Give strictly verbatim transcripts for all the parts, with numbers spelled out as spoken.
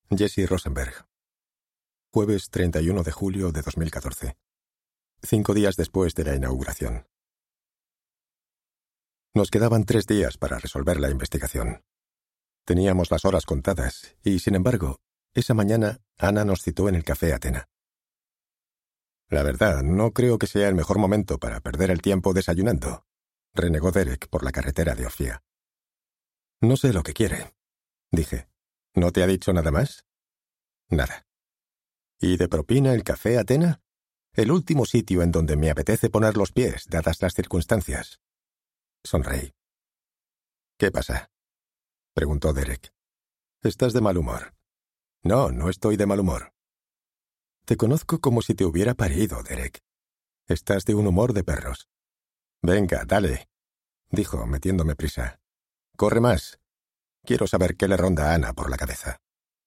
Jesse Rosenberg. Jueves treinta y uno de julio de dos mil catorce. Cinco días después de la inauguración. Nos quedaban tres días para resolver la investigación. Teníamos las horas contadas y, sin embargo, esa mañana Ana nos citó en el Café Atena. La verdad, no creo que sea el mejor momento para perder el tiempo desayunando, renegó Derek por la carretera de Ofía. No sé lo que quiere, dije. ¿No te ha dicho nada más? Nada. ¿Y de propina el Café Atena? El último sitio en donde me apetece poner los pies, dadas las circunstancias. Sonreí. ¿Qué pasa?, preguntó Derek. ¿Estás de mal humor? No, no estoy de mal humor. Te conozco como si te hubiera parido, Derek. Estás de un humor de perros. Venga, dale, dijo, metiéndome prisa. Corre más. Quiero saber qué le ronda a Ana por la cabeza.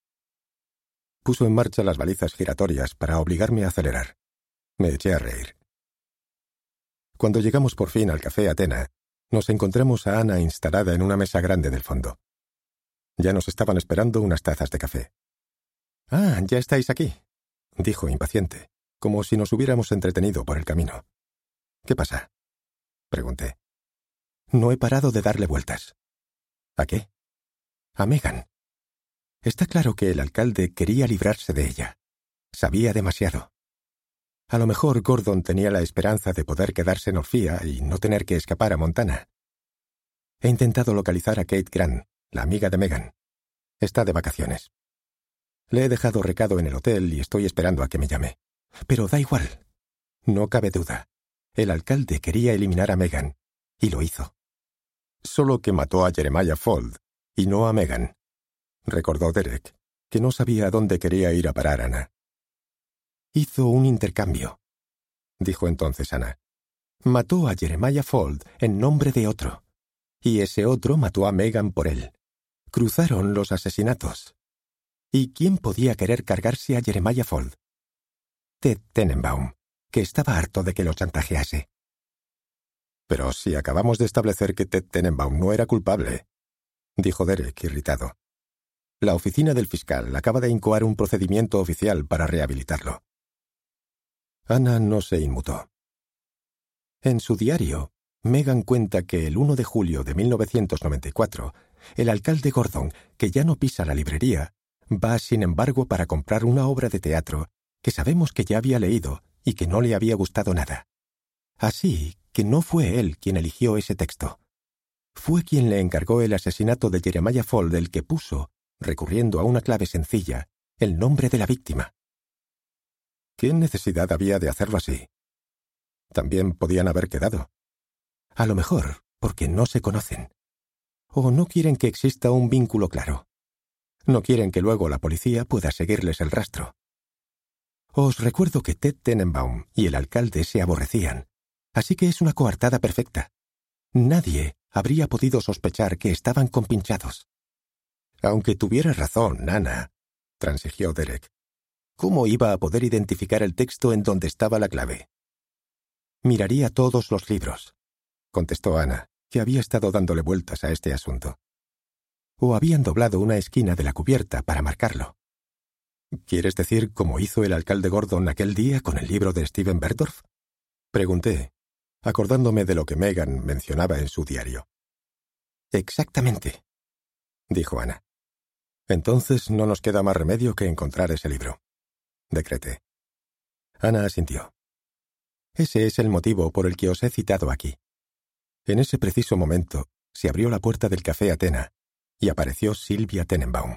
Puso en marcha las balizas giratorias para obligarme a acelerar. Me eché a reír. Cuando llegamos por fin al Café Atena, nos encontramos a Ana instalada en una mesa grande del fondo. Ya nos estaban esperando unas tazas de café. «Ah, ya estáis aquí», dijo impaciente, como si nos hubiéramos entretenido por el camino. «¿Qué pasa?», pregunté. «No he parado de darle vueltas». «¿A qué?» «A Megan. Está claro que el alcalde quería librarse de ella. Sabía demasiado. A lo mejor Gordon tenía la esperanza de poder quedarse en Ofía y no tener que escapar a Montana. He intentado localizar a Kate Grant, la amiga de Megan. Está de vacaciones. Le he dejado recado en el hotel y estoy esperando a que me llame. Pero da igual. No cabe duda. El alcalde quería eliminar a Megan, y lo hizo. Solo que mató a Jeremiah Fuld, y no a Megan, recordó Derek, que no sabía a dónde quería ir a parar Ana. Hizo un intercambio, dijo entonces Ana. Mató a Jeremiah Fuld en nombre de otro, y ese otro mató a Megan por él. Cruzaron los asesinatos. ¿Y quién podía querer cargarse a Jeremiah Fuld? Ted Tenenbaum, que estaba harto de que lo chantajease. Pero si acabamos de establecer que Ted Tenenbaum no era culpable, dijo Derek, irritado. La oficina del fiscal acaba de incoar un procedimiento oficial para rehabilitarlo. Ana no se inmutó. En su diario, Megan cuenta que el uno de julio de mil novecientos noventa y cuatro, el alcalde Gordon, que ya no pisa la librería, va, sin embargo, para comprar una obra de teatro que sabemos que ya había leído y que no le había gustado nada. Así que no fue él quien eligió ese texto. Fue quien le encargó el asesinato de Jeremiah Fuld el que puso, recurriendo a una clave sencilla, el nombre de la víctima. ¿Qué necesidad había de hacerlo así? También podían haber quedado. A lo mejor porque no se conocen. O no quieren que exista un vínculo claro. No quieren que luego la policía pueda seguirles el rastro. Os recuerdo que Ted Tenenbaum y el alcalde se aborrecían, así que es una coartada perfecta. Nadie habría podido sospechar que estaban compinchados. Aunque tuviera razón, Ana, transigió Derek, ¿cómo iba a poder identificar el texto en donde estaba la clave? Miraría todos los libros, contestó Ana, que había estado dándole vueltas a este asunto. O habían doblado una esquina de la cubierta para marcarlo. ¿Quieres decir cómo hizo el alcalde Gordon aquel día con el libro de Steven Bergdorf? Pregunté, acordándome de lo que Megan mencionaba en su diario. Exactamente, dijo Ana. Entonces no nos queda más remedio que encontrar ese libro, decreté. Ana asintió. Ese es el motivo por el que os he citado aquí. En ese preciso momento se abrió la puerta del Café Atena y apareció Sylvia Tenenbaum.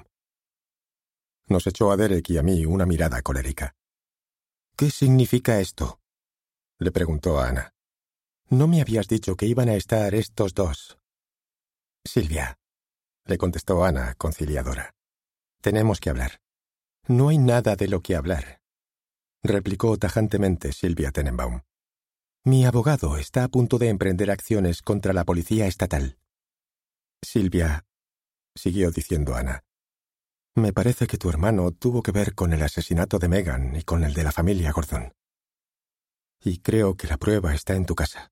Nos echó a Derek y a mí una mirada colérica. «¿Qué significa esto?», le preguntó a Ana. «No me habías dicho que iban a estar estos dos». «Sylvia», le contestó Ana, conciliadora. «Tenemos que hablar». «No hay nada de lo que hablar», replicó tajantemente Sylvia Tenenbaum. «Mi abogado está a punto de emprender acciones contra la policía estatal». «Sylvia», siguió diciendo Ana, «me parece que tu hermano tuvo que ver con el asesinato de Megan y con el de la familia Gordon. Y creo que la prueba está en tu casa».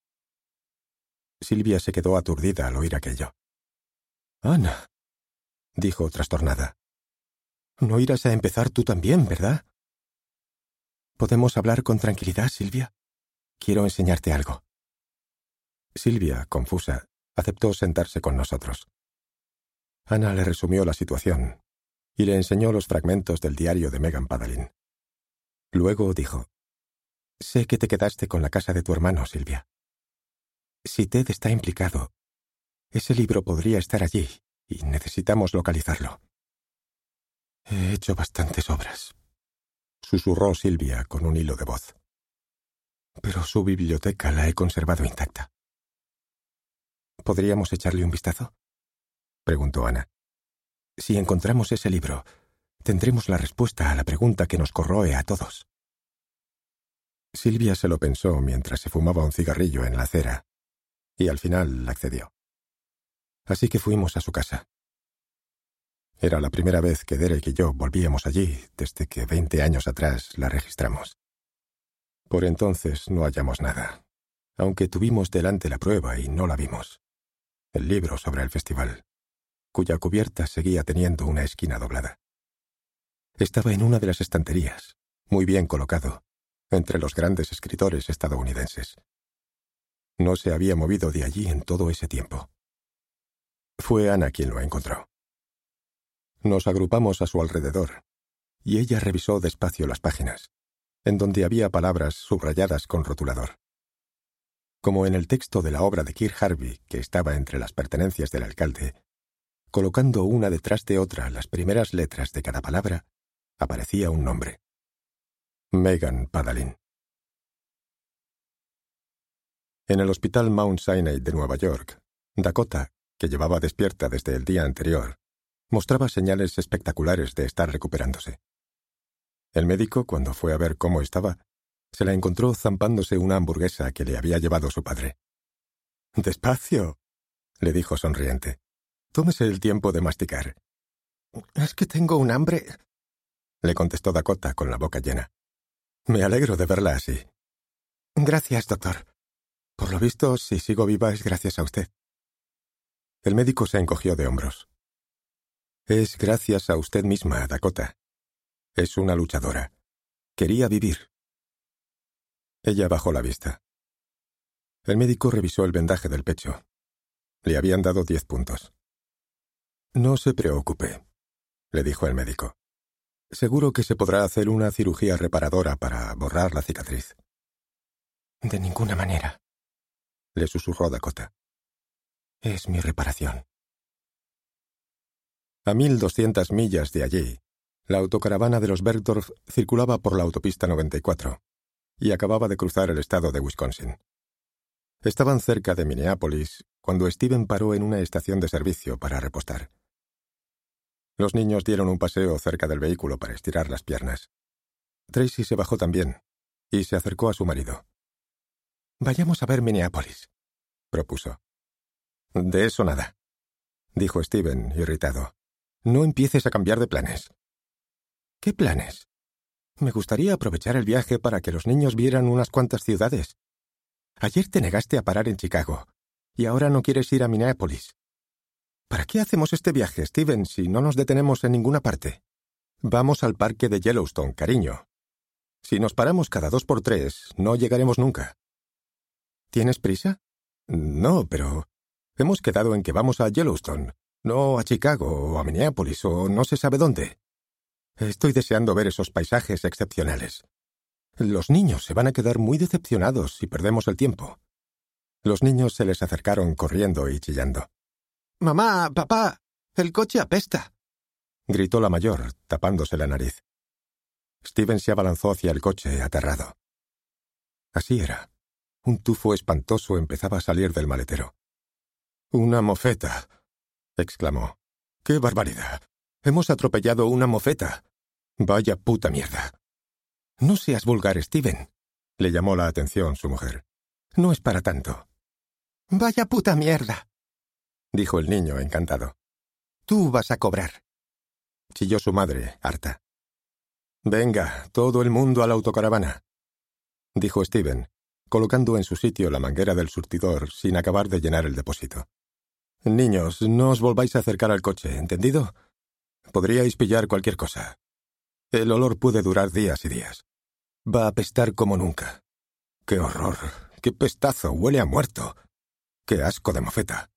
Sylvia se quedó aturdida al oír aquello. «Ana», dijo trastornada. No irás a empezar tú también, ¿verdad? ¿Podemos hablar con tranquilidad, Silvia? Quiero enseñarte algo. Silvia, confusa, aceptó sentarse con nosotros. Ana le resumió la situación y le enseñó los fragmentos del diario de Megan Padalin. Luego dijo: «Sé que te quedaste con la casa de tu hermano, Silvia. Si Ted está implicado, ese libro podría estar allí y necesitamos localizarlo». «He hecho bastantes obras», susurró Silvia con un hilo de voz. «Pero su biblioteca la he conservado intacta». «¿Podríamos echarle un vistazo?», preguntó Ana. «Si encontramos ese libro, tendremos la respuesta a la pregunta que nos corroe a todos». Silvia se lo pensó mientras se fumaba un cigarrillo en la acera, y al final accedió. Así que fuimos a su casa. Era la primera vez que Derek y yo volvíamos allí desde que veinte años atrás la registramos. Por entonces no hallamos nada, aunque tuvimos delante la prueba y no la vimos. El libro sobre el festival, cuya cubierta seguía teniendo una esquina doblada. Estaba en una de las estanterías, muy bien colocado, entre los grandes escritores estadounidenses. No se había movido de allí en todo ese tiempo. Fue Ana quien lo encontró. Nos agrupamos a su alrededor, y ella revisó despacio las páginas, en donde había palabras subrayadas con rotulador. Como en el texto de la obra de Kirk Harvey, que estaba entre las pertenencias del alcalde, colocando una detrás de otra las primeras letras de cada palabra, aparecía un nombre: Megan Padalin. En el hospital Mount Sinai de Nueva York, Dakota, que llevaba despierta desde el día anterior, mostraba señales espectaculares de estar recuperándose. El médico, cuando fue a ver cómo estaba, se la encontró zampándose una hamburguesa que le había llevado su padre. «Despacio», le dijo sonriente. «Tómese el tiempo de masticar». «Es que tengo un hambre», le contestó Dakota con la boca llena. «Me alegro de verla así». «Gracias, doctor. Por lo visto, si sigo viva es gracias a usted». El médico se encogió de hombros. «Es gracias a usted misma, Dakota. Es una luchadora. Quería vivir». Ella bajó la vista. El médico revisó el vendaje del pecho. Le habían dado diez puntos. «No se preocupe», le dijo el médico. «Seguro que se podrá hacer una cirugía reparadora para borrar la cicatriz». «De ninguna manera», le susurró Dakota. «Es mi reparación». A mil doscientas millas de allí, la autocaravana de los Bergdorf circulaba por la autopista noventa y cuatro y acababa de cruzar el estado de Wisconsin. Estaban cerca de Minneapolis cuando Steven paró en una estación de servicio para repostar. Los niños dieron un paseo cerca del vehículo para estirar las piernas. Tracy se bajó también y se acercó a su marido. «Vayamos a ver Minneapolis», propuso. «De eso nada», dijo Steven, irritado. «No empieces a cambiar de planes». «¿Qué planes? Me gustaría aprovechar el viaje para que los niños vieran unas cuantas ciudades. Ayer te negaste a parar en Chicago, y ahora no quieres ir a Minneapolis. ¿Para qué hacemos este viaje, Steven, si no nos detenemos en ninguna parte? Vamos al parque de Yellowstone, cariño. Si nos paramos cada dos por tres, no llegaremos nunca». «¿Tienes prisa?» «No, pero hemos quedado en que vamos a Yellowstone, no a Chicago o a Minneapolis o no se sabe dónde. Estoy deseando ver esos paisajes excepcionales. Los niños se van a quedar muy decepcionados si perdemos el tiempo». Los niños se les acercaron corriendo y chillando. «Mamá, papá, el coche apesta», gritó la mayor, tapándose la nariz. Steven se abalanzó hacia el coche, aterrado. Así era. Un tufo espantoso empezaba a salir del maletero. «Una mofeta», exclamó. «¡Qué barbaridad! Hemos atropellado una mofeta. Vaya puta mierda». «No seas vulgar, Steven», le llamó la atención su mujer. «No es para tanto». «Vaya puta mierda», dijo el niño encantado. «Tú vas a cobrar», chilló su madre, harta. «Venga, todo el mundo a la autocaravana», dijo Steven, colocando en su sitio la manguera del surtidor sin acabar de llenar el depósito. «Niños, no os volváis a acercar al coche, ¿entendido? Podríais pillar cualquier cosa. El olor puede durar días y días. Va a apestar como nunca. ¡Qué horror! ¡Qué pestazo! ¡Huele a muerto! ¡Qué asco de mofeta!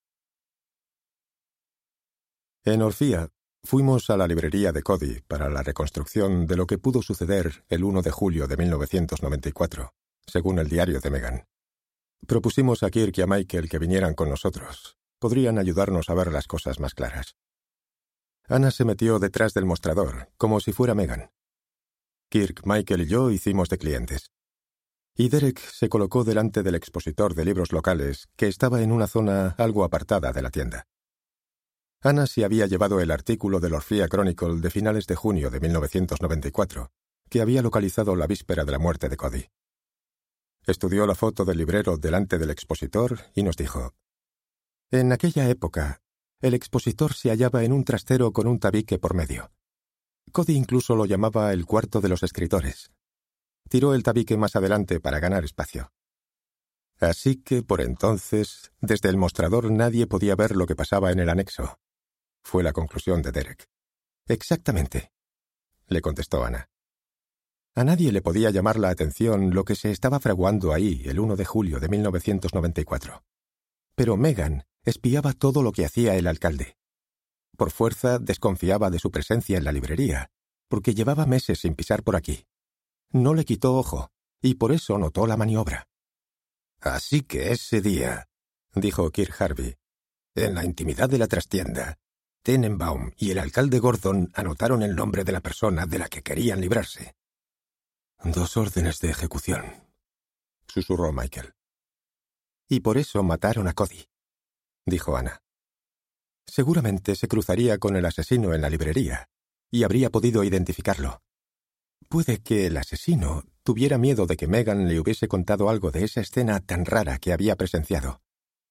En Orfía, fuimos a la librería de Cody para la reconstrucción de lo que pudo suceder el uno de julio de mil novecientos noventa y cuatro, según el diario de Megan. Propusimos a Kirk y a Michael que vinieran con nosotros. Podrían ayudarnos a ver las cosas más claras. Anna se metió detrás del mostrador, como si fuera Megan. Kirk, Michael y yo hicimos de clientes. Y Derek se colocó delante del expositor de libros locales, que estaba en una zona algo apartada de la tienda. Anna se había llevado el artículo del Orfía Chronicle de finales de junio de mil novecientos noventa y cuatro, que había localizado la víspera de la muerte de Cody. Estudió la foto del librero delante del expositor y nos dijo: «En aquella época, el expositor se hallaba en un trastero con un tabique por medio. Cody incluso lo llamaba el cuarto de los escritores. Tiró el tabique más adelante para ganar espacio. Así que, por entonces, desde el mostrador nadie podía ver lo que pasaba en el anexo», fue la conclusión de Derek. «Exactamente», le contestó Anna. A nadie le podía llamar la atención lo que se estaba fraguando ahí el uno de julio de mil novecientos noventa y cuatro. Pero Megan espiaba todo lo que hacía el alcalde. Por fuerza desconfiaba de su presencia en la librería, porque llevaba meses sin pisar por aquí. No le quitó ojo, y por eso notó la maniobra. «Así que ese día», dijo Kirk Harvey, «en la intimidad de la trastienda, Tenenbaum y el alcalde Gordon anotaron el nombre de la persona de la que querían librarse». «Dos órdenes de ejecución», susurró Michael. «Y por eso mataron a Cody», dijo Anna. «Seguramente se cruzaría con el asesino en la librería, y habría podido identificarlo. Puede que el asesino tuviera miedo de que Megan le hubiese contado algo de esa escena tan rara que había presenciado».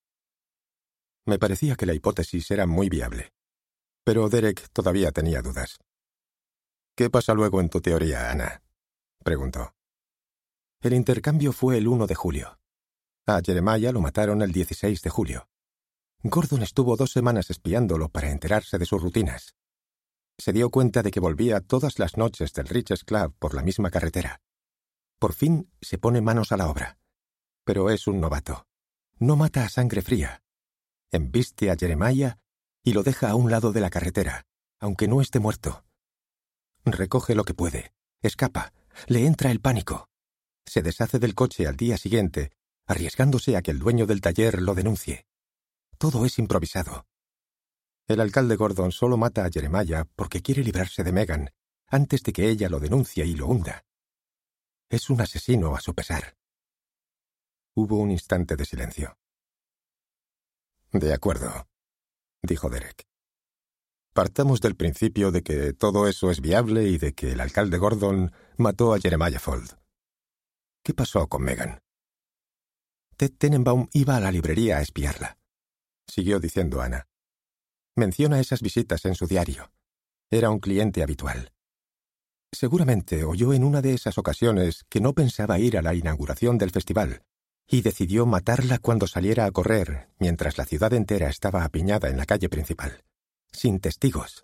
Me parecía que la hipótesis era muy viable. Pero Derek todavía tenía dudas. «¿Qué pasa luego en tu teoría, Anna?», preguntó. «El intercambio fue el uno de julio. A Jeremiah lo mataron el dieciséis de julio. Gordon estuvo dos semanas espiándolo para enterarse de sus rutinas. Se dio cuenta de que volvía todas las noches del Riches Club por la misma carretera. Por fin se pone manos a la obra. Pero es un novato. No mata a sangre fría. Embiste a Jeremiah y lo deja a un lado de la carretera, aunque no esté muerto. Recoge lo que puede, escapa, le entra el pánico. Se deshace del coche al día siguiente, arriesgándose a que el dueño del taller lo denuncie. Todo es improvisado. El alcalde Gordon solo mata a Jeremiah porque quiere librarse de Megan antes de que ella lo denuncie y lo hunda. Es un asesino a su pesar». Hubo un instante de silencio. «De acuerdo», dijo Derek. «Partamos del principio de que todo eso es viable y de que el alcalde Gordon mató a Jeremiah Fuld. ¿Qué pasó con Megan?» «Ted Tenenbaum iba a la librería a espiarla», siguió diciendo Anna. «Menciona esas visitas en su diario. Era un cliente habitual. Seguramente oyó en una de esas ocasiones que no pensaba ir a la inauguración del festival y decidió matarla cuando saliera a correr, mientras la ciudad entera estaba apiñada en la calle principal, sin testigos».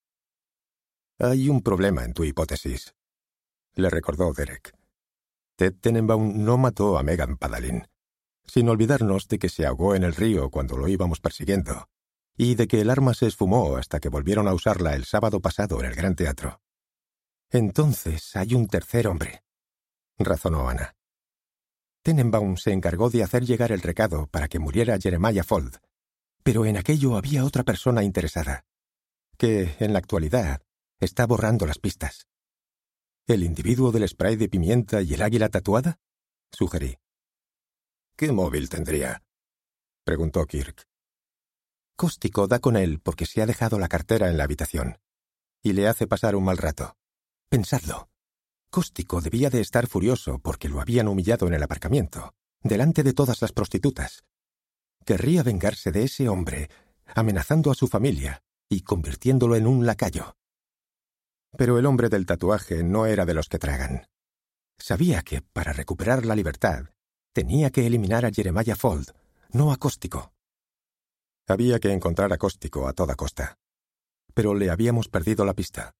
«Hay un problema en tu hipótesis», le recordó Derek. «Ted Tenenbaum no mató a Megan Padalin, sin olvidarnos de que se ahogó en el río cuando lo íbamos persiguiendo, y de que el arma se esfumó hasta que volvieron a usarla el sábado pasado en el Gran Teatro. Entonces hay un tercer hombre», razonó Anna. «Tenenbaum se encargó de hacer llegar el recado para que muriera Jeremiah Fuld, pero en aquello había otra persona interesada, que, en la actualidad, está borrando las pistas». «¿El individuo del spray de pimienta y el águila tatuada?», sugerí. «¿Qué móvil tendría?», preguntó Kirk. «Cóstico da con él porque se ha dejado la cartera en la habitación, y le hace pasar un mal rato. Pensadlo. Cóstico debía de estar furioso porque lo habían humillado en el aparcamiento, delante de todas las prostitutas. Querría vengarse de ese hombre, amenazando a su familia y convirtiéndolo en un lacayo. Pero el hombre del tatuaje no era de los que tragan. Sabía que, para recuperar la libertad, tenía que eliminar a Jeremiah Fuld, no a Cóstico. Había que encontrar a Cóstico a toda costa. pero le habíamos perdido la pista.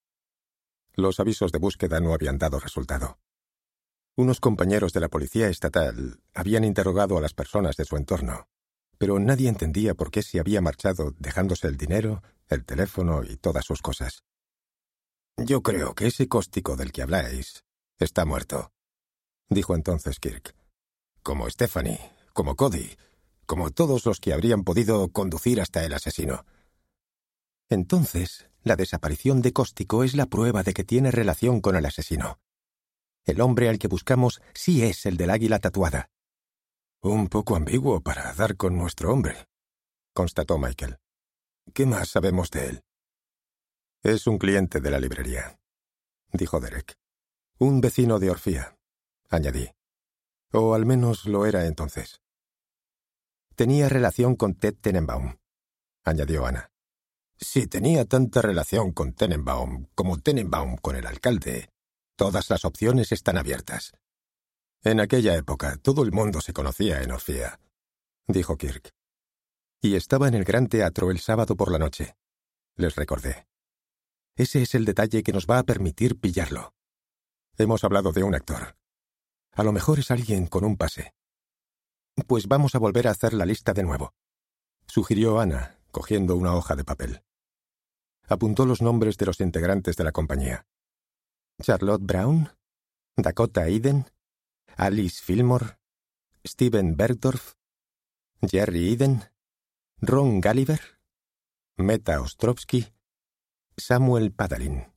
Los avisos de búsqueda no habían dado resultado. Unos compañeros de la policía estatal habían interrogado a las personas de su entorno, pero nadie entendía por qué se había marchado dejándose el dinero, el teléfono y todas sus cosas. «Yo creo que ese cóstico del que habláis está muerto», dijo entonces Kirk. «Como Stephanie, como Cody, como todos los que habrían podido conducir hasta el asesino». Entonces, la desaparición de Cóstico es la prueba de que tiene relación con el asesino. El hombre al que buscamos sí es el del águila tatuada. «Un poco ambiguo para dar con nuestro hombre», constató Michael. «¿Qué más sabemos de él?» «Es un cliente de la librería», dijo Derek. «Un vecino de Orfía», añadí. «O al menos lo era entonces». «Tenía relación con Ted Tenenbaum», añadió Ana. «Si tenía tanta relación con Tenenbaum como Tenenbaum con el alcalde, todas las opciones están abiertas». «En aquella época todo el mundo se conocía en Orfía», dijo Kirk. «Y estaba en el Gran Teatro el sábado por la noche», les recordé. «Ese es el detalle que nos va a permitir pillarlo. Hemos hablado de un actor. A lo mejor es alguien con un pase». «Pues vamos a volver a hacer la lista de nuevo», sugirió Ana, cogiendo una hoja de papel. Apuntó los nombres de los integrantes de la compañía. Charlotte Brown, Dakota Eden, Alice Fillmore, Steven Bergdorf, Jerry Eden, Ron Gulliver, Meta Ostrovsky, Samuel Padalin.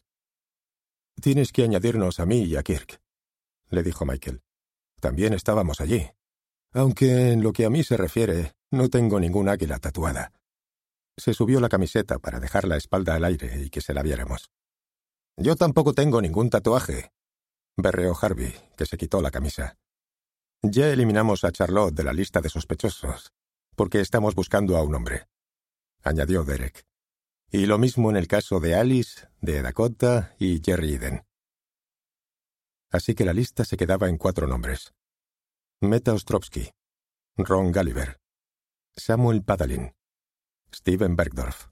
«Tienes que añadirnos a mí y a Kirk», le dijo Michael. «También estábamos allí. Aunque en lo que a mí se refiere, no tengo ningún águila tatuada». Se subió la camiseta para dejar la espalda al aire y que se la viéramos. «Yo tampoco tengo ningún tatuaje», berreó Harvey, que se quitó la camisa. «Ya eliminamos a Charlotte de la lista de sospechosos, porque estamos buscando a un hombre», añadió Derek. «Y lo mismo en el caso de Alice, de Dakota y Jerry Eden». Así que la lista se quedaba en cuatro nombres. Meta Ostrovsky, Ron Gulliver, Samuel Padalin, Steven Bergdorf.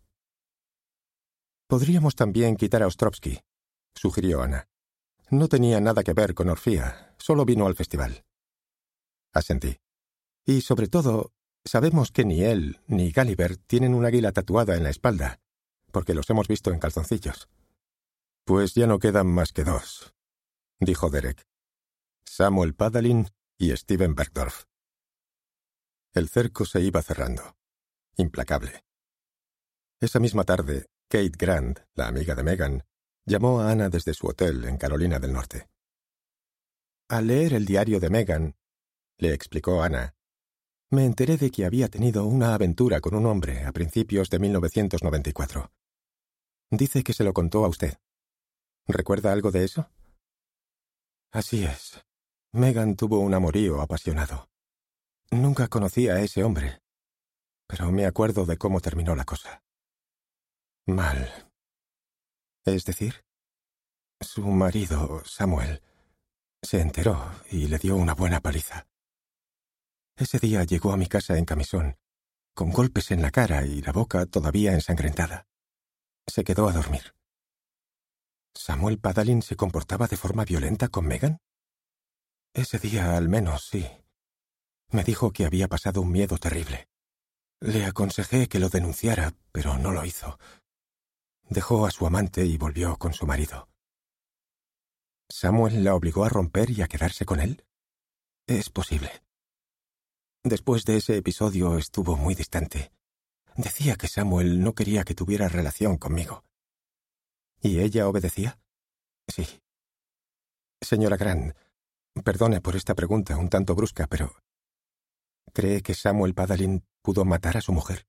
«Podríamos también quitar a Ostrovsky», sugirió Ana. «No tenía nada que ver con Orfía, solo vino al festival». Asentí. «Y sobre todo, sabemos que ni él ni Gulliver tienen un águila tatuada en la espalda, porque los hemos visto en calzoncillos». «Pues ya no quedan más que dos», dijo Derek. «Samuel Padalin y Steven Bergdorf». El cerco se iba cerrando, implacable. Esa misma tarde, Kate Grant, la amiga de Megan, llamó a Ana desde su hotel en Carolina del Norte. «Al leer el diario de Megan», le explicó Ana, «me enteré de que había tenido una aventura con un hombre a principios de mil novecientos noventa y cuatro. Dice que se lo contó a usted. ¿Recuerda algo de eso?» «Así es. Megan tuvo un amorío apasionado. Nunca conocí a ese hombre, pero me acuerdo de cómo terminó la cosa. Mal. Es decir, su marido, Samuel, se enteró y le dio una buena paliza. Ese día llegó a mi casa en camisón, con golpes en la cara y la boca todavía ensangrentada. Se quedó a dormir». ¿Samuel Padalin se comportaba de forma violenta con Megan? Ese día, al menos, sí. Me dijo que había pasado un miedo terrible. Le aconsejé que lo denunciara, pero no lo hizo. Dejó a su amante y volvió con su marido. ¿Samuel la obligó a romper y a quedarse con él? Es posible. Después de ese episodio estuvo muy distante. Decía que Samuel no quería que tuviera relación conmigo. ¿Y ella obedecía? Sí. Señora Grant, perdone por esta pregunta un tanto brusca, pero ¿cree que Samuel Padalin pudo matar a su mujer?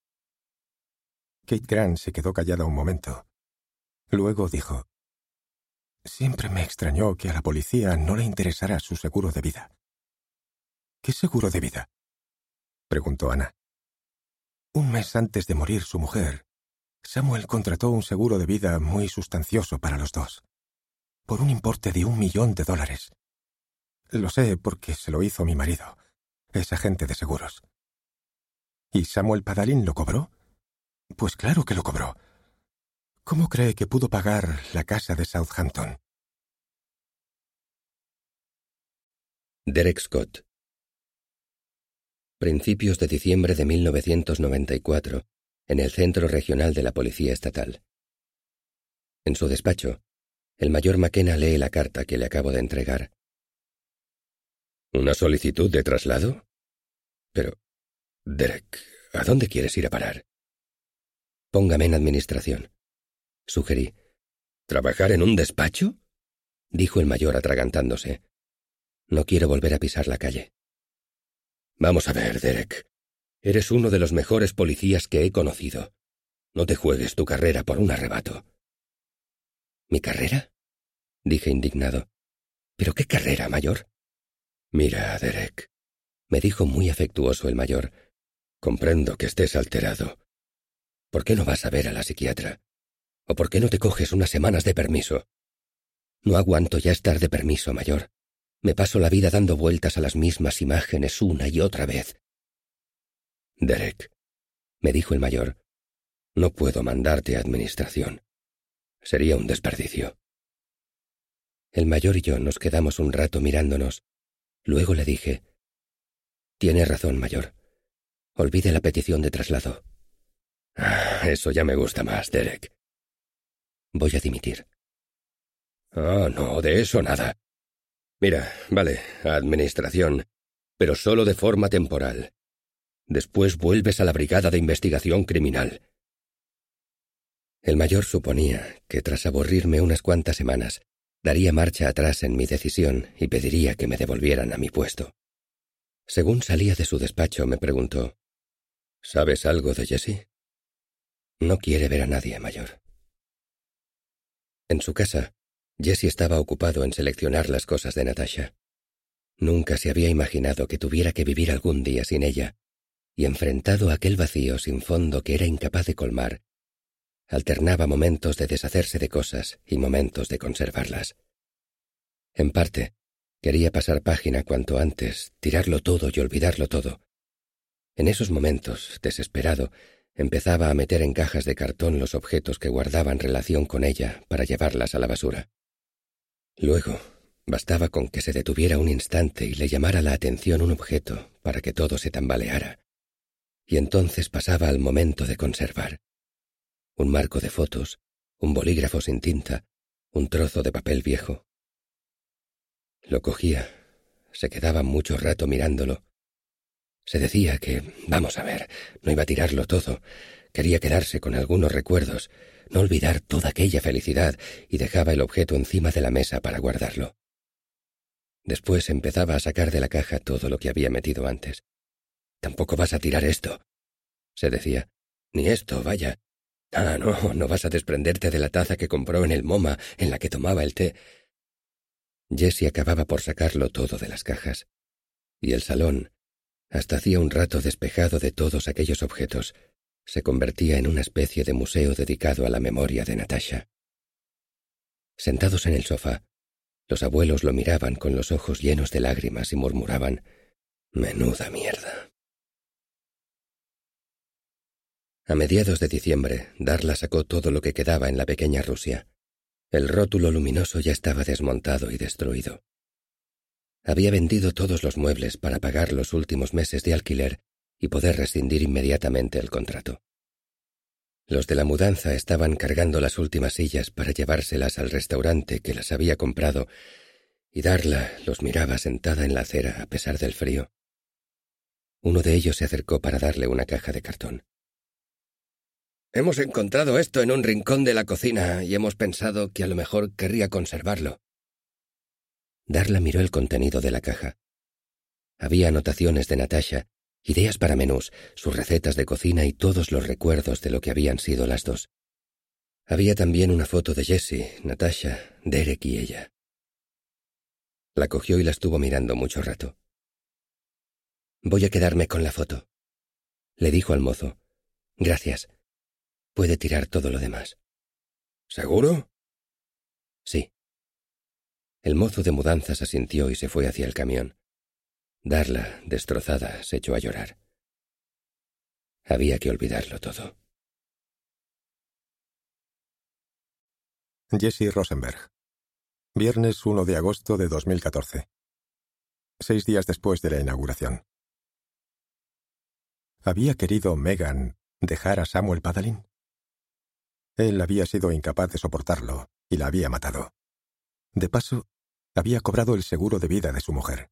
Kate Grant se quedó callada un momento. Luego dijo: «Siempre me extrañó que a la policía no le interesara su seguro de vida». «¿Qué seguro de vida?», preguntó Ana. Un mes antes de morir su mujer, Samuel contrató un seguro de vida muy sustancioso para los dos, por un importe de un millón de dólares. Lo sé porque se lo hizo mi marido, es agente de seguros. ¿Y Samuel Padalin lo cobró? Pues claro que lo cobró. ¿Cómo cree que pudo pagar la casa de Southampton? Derek Scott. Principios de diciembre de mil novecientos noventa y cuatro, en el Centro Regional de la Policía Estatal. En su despacho, el mayor McKenna lee la carta que le acabo de entregar. ¿Una solicitud de traslado? Pero, Derek, ¿a dónde quieres ir a parar? Póngame en administración, sugerí. ¿Trabajar en un despacho? Dijo el mayor atragantándose. No quiero volver a pisar la calle. Vamos a ver, Derek. Eres uno de los mejores policías que he conocido. No te juegues tu carrera por un arrebato. ¿Mi carrera? Dije indignado. ¿Pero qué carrera, mayor? Mira, Derek, me dijo muy afectuoso el mayor. Comprendo que estés alterado. ¿Por qué no vas a ver a la psiquiatra? ¿O por qué no te coges unas semanas de permiso? No aguanto ya estar de permiso, mayor. Me paso la vida dando vueltas a las mismas imágenes una y otra vez. Derek, me dijo el mayor, no puedo mandarte a administración. Sería un desperdicio. El mayor y yo nos quedamos un rato mirándonos. Luego le dije, tiene razón, mayor. Olvide la petición de traslado. Ah, eso ya me gusta más, Derek. Voy a dimitir. Ah, no, de eso nada. Mira, vale, administración, pero solo de forma temporal. Después vuelves a la Brigada de Investigación Criminal. El mayor suponía que tras aburrirme unas cuantas semanas, daría marcha atrás en mi decisión y pediría que me devolvieran a mi puesto. Según salía de su despacho, me preguntó, ¿sabes algo de Jessie? No quiere ver a nadie, mayor. En su casa, Jessie estaba ocupado en seleccionar las cosas de Natasha. Nunca se había imaginado que tuviera que vivir algún día sin ella, y enfrentado a aquel vacío sin fondo que era incapaz de colmar, alternaba momentos de deshacerse de cosas y momentos de conservarlas. En parte, quería pasar página cuanto antes, tirarlo todo y olvidarlo todo. En esos momentos, desesperado, empezaba a meter en cajas de cartón los objetos que guardaban relación con ella para llevarlas a la basura. Luego, bastaba con que se detuviera un instante y le llamara la atención un objeto para que todo se tambaleara. Y entonces pasaba al momento de conservar. Un marco de fotos, un bolígrafo sin tinta, un trozo de papel viejo. Lo cogía, se quedaba mucho rato mirándolo. Se decía que, vamos a ver, no iba a tirarlo todo, quería quedarse con algunos recuerdos, no olvidar toda aquella felicidad, y dejaba el objeto encima de la mesa para guardarlo. Después empezaba a sacar de la caja todo lo que había metido antes. «Tampoco vas a tirar esto», se decía. «Ni esto, vaya. Ah, no, no vas a desprenderte de la taza que compró en el MoMA en la que tomaba el té». Jessie acababa por sacarlo todo de las cajas. Y el salón, hasta hacía un rato despejado de todos aquellos objetos, se convertía en una especie de museo dedicado a la memoria de Natasha. Sentados en el sofá, los abuelos lo miraban con los ojos llenos de lágrimas y murmuraban, «Menuda mierda». A mediados de diciembre, Darla sacó todo lo que quedaba en la pequeña Rusia. El rótulo luminoso ya estaba desmontado y destruido. Había vendido todos los muebles para pagar los últimos meses de alquiler y poder rescindir inmediatamente el contrato. Los de la mudanza estaban cargando las últimas sillas para llevárselas al restaurante que las había comprado, y Darla los miraba sentada en la acera a pesar del frío. Uno de ellos se acercó para darle una caja de cartón. «Hemos encontrado esto en un rincón de la cocina y hemos pensado que a lo mejor querría conservarlo». Darla miró el contenido de la caja. Había anotaciones de Natasha, ideas para menús, sus recetas de cocina y todos los recuerdos de lo que habían sido las dos. Había también una foto de Jessie, Natasha, Derek y ella. La cogió y la estuvo mirando mucho rato. «Voy a quedarme con la foto», le dijo al mozo. «Gracias. Puede tirar todo lo demás». «¿Seguro?» «Sí». El mozo de mudanzas asintió y se fue hacia el camión. Darla, destrozada, se echó a llorar. Había que olvidarlo todo. Jesse Rosenberg. Viernes uno de agosto de dos mil catorce. Seis días después de la inauguración. ¿Había querido Megan dejar a Samuel Padalin? Él había sido incapaz de soportarlo y la había matado. De paso, había cobrado el seguro de vida de su mujer.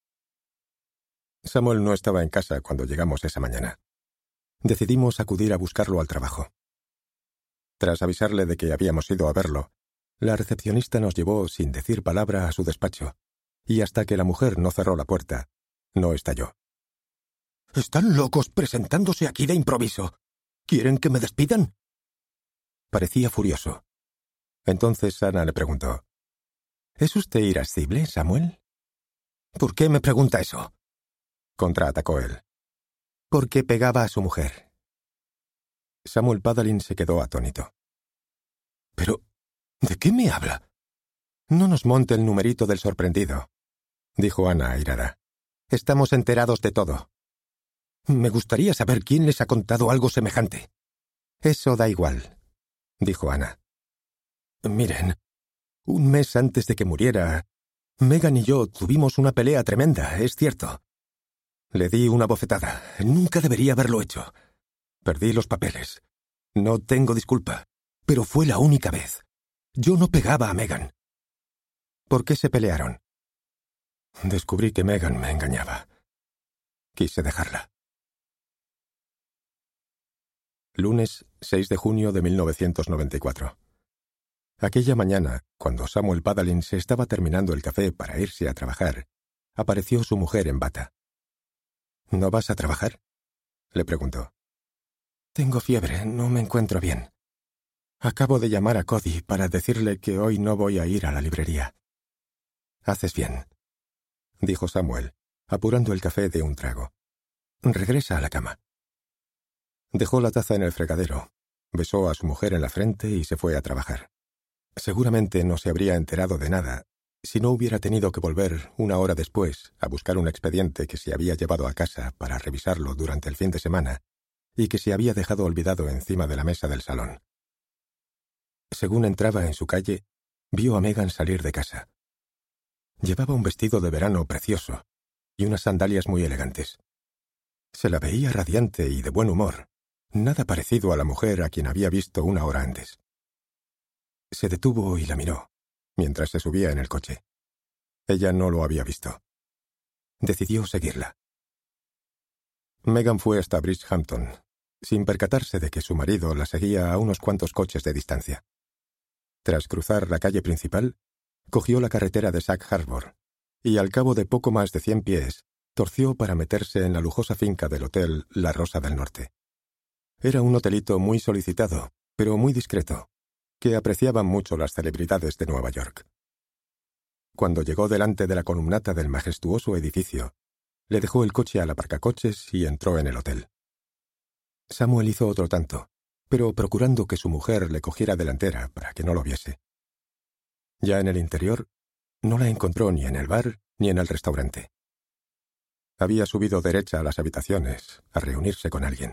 Samuel no estaba en casa cuando llegamos esa mañana. Decidimos acudir a buscarlo al trabajo. Tras avisarle de que habíamos ido a verlo, la recepcionista nos llevó sin decir palabra a su despacho, y hasta que la mujer no cerró la puerta, no estalló. «¿Están locos presentándose aquí de improviso? ¿Quieren que me despidan?» Parecía furioso. Entonces Ana le preguntó: «¿Es usted irascible, Samuel?» «¿Por qué me pregunta eso?», contraatacó él. «Porque pegaba a su mujer». Samuel Padalin se quedó atónito. «¿Pero de qué me habla?» «No nos monte el numerito del sorprendido», dijo Ana airada. «Estamos enterados de todo». «Me gustaría saber quién les ha contado algo semejante». «Eso da igual», dijo Ana. «Miren, un mes antes de que muriera, Megan y yo tuvimos una pelea tremenda, es cierto. Le di una bofetada. Nunca debería haberlo hecho. Perdí los papeles. No tengo disculpa, pero fue la única vez. Yo no pegaba a Megan». «¿Por qué se pelearon?» «Descubrí que Megan me engañaba. Quise dejarla». Lunes seis de junio de mil novecientos noventa y cuatro. Aquella mañana, cuando Samuel Padalin se estaba terminando el café para irse a trabajar, apareció su mujer en bata. «¿No vas a trabajar?», le preguntó. «Tengo fiebre, no me encuentro bien. Acabo de llamar a Cody para decirle que hoy no voy a ir a la librería». «Haces bien», dijo Samuel, apurando el café de un trago. «Regresa a la cama». Dejó la taza en el fregadero, besó a su mujer en la frente y se fue a trabajar. Seguramente no se habría enterado de nada si no hubiera tenido que volver una hora después a buscar un expediente que se había llevado a casa para revisarlo durante el fin de semana y que se había dejado olvidado encima de la mesa del salón. Según entraba en su calle, vio a Megan salir de casa. Llevaba un vestido de verano precioso y unas sandalias muy elegantes. Se la veía radiante y de buen humor, nada parecido a la mujer a quien había visto una hora antes. Se detuvo y la miró, mientras se subía en el coche. Ella no lo había visto. Decidió seguirla. Megan fue hasta Bridgehampton, sin percatarse de que su marido la seguía a unos cuantos coches de distancia. Tras cruzar la calle principal, cogió la carretera de Sag Harbor, y al cabo de poco más de cien pies, torció para meterse en la lujosa finca del hotel La Rosa del Norte. Era un hotelito muy solicitado, pero muy discreto, que apreciaban mucho las celebridades de Nueva York. Cuando llegó delante de la columnata del majestuoso edificio, le dejó el coche al aparcacoches y entró en el hotel. Samuel hizo otro tanto, pero procurando que su mujer le cogiera delantera para que no lo viese. Ya en el interior, no la encontró ni en el bar ni en el restaurante. Había subido derecha a las habitaciones a reunirse con alguien.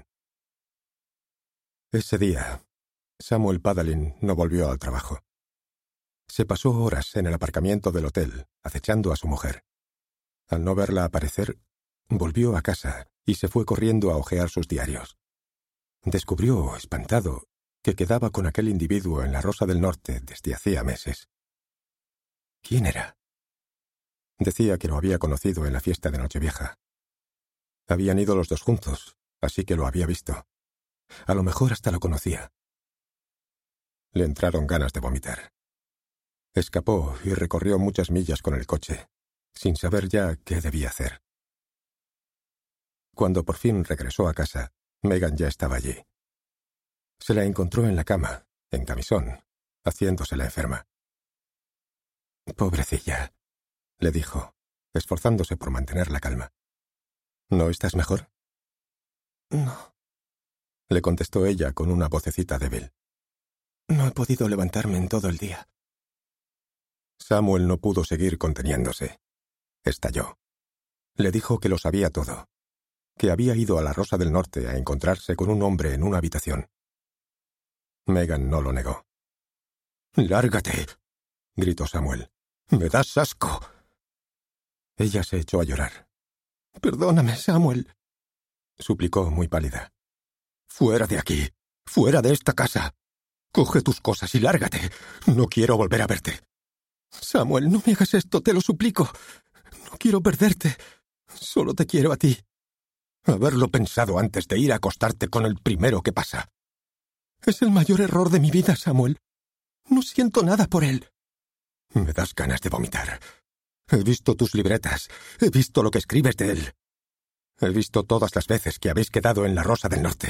Ese día, Samuel Padalin no volvió al trabajo. Se pasó horas en el aparcamiento del hotel, acechando a su mujer. Al no verla aparecer, volvió a casa y se fue corriendo a hojear sus diarios. Descubrió, espantado, que quedaba con aquel individuo en la Rosa del Norte desde hacía meses. ¿Quién era? Decía que lo había conocido en la fiesta de Nochevieja. Habían ido los dos juntos, así que lo había visto. A lo mejor hasta lo conocía. Le entraron ganas de vomitar. Escapó y recorrió muchas millas con el coche, sin saber ya qué debía hacer. Cuando por fin regresó a casa, Megan ya estaba allí. Se la encontró en la cama, en camisón, haciéndose la enferma. «Pobrecilla», le dijo, esforzándose por mantener la calma. «¿No estás mejor?» «No», le contestó ella con una vocecita débil. «No he podido levantarme en todo el día». Samuel no pudo seguir conteniéndose. Estalló. Le dijo que lo sabía todo, que había ido a la Rosa del Norte a encontrarse con un hombre en una habitación. Megan no lo negó. «Lárgate», gritó Samuel. «Me das asco». Ella se echó a llorar. «Perdóname, Samuel», suplicó muy pálida. «Fuera de aquí, fuera de esta casa. Coge tus cosas y lárgate. No quiero volver a verte». «Samuel, no me hagas esto, te lo suplico. No quiero perderte. Solo te quiero a ti». «Haberlo pensado antes de ir a acostarte con el primero que pasa». «Es el mayor error de mi vida, Samuel. No siento nada por él». «Me das ganas de vomitar. He visto tus libretas. He visto lo que escribes de él. He visto todas las veces que habéis quedado en la Rosa del Norte».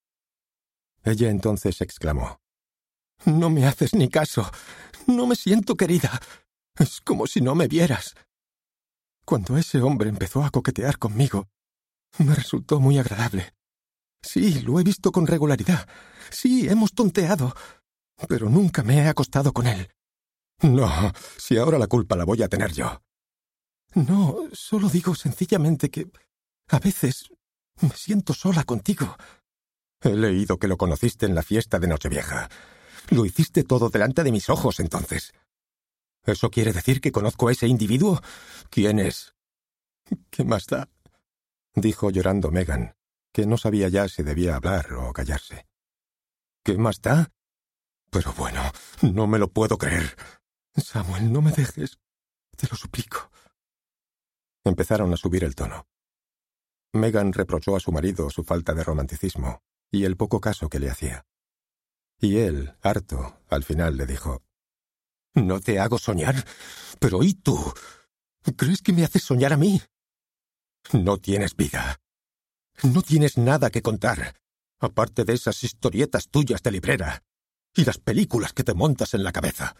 Ella entonces exclamó: «No me haces ni caso. No me siento querida. Es como si no me vieras». Cuando ese hombre empezó a coquetear conmigo, me resultó muy agradable. Sí, lo he visto con regularidad. Sí, hemos tonteado. Pero nunca me he acostado con él. «No, si ahora la culpa la voy a tener yo». «No, solo digo sencillamente que a veces me siento sola contigo». «He leído que lo conociste en la fiesta de Nochevieja. Lo hiciste todo delante de mis ojos entonces. ¿Eso quiere decir que conozco a ese individuo? ¿Quién es?» «¿Qué más da?», dijo llorando Megan, que no sabía ya si debía hablar o callarse. «¿Qué más da? Pero bueno, no me lo puedo creer». «Samuel, no me dejes. Te lo suplico». Empezaron a subir el tono. Megan reprochó a su marido su falta de romanticismo y el poco caso que le hacía. Y él, harto, al final le dijo: «No te hago soñar. Pero ¿y tú? ¿Crees que me haces soñar a mí? No tienes vida. No tienes nada que contar, aparte de esas historietas tuyas de librera y las películas que te montas en la cabeza».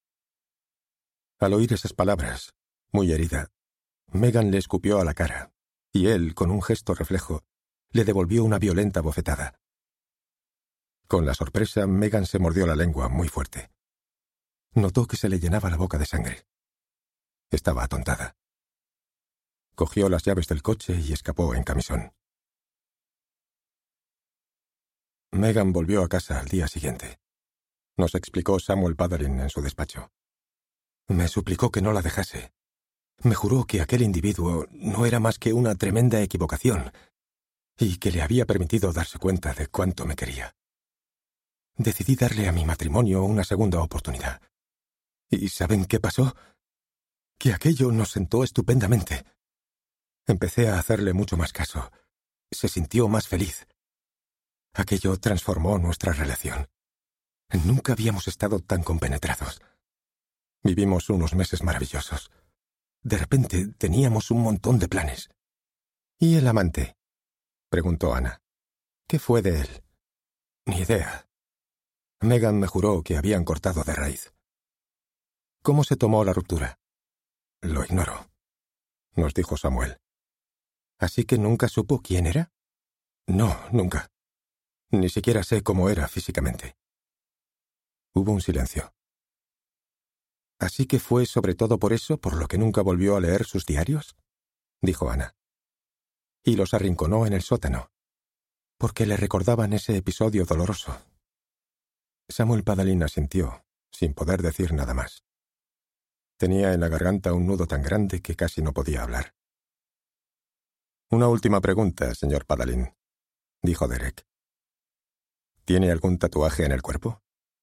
Al oír esas palabras, muy herida, Megan le escupió a la cara, y él, con un gesto reflejo, le devolvió una violenta bofetada. Con la sorpresa, Megan se mordió la lengua muy fuerte. Notó que se le llenaba la boca de sangre. Estaba atontada. Cogió las llaves del coche y escapó en camisón. Megan volvió a casa al día siguiente. Nos explicó Samuel Padarin en su despacho. Me suplicó que no la dejase. Me juró que aquel individuo no era más que una tremenda equivocación y que le había permitido darse cuenta de cuánto me quería. Decidí darle a mi matrimonio una segunda oportunidad. ¿Y saben qué pasó? Que aquello nos sentó estupendamente. Empecé a hacerle mucho más caso. Se sintió más feliz. Aquello transformó nuestra relación. Nunca habíamos estado tan compenetrados. Vivimos unos meses maravillosos. De repente teníamos un montón de planes. ¿Y el amante?, preguntó Ana. ¿Qué fue de él? Ni idea. Megan me juró que habían cortado de raíz. ¿Cómo se tomó la ruptura? Lo ignoro, nos dijo Samuel. ¿Así que nunca supo quién era? No, nunca. Ni siquiera sé cómo era físicamente. Hubo un silencio. ¿Así que fue sobre todo por eso por lo que nunca volvió a leer sus diarios?, dijo Ana. Y los arrinconó en el sótano, porque le recordaban ese episodio doloroso. Samuel Padarin asintió, sin poder decir nada más. Tenía en la garganta un nudo tan grande que casi no podía hablar. «Una última pregunta, señor Padarin», dijo Derek. «¿Tiene algún tatuaje en el cuerpo?»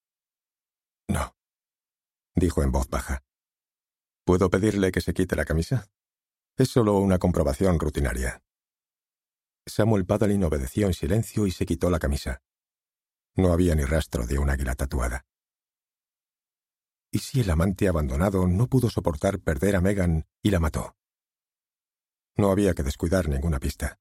«No», dijo en voz baja. «¿Puedo pedirle que se quite la camisa? Es solo una comprobación rutinaria». Samuel Padarin obedeció en silencio y se quitó la camisa. No había ni rastro de un águila tatuada. ¿Y si el amante abandonado no pudo soportar perder a Megan y la mató? No había que descuidar ninguna pista.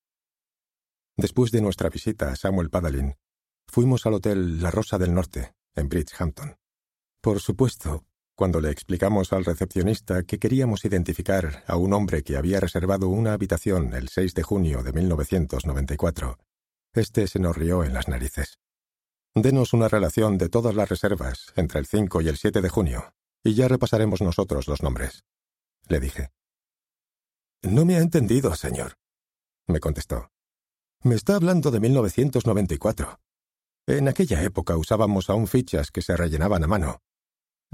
Después de nuestra visita a Samuel Padarin, fuimos al hotel La Rosa del Norte, en Bridgehampton. Por supuesto, cuando le explicamos al recepcionista que queríamos identificar a un hombre que había reservado una habitación el seis de junio de mil novecientos noventa y cuatro, este se nos rió en las narices. «Denos una relación de todas las reservas entre el cinco y el siete de junio, y ya repasaremos nosotros los nombres», le dije. «No me ha entendido, señor», me contestó. «Me está hablando de mil novecientos noventa y cuatro. En aquella época usábamos aún fichas que se rellenaban a mano,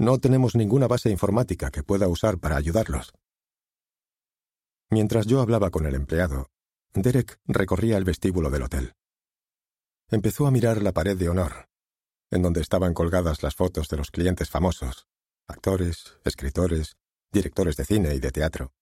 No tenemos ninguna base informática que pueda usar para ayudarlos. Mientras yo hablaba con el empleado, Derek recorría el vestíbulo del hotel. Empezó a mirar la pared de honor, en donde estaban colgadas las fotos de los clientes famosos, actores, escritores, directores de cine y de teatro.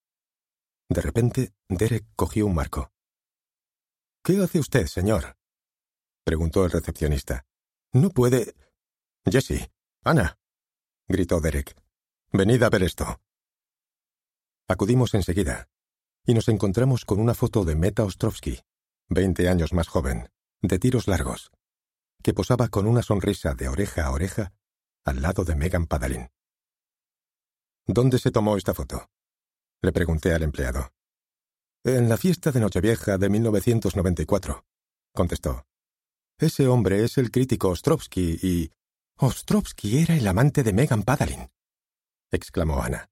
De repente, Derek cogió un marco. «¿Qué hace usted, señor?», preguntó el recepcionista. «No puede...» «Jesse, Ana», gritó Derek. «Venid a ver esto». Acudimos enseguida, y nos encontramos con una foto de Meta Ostrovsky, veinte años más joven, de tiros largos, que posaba con una sonrisa de oreja a oreja al lado de Megan Padalin. «¿Dónde se tomó esta foto?», le pregunté al empleado. «En la fiesta de Nochevieja de mil novecientos noventa y cuatro», contestó. «Ese hombre es el crítico Ostrovsky y...» «Ostrovsky era el amante de Megan Padalin», exclamó Ana.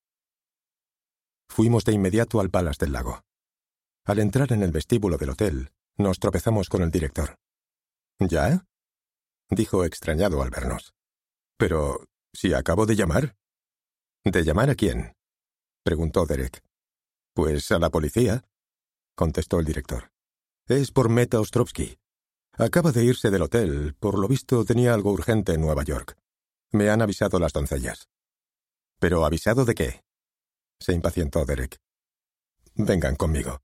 Fuimos de inmediato al Palace del Lago. Al entrar en el vestíbulo del hotel, nos tropezamos con el director. «¿Ya?», dijo extrañado al vernos. «Pero, si acabo de llamar». «¿De llamar a quién?», preguntó Derek. «Pues a la policía», contestó el director. «Es por Meta Ostrovsky. Acaba de irse del hotel. Por lo visto tenía algo urgente en Nueva York. Me han avisado las doncellas». «¿Pero avisado de qué?», se impacientó Derek. «Vengan conmigo».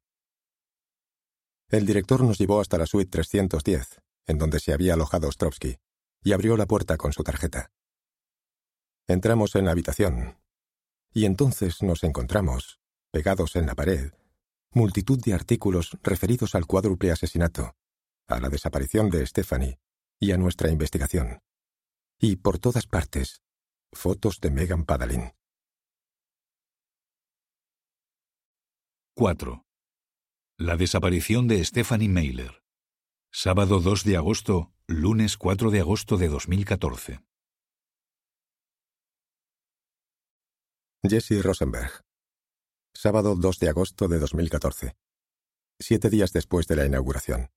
El director nos llevó hasta la suite trescientos diez, en donde se había alojado Ostrovsky, y abrió la puerta con su tarjeta. Entramos en la habitación, y entonces nos encontramos, pegados en la pared, multitud de artículos referidos al cuádruple asesinato, a la desaparición de Stephanie y a nuestra investigación. Y por todas partes, fotos de Megan Padalin. cuatro. La desaparición de Stephanie Meyler. Sábado dos de agosto, lunes cuatro de agosto de dos mil catorce. Jesse Rosenberg. Sábado dos de agosto de dos mil catorce. Siete días después de la inauguración.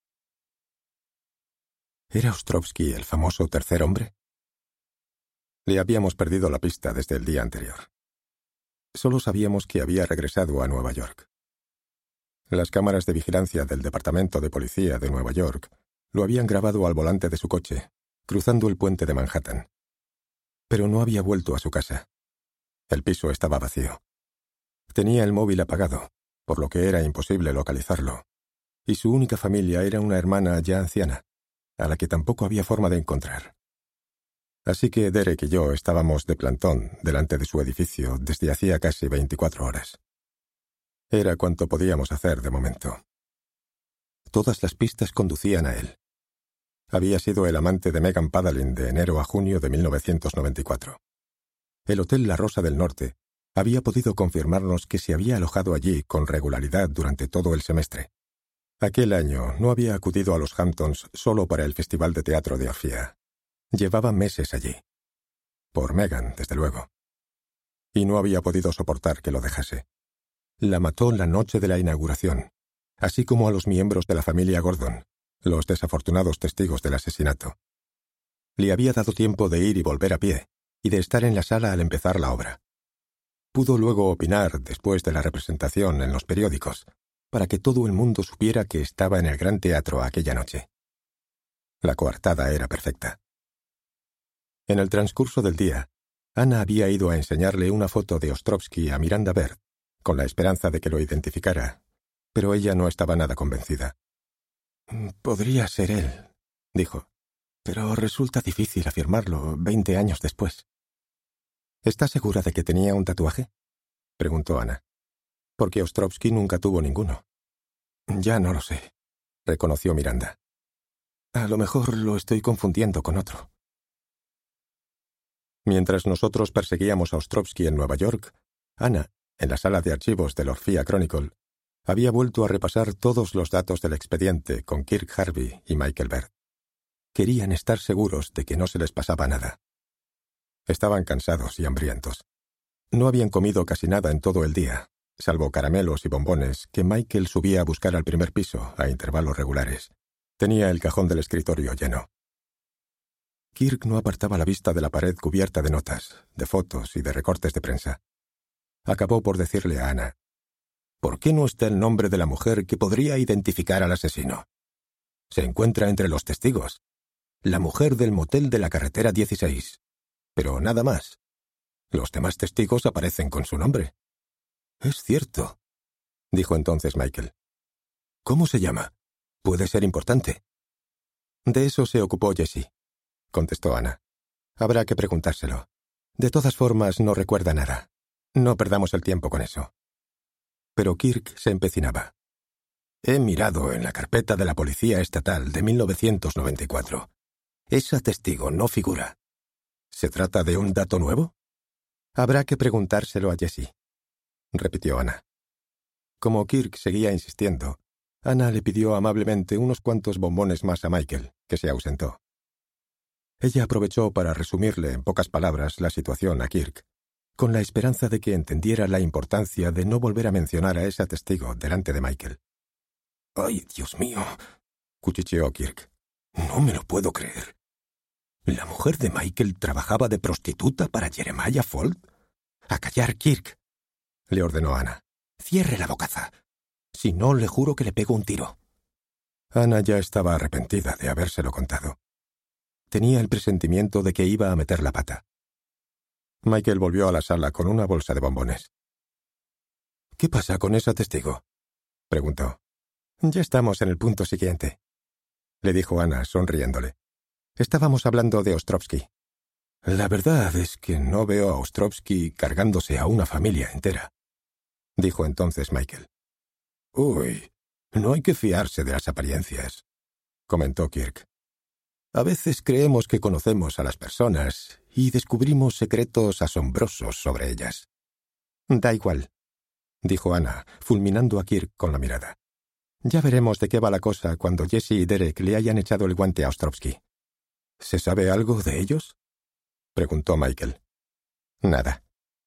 ¿Era Ostrovsky el famoso tercer hombre? Le habíamos perdido la pista desde el día anterior. Solo sabíamos que había regresado a Nueva York. Las cámaras de vigilancia del Departamento de Policía de Nueva York lo habían grabado al volante de su coche, cruzando el puente de Manhattan. Pero no había vuelto a su casa. El piso estaba vacío. Tenía el móvil apagado, por lo que era imposible localizarlo, y su única familia era una hermana ya anciana, a la que tampoco había forma de encontrar. Así que Derek y yo estábamos de plantón delante de su edificio desde hacía casi veinticuatro horas. Era cuanto podíamos hacer de momento. Todas las pistas conducían a él. Había sido el amante de Megan Padalin de enero a junio de mil novecientos noventa y cuatro. El Hotel La Rosa del Norte había podido confirmarnos que se había alojado allí con regularidad durante todo el semestre. Aquel año no había acudido a los Hamptons solo para el Festival de Teatro de Orfía. Llevaba meses allí. Por Megan, desde luego. Y no había podido soportar que lo dejase. La mató la noche de la inauguración, así como a los miembros de la familia Gordon, los desafortunados testigos del asesinato. Le había dado tiempo de ir y volver a pie, y de estar en la sala al empezar la obra. Pudo luego opinar después de la representación en los periódicos, para que todo el mundo supiera que estaba en el Gran Teatro aquella noche. La coartada era perfecta. En el transcurso del día, Ana había ido a enseñarle una foto de Ostrovsky a Miranda Baird, con la esperanza de que lo identificara, pero ella no estaba nada convencida. «Podría ser él», dijo, «pero resulta difícil afirmarlo veinte años después». «¿Está segura de que tenía un tatuaje?», preguntó Ana. «Porque Ostrovsky nunca tuvo ninguno». «Ya no lo sé», reconoció Miranda. «A lo mejor lo estoy confundiendo con otro». Mientras nosotros perseguíamos a Ostrovsky en Nueva York, Ana, en la sala de archivos del Orfía Chronicle, había vuelto a repasar todos los datos del expediente con Kirk Harvey y Michael Baird. Querían estar seguros de que no se les pasaba nada. Estaban cansados y hambrientos. No habían comido casi nada en todo el día, salvo caramelos y bombones que Michael subía a buscar al primer piso a intervalos regulares. Tenía el cajón del escritorio lleno. Kirk no apartaba la vista de la pared cubierta de notas, de fotos y de recortes de prensa. Acabó por decirle a Ana: «¿Por qué no está el nombre de la mujer que podría identificar al asesino? Se encuentra entre los testigos. La mujer del motel de la carretera dieciséis. Pero nada más. Los demás testigos aparecen con su nombre». «Es cierto», dijo entonces Michael. «¿Cómo se llama? Puede ser importante». «De eso se ocupó Jessie», contestó Ana. «Habrá que preguntárselo. De todas formas, no recuerda nada. No perdamos el tiempo con eso». Pero Kirk se empecinaba. «He mirado en la carpeta de la Policía Estatal de mil novecientos noventa y cuatro. Esa testigo no figura. ¿Se trata de un dato nuevo?» «Habrá que preguntárselo a Jessie», repitió Ana. Como Kirk seguía insistiendo, Ana le pidió amablemente unos cuantos bombones más a Michael, que se ausentó. Ella aprovechó para resumirle en pocas palabras la situación a Kirk, con la esperanza de que entendiera la importancia de no volver a mencionar a esa testigo delante de Michael. «¡Ay, Dios mío!», cuchicheó Kirk. «No me lo puedo creer. ¿La mujer de Michael trabajaba de prostituta para Jeremiah Fuld?» «A callar, Kirk», le ordenó Ana. «Cierre la bocaza. Si no, le juro que le pego un tiro». Ana ya estaba arrepentida de habérselo contado. Tenía el presentimiento de que iba a meter la pata. Michael volvió a la sala con una bolsa de bombones. «¿Qué pasa con esa testigo?», preguntó. «Ya estamos en el punto siguiente», le dijo Ana, sonriéndole. «Estábamos hablando de Ostrovsky». «La verdad es que no veo a Ostrovsky cargándose a una familia entera», dijo entonces Michael. «Uy, no hay que fiarse de las apariencias», comentó Kirk. «A veces creemos que conocemos a las personas y descubrimos secretos asombrosos sobre ellas». «Da igual», dijo Ana, fulminando a Kirk con la mirada. «Ya veremos de qué va la cosa cuando Jessie y Derek le hayan echado el guante a Ostrovsky». «¿Se sabe algo de ellos?», preguntó Michael. «Nada».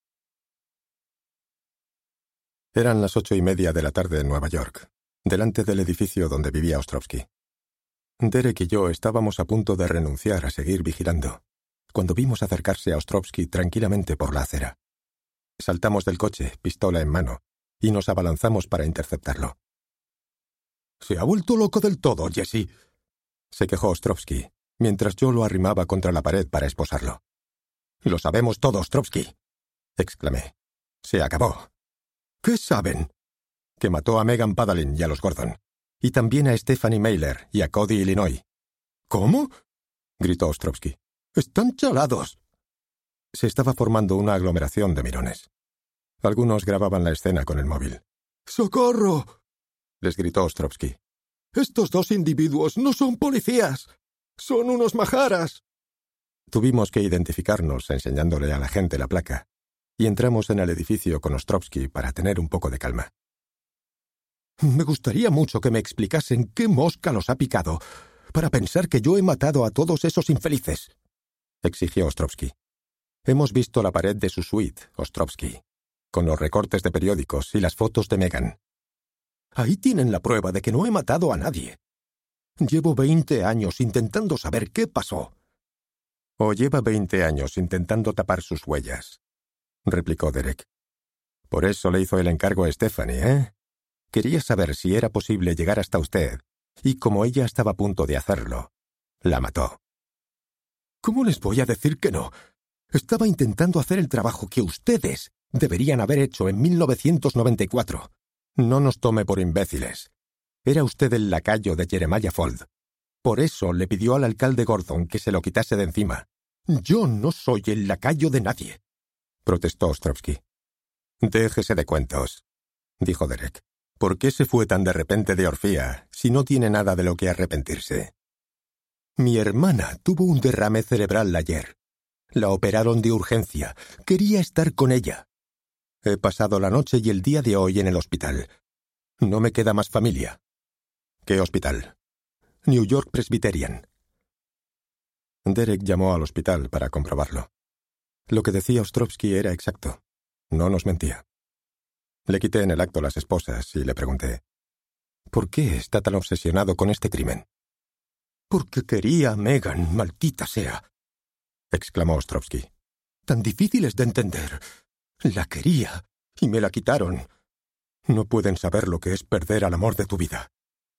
Eran las ocho y media de la tarde en Nueva York, delante del edificio donde vivía Ostrovsky. Derek y yo estábamos a punto de renunciar a seguir vigilando, cuando vimos acercarse a Ostrovsky tranquilamente por la acera. Saltamos del coche, pistola en mano, y nos abalanzamos para interceptarlo. «Se ha vuelto loco del todo, Jessie», se quejó Ostrovsky, mientras yo lo arrimaba contra la pared para esposarlo. «Lo sabemos todo, Ostrovsky», exclamé. «Se acabó». «¿Qué saben?» «Que mató a Megan Padalin y a los Gordon, y también a Stephanie Mailer y a Cody Illinois». «¿Cómo?», gritó Ostrovsky. «¡Están chalados!». Se estaba formando una aglomeración de mirones. Algunos grababan la escena con el móvil. «¡Socorro!», les gritó Ostrovsky. «Estos dos individuos no son policías. Son unos majaras». Tuvimos que identificarnos enseñándole a la gente la placa, y entramos en el edificio con Ostrovsky para tener un poco de calma. «Me gustaría mucho que me explicasen qué mosca los ha picado para pensar que yo he matado a todos esos infelices», exigió Ostrovsky. «Hemos visto la pared de su suite, Ostrovsky, con los recortes de periódicos y las fotos de Megan. Ahí tienen la prueba de que no he matado a nadie. Llevo veinte años intentando saber qué pasó». «O lleva veinte años intentando tapar sus huellas», replicó Derek. «Por eso le hizo el encargo a Stephanie, ¿eh? Quería saber si era posible llegar hasta usted, y como ella estaba a punto de hacerlo, la mató». «¿Cómo les voy a decir que no? Estaba intentando hacer el trabajo que ustedes deberían haber hecho en mil novecientos noventa y cuatro. No nos tome por imbéciles. Era usted el lacayo de Jeremiah Fuld. Por eso le pidió al alcalde Gordon que se lo quitase de encima. Yo no soy el lacayo de nadie», protestó Ostrovsky. «Déjese de cuentos», dijo Derek. «¿Por qué se fue tan de repente de Orfía si no tiene nada de lo que arrepentirse?» «Mi hermana tuvo un derrame cerebral ayer. La operaron de urgencia. Quería estar con ella. He pasado la noche y el día de hoy en el hospital. No me queda más familia». «¿Qué hospital?» «New York Presbyterian». Derek llamó al hospital para comprobarlo. Lo que decía Ostrovsky era exacto. No nos mentía. Le quité en el acto las esposas y le pregunté: «¿Por qué está tan obsesionado con este crimen?» «Porque quería a Megan, maldita sea. exclamó Ostrovsky. «Tan difíciles de entender. La quería y me la quitaron. No pueden saber lo que es perder al amor de tu vida».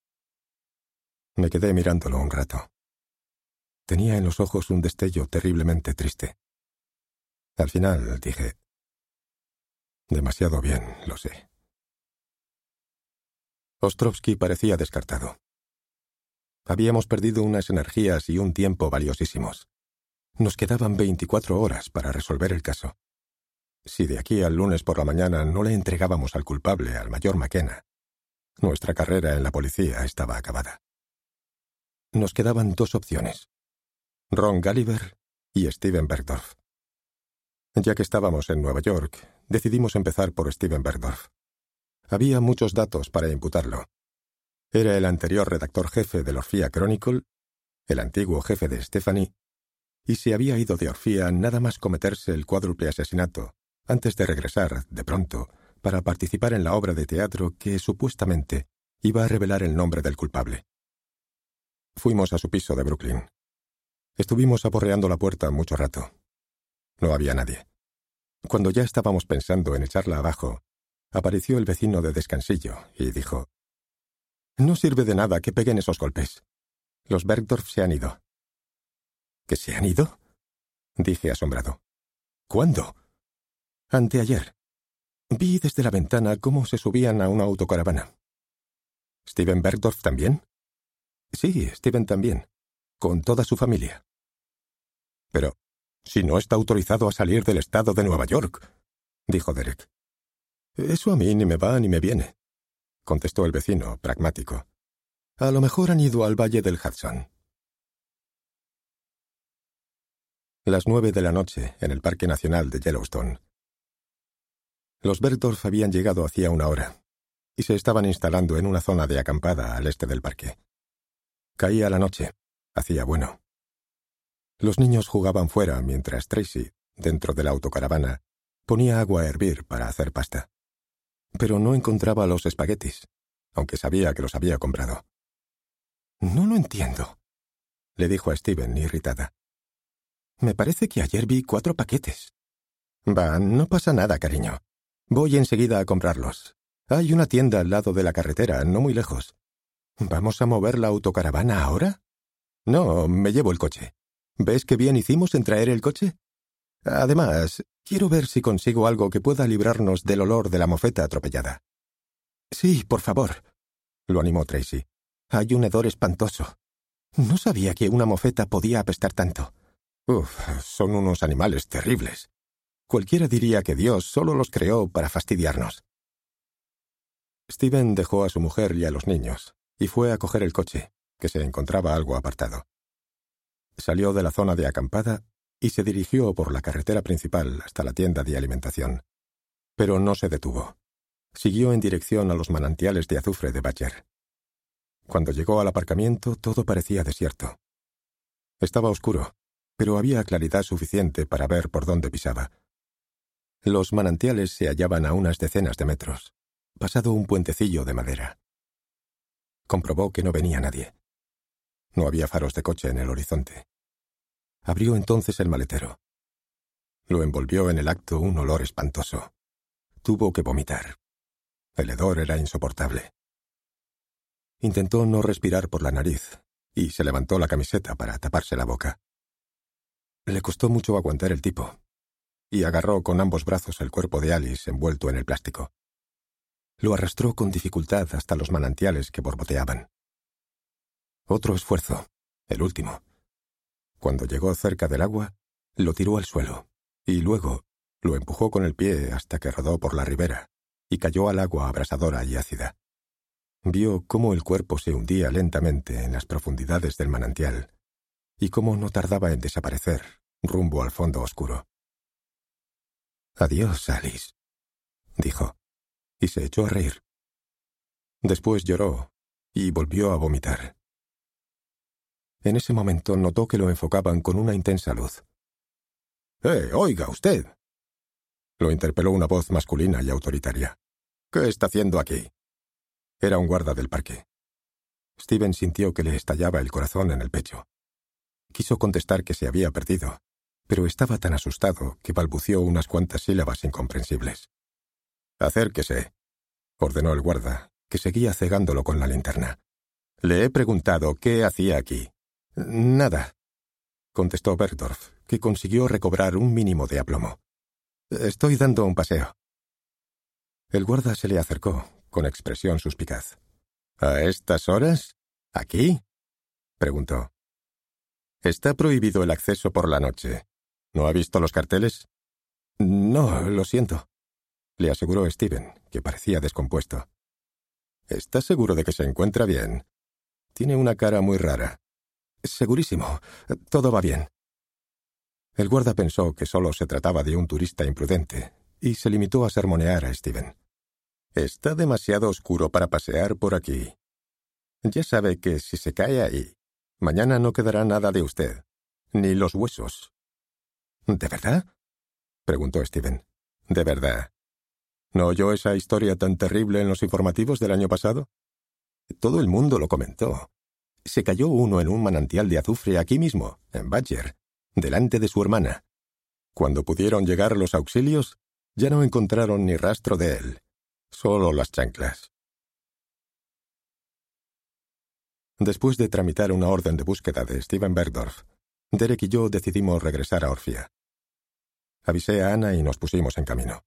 Me quedé mirándolo un rato. Tenía en los ojos un destello terriblemente triste. Al final dije: «Demasiado bien, lo sé». Ostrovsky parecía descartado. Habíamos perdido unas energías y un tiempo valiosísimos. Nos quedaban veinticuatro horas para resolver el caso. Si de aquí al lunes por la mañana no le entregábamos al culpable, al mayor McKenna, nuestra carrera en la policía estaba acabada. Nos quedaban dos opciones: Ron Gulliver y Steven Bergdorf. Ya que estábamos en Nueva York, decidimos empezar por Steven Bergdorf. Había muchos datos para imputarlo. Era el anterior redactor jefe del Orphea Chronicle, el antiguo jefe de Stephanie, y se había ido de Orphea nada más cometerse el cuádruple asesinato, antes de regresar, de pronto, para participar en la obra de teatro que, supuestamente, iba a revelar el nombre del culpable. Fuimos a su piso de Brooklyn. Estuvimos aporreando la puerta mucho rato. No había nadie. Cuando ya estábamos pensando en echarla abajo, apareció el vecino de descansillo y dijo: «No sirve de nada que peguen esos golpes. Los Bergdorf se han ido». ¿Que se han ido?, dije asombrado. «¿Cuándo?» «Anteayer. Vi desde la ventana cómo se subían a una autocaravana». «¿Steven Bergdorf también?» «Sí, Steven también. Con toda su familia». «Pero si no está autorizado a salir del estado de Nueva York», dijo Derek. «Eso a mí ni me va ni me viene», contestó el vecino, pragmático. «A lo mejor han ido al valle del Hudson». Las nueve de la noche, en el Parque Nacional de Yellowstone. Los Bergdorf habían llegado hacía una hora y se estaban instalando en una zona de acampada al este del parque. Caía la noche. Hacía bueno. Los niños jugaban fuera mientras Tracy, dentro de la autocaravana, ponía agua a hervir para hacer pasta. Pero no encontraba los espaguetis, aunque sabía que los había comprado. «No lo entiendo», le dijo a Steven, irritada. «Me parece que ayer vi cuatro paquetes». «Va, no pasa nada, cariño. Voy enseguida a comprarlos. Hay una tienda al lado de la carretera, no muy lejos». «¿Vamos a mover la autocaravana ahora?» «No, me llevo el coche. ¿Ves qué bien hicimos en traer el coche? Además, quiero ver si consigo algo que pueda librarnos del olor de la mofeta atropellada». «Sí, por favor», lo animó Tracy. «Hay un hedor espantoso. No sabía que una mofeta podía apestar tanto». «Uf, son unos animales terribles. Cualquiera diría que Dios solo los creó para fastidiarnos». Steven dejó a su mujer y a los niños y fue a coger el coche, que se encontraba algo apartado. Salió de la zona de acampada y se dirigió por la carretera principal hasta la tienda de alimentación. Pero no se detuvo. Siguió en dirección a los manantiales de azufre de Badger. Cuando llegó al aparcamiento, todo parecía desierto. Estaba oscuro, pero había claridad suficiente para ver por dónde pisaba. Los manantiales se hallaban a unas decenas de metros, pasado un puentecillo de madera. Comprobó que no venía nadie. No había faros de coche en el horizonte. Abrió entonces el maletero. Lo envolvió en el acto un olor espantoso. Tuvo que vomitar. El hedor era insoportable. Intentó no respirar por la nariz y se levantó la camiseta para taparse la boca. Le costó mucho aguantar el tipo y agarró con ambos brazos el cuerpo de Alice envuelto en el plástico. Lo arrastró con dificultad hasta los manantiales que borboteaban. Otro esfuerzo, el último. Cuando llegó cerca del agua, lo tiró al suelo y luego lo empujó con el pie hasta que rodó por la ribera y cayó al agua abrasadora y ácida. Vio cómo el cuerpo se hundía lentamente en las profundidades del manantial y cómo no tardaba en desaparecer rumbo al fondo oscuro. «Adiós, Alice», dijo, y se echó a reír. Después lloró y volvió a vomitar. En ese momento notó que lo enfocaban con una intensa luz. «¡Eh, oiga usted!», lo interpeló una voz masculina y autoritaria. «¿Qué está haciendo aquí?». Era un guarda del parque. Steven sintió que le estallaba el corazón en el pecho. Quiso contestar que se había perdido, pero estaba tan asustado que balbució unas cuantas sílabas incomprensibles. «Acérquese», ordenó el guarda, que seguía cegándolo con la linterna. «Le he preguntado qué hacía aquí». «Nada», contestó Bergdorf, que consiguió recobrar un mínimo de aplomo. «Estoy dando un paseo». El guarda se le acercó, con expresión suspicaz. «¿A estas horas? ¿Aquí?», preguntó. «Está prohibido el acceso por la noche. ¿No ha visto los carteles?» «No, lo siento», le aseguró Steven, que parecía descompuesto. «¿Estás seguro de que se encuentra bien? Tiene una cara muy rara». «Segurísimo. Todo va bien». El guarda pensó que solo se trataba de un turista imprudente y se limitó a sermonear a Steven. «Está demasiado oscuro para pasear por aquí. Ya sabe que si se cae ahí, mañana no quedará nada de usted, ni los huesos». «¿De verdad?», preguntó Steven. «De verdad. ¿No oyó esa historia tan terrible en los informativos del año pasado? Todo el mundo lo comentó. Se cayó uno en un manantial de azufre aquí mismo, en Badger, delante de su hermana. Cuando pudieron llegar los auxilios, ya no encontraron ni rastro de él, solo las chanclas». Después de tramitar una orden de búsqueda de Steven Bergdorf, Derek y yo decidimos regresar a Orfía. Avisé a Ana y nos pusimos en camino.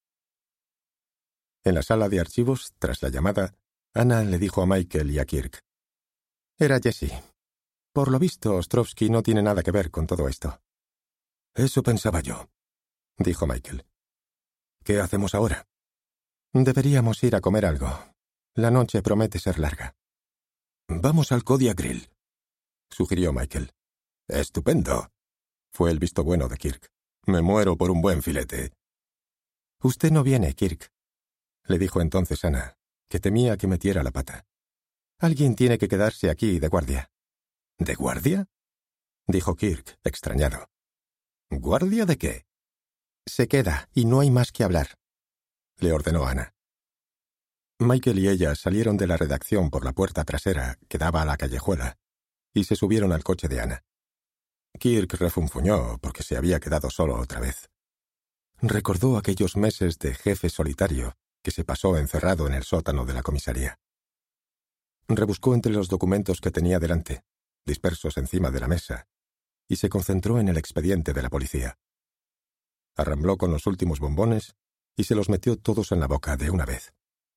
En la sala de archivos, tras la llamada, Ana le dijo a Michael y a Kirk: «Era Jesse. Por lo visto, Ostrovsky no tiene nada que ver con todo esto». «Eso pensaba yo», dijo Michael. «¿Qué hacemos ahora?» «Deberíamos ir a comer algo. La noche promete ser larga». «Vamos al Kodiak Grill», sugirió Michael. «Estupendo», fue el visto bueno de Kirk. «Me muero por un buen filete». «Usted no viene, Kirk», le dijo entonces Ana, que temía que metiera la pata. «Alguien tiene que quedarse aquí de guardia». «¿De guardia?», dijo Kirk, extrañado. «¿Guardia de qué?». «Se queda, y no hay más que hablar», le ordenó Ana. Michael y ella salieron de la redacción por la puerta trasera que daba a la callejuela y se subieron al coche de Ana. Kirk refunfuñó porque se había quedado solo otra vez. Recordó aquellos meses de jefe solitario que se pasó encerrado en el sótano de la comisaría. Rebuscó entre los documentos que tenía delante, dispersos encima de la mesa, y se concentró en el expediente de la policía. Arrambló con los últimos bombones y se los metió todos en la boca de una vez.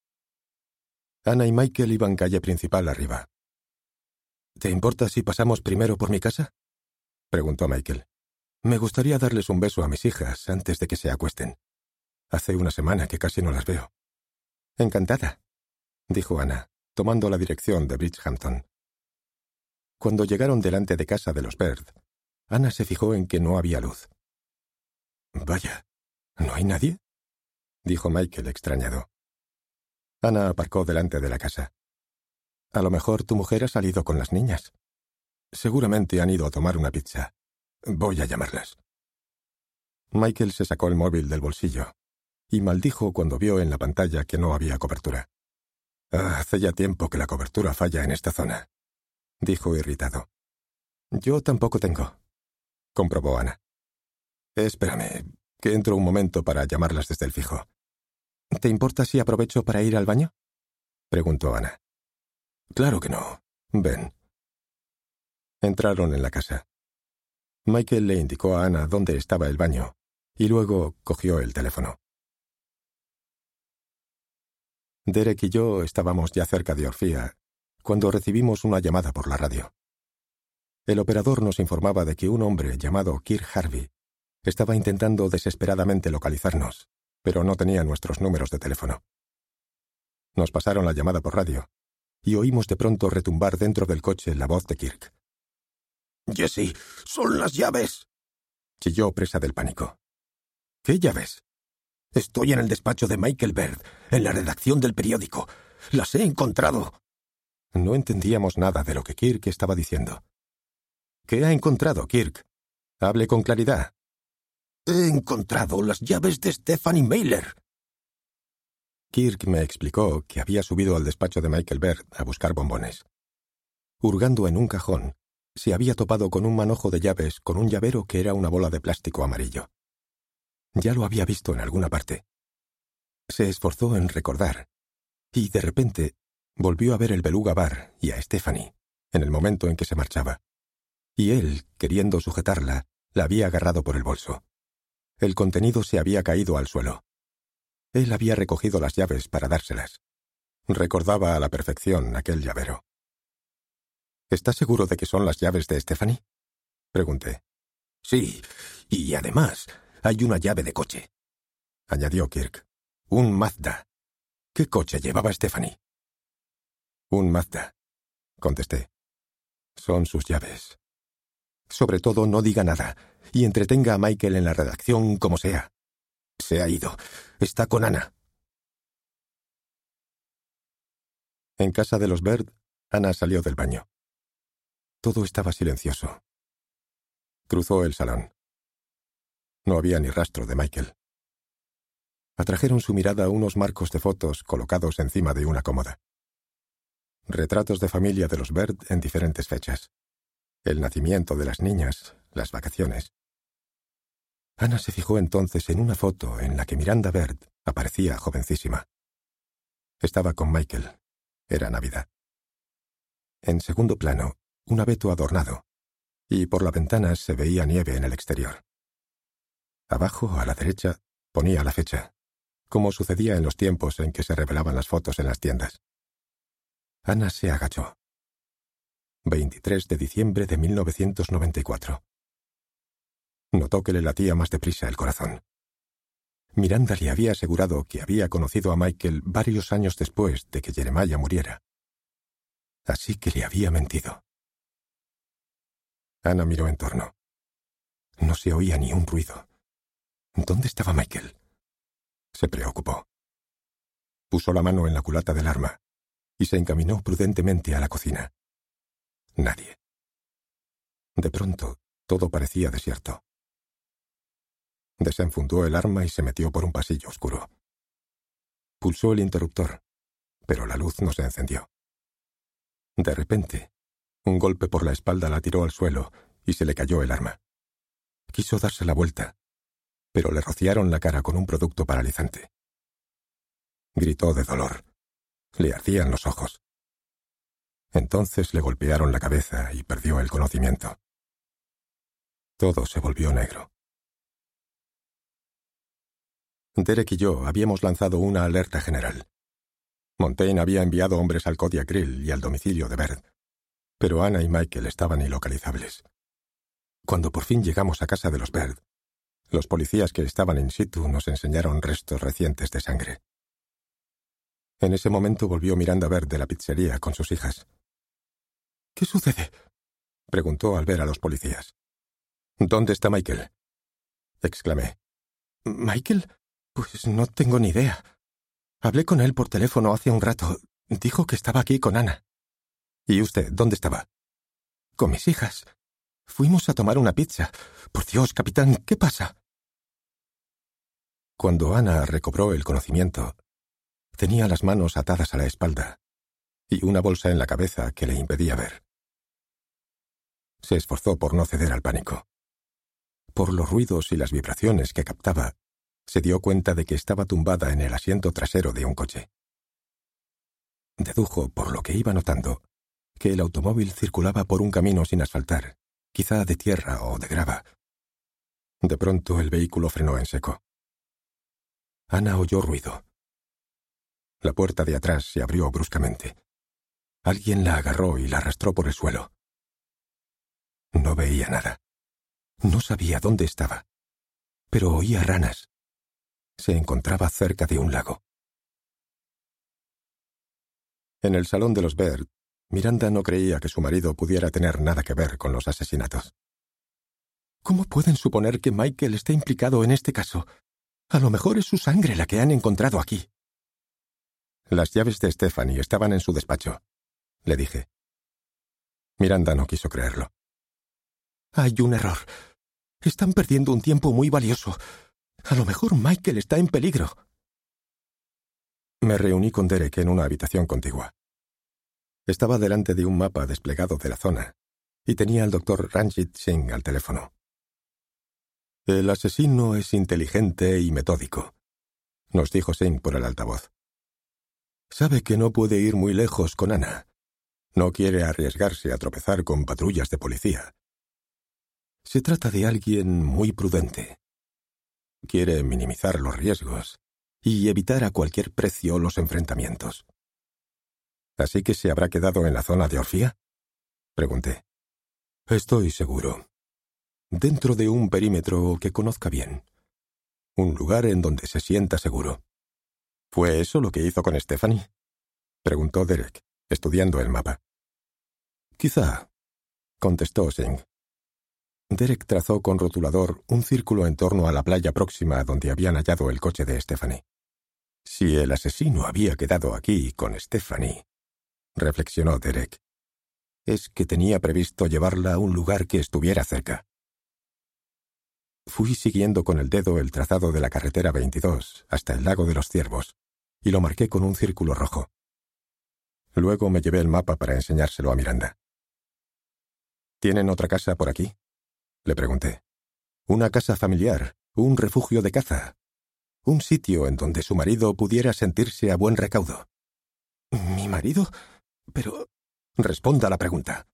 Ana y Michael iban calle principal arriba. «¿Te importa si pasamos primero por mi casa?», preguntó Michael. «Me gustaría darles un beso a mis hijas antes de que se acuesten. Hace una semana que casi no las veo». «Encantada», dijo Ana, tomando la dirección de Bridgehampton. Cuando llegaron delante de casa de los Bird, Ana se fijó en que no había luz. «Vaya, ¿no hay nadie?», dijo Michael extrañado. Ana aparcó delante de la casa. «A lo mejor tu mujer ha salido con las niñas. Seguramente han ido a tomar una pizza. Voy a llamarlas». Michael se sacó el móvil del bolsillo y maldijo cuando vio en la pantalla que no había cobertura. «Ah, hace ya tiempo que la cobertura falla en esta zona», dijo irritado. «Yo tampoco tengo», comprobó Ana. «Espérame, que entro un momento para llamarlas desde el fijo». «¿Te importa si aprovecho para ir al baño?», preguntó Ana. «Claro que no. Ven». Entraron en la casa. Michael le indicó a Ana dónde estaba el baño y luego cogió el teléfono. Derek y yo estábamos ya cerca de Orfía cuando recibimos una llamada por la radio. El operador nos informaba de que un hombre llamado Kirk Harvey estaba intentando desesperadamente localizarnos, pero no tenía nuestros números de teléfono. Nos pasaron la llamada por radio y oímos de pronto retumbar dentro del coche la voz de Kirk. «Jesse, son las llaves», chilló presa del pánico. «¿Qué llaves?». «Estoy en el despacho de Michael Bird, en la redacción del periódico. Las he encontrado». No entendíamos nada de lo que Kirk estaba diciendo. «¿Qué ha encontrado, Kirk? Hable con claridad». «He encontrado las llaves de Stephanie Mailer». Kirk me explicó que había subido al despacho de Michael Bird a buscar bombones. Hurgando en un cajón, se había topado con un manojo de llaves con un llavero que era una bola de plástico amarillo. Ya lo había visto en alguna parte. Se esforzó en recordar, y de repente volvió a ver el Beluga Bar y a Stephanie, en el momento en que se marchaba. Y él, queriendo sujetarla, la había agarrado por el bolso. El contenido se había caído al suelo. Él había recogido las llaves para dárselas. Recordaba a la perfección aquel llavero. —¿Estás seguro de que son las llaves de Stephanie? —pregunté. —Sí, y además hay una llave de coche —añadió Kirk—. Un Mazda. ¿Qué coche llevaba Stephanie? Un Mazda, contesté. Son sus llaves. Sobre todo no diga nada, y entretenga a Michael en la redacción como sea. Se ha ido. Está con Ana. En casa de los Bird, Ana salió del baño. Todo estaba silencioso. Cruzó el salón. No había ni rastro de Michael. Atrajeron su mirada unos marcos de fotos colocados encima de una cómoda. Retratos de familia de los Bird en diferentes fechas. El nacimiento de las niñas, las vacaciones. Ana se fijó entonces en una foto en la que Miranda Bird aparecía jovencísima. Estaba con Michael. Era Navidad. En segundo plano, un abeto adornado, y por la ventana se veía nieve en el exterior. Abajo, a la derecha, ponía la fecha, como sucedía en los tiempos en que se revelaban las fotos en las tiendas. Ana se agachó. veintitrés de diciembre de mil novecientos noventa y cuatro. Notó que le latía más deprisa el corazón. Miranda le había asegurado que había conocido a Michael varios años después de que Jeremiah muriera. Así que le había mentido. Ana miró en torno. No se oía ni un ruido. ¿Dónde estaba Michael? Se preocupó. Puso la mano en la culata del arma y se encaminó prudentemente a la cocina. Nadie. De pronto, todo parecía desierto. Desenfundó el arma y se metió por un pasillo oscuro. Pulsó el interruptor, pero la luz no se encendió. De repente, un golpe por la espalda la tiró al suelo y se le cayó el arma. Quiso darse la vuelta, pero le rociaron la cara con un producto paralizante. Gritó de dolor. Le ardían los ojos. Entonces le golpearon la cabeza y perdió el conocimiento. Todo se volvió negro. Derek y yo habíamos lanzado una alerta general. Montaigne había enviado hombres al Kodiak Grill y al domicilio de Bird, pero Ana y Michael estaban ilocalizables. Cuando por fin llegamos a casa de los Bird, los policías que estaban in situ nos enseñaron restos recientes de sangre. En ese momento volvió Miranda Bird de la pizzería con sus hijas. —¿Qué sucede? —preguntó al ver a los policías. —¿Dónde está Michael? —exclamé. —¿Michael? Pues no tengo ni idea. Hablé con él por teléfono hace un rato. Dijo que estaba aquí con Ana. —¿Y usted dónde estaba? —Con mis hijas. Fuimos a tomar una pizza. Por Dios, capitán, ¿qué pasa? Cuando Ana recobró el conocimiento, tenía las manos atadas a la espalda y una bolsa en la cabeza que le impedía ver. Se esforzó por no ceder al pánico. Por los ruidos y las vibraciones que captaba, se dio cuenta de que estaba tumbada en el asiento trasero de un coche. Dedujo, por lo que iba notando, que el automóvil circulaba por un camino sin asfaltar, quizá de tierra o de grava. De pronto el vehículo frenó en seco. Ana oyó ruido. La puerta de atrás se abrió bruscamente. Alguien la agarró y la arrastró por el suelo. No veía nada. No sabía dónde estaba, pero oía ranas. Se encontraba cerca de un lago. En el salón de los Bird, Miranda no creía que su marido pudiera tener nada que ver con los asesinatos. ¿Cómo pueden suponer que Michael esté implicado en este caso? A lo mejor es su sangre la que han encontrado aquí. Las llaves de Stephanie estaban en su despacho, le dije. Miranda no quiso creerlo. Hay un error. Están perdiendo un tiempo muy valioso. A lo mejor Michael está en peligro. Me reuní con Derek en una habitación contigua. Estaba delante de un mapa desplegado de la zona, y tenía al doctor Ranjit Singh al teléfono. «El asesino es inteligente y metódico», nos dijo Singh por el altavoz. «Sabe que no puede ir muy lejos con Ana. No quiere arriesgarse a tropezar con patrullas de policía. Se trata de alguien muy prudente. Quiere minimizar los riesgos y evitar a cualquier precio los enfrentamientos». «¿Así que se habrá quedado en la zona de Orfía?», pregunté. «Estoy seguro. Dentro de un perímetro que conozca bien. Un lugar en donde se sienta seguro». «¿Fue eso lo que hizo con Stephanie?», preguntó Derek, estudiando el mapa. «Quizá», contestó Singh. Derek trazó con rotulador un círculo en torno a la playa próxima donde habían hallado el coche de Stephanie. «Si el asesino había quedado aquí con Stephanie», reflexionó Derek, «es que tenía previsto llevarla a un lugar que estuviera cerca». Fui siguiendo con el dedo el trazado de la carretera veintidós hasta el lago de los Ciervos y lo marqué con un círculo rojo. Luego me llevé el mapa para enseñárselo a Miranda. «¿Tienen otra casa por aquí?», le pregunté. «Una casa familiar, un refugio de caza, un sitio en donde su marido pudiera sentirse a buen recaudo». «¿Mi marido? Pero...» «Responda a la pregunta».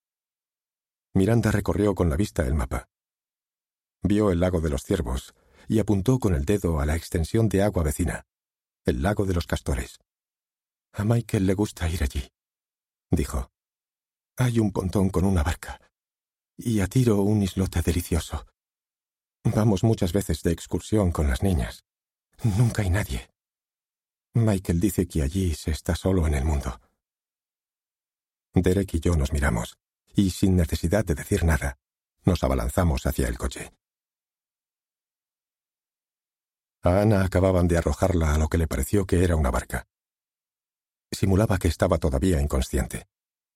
Miranda recorrió con la vista el mapa. Vio el lago de los Ciervos y apuntó con el dedo a la extensión de agua vecina, el lago de los Castores. «A Michael le gusta ir allí», dijo. «Hay un pontón con una barca y a tiro un islote delicioso. Vamos muchas veces de excursión con las niñas. Nunca hay nadie. Michael dice que allí se está solo en el mundo». Derek y yo nos miramos, y sin necesidad de decir nada, nos abalanzamos hacia el coche. A Ana acababan de arrojarla a lo que le pareció que era una barca. Simulaba que estaba todavía inconsciente.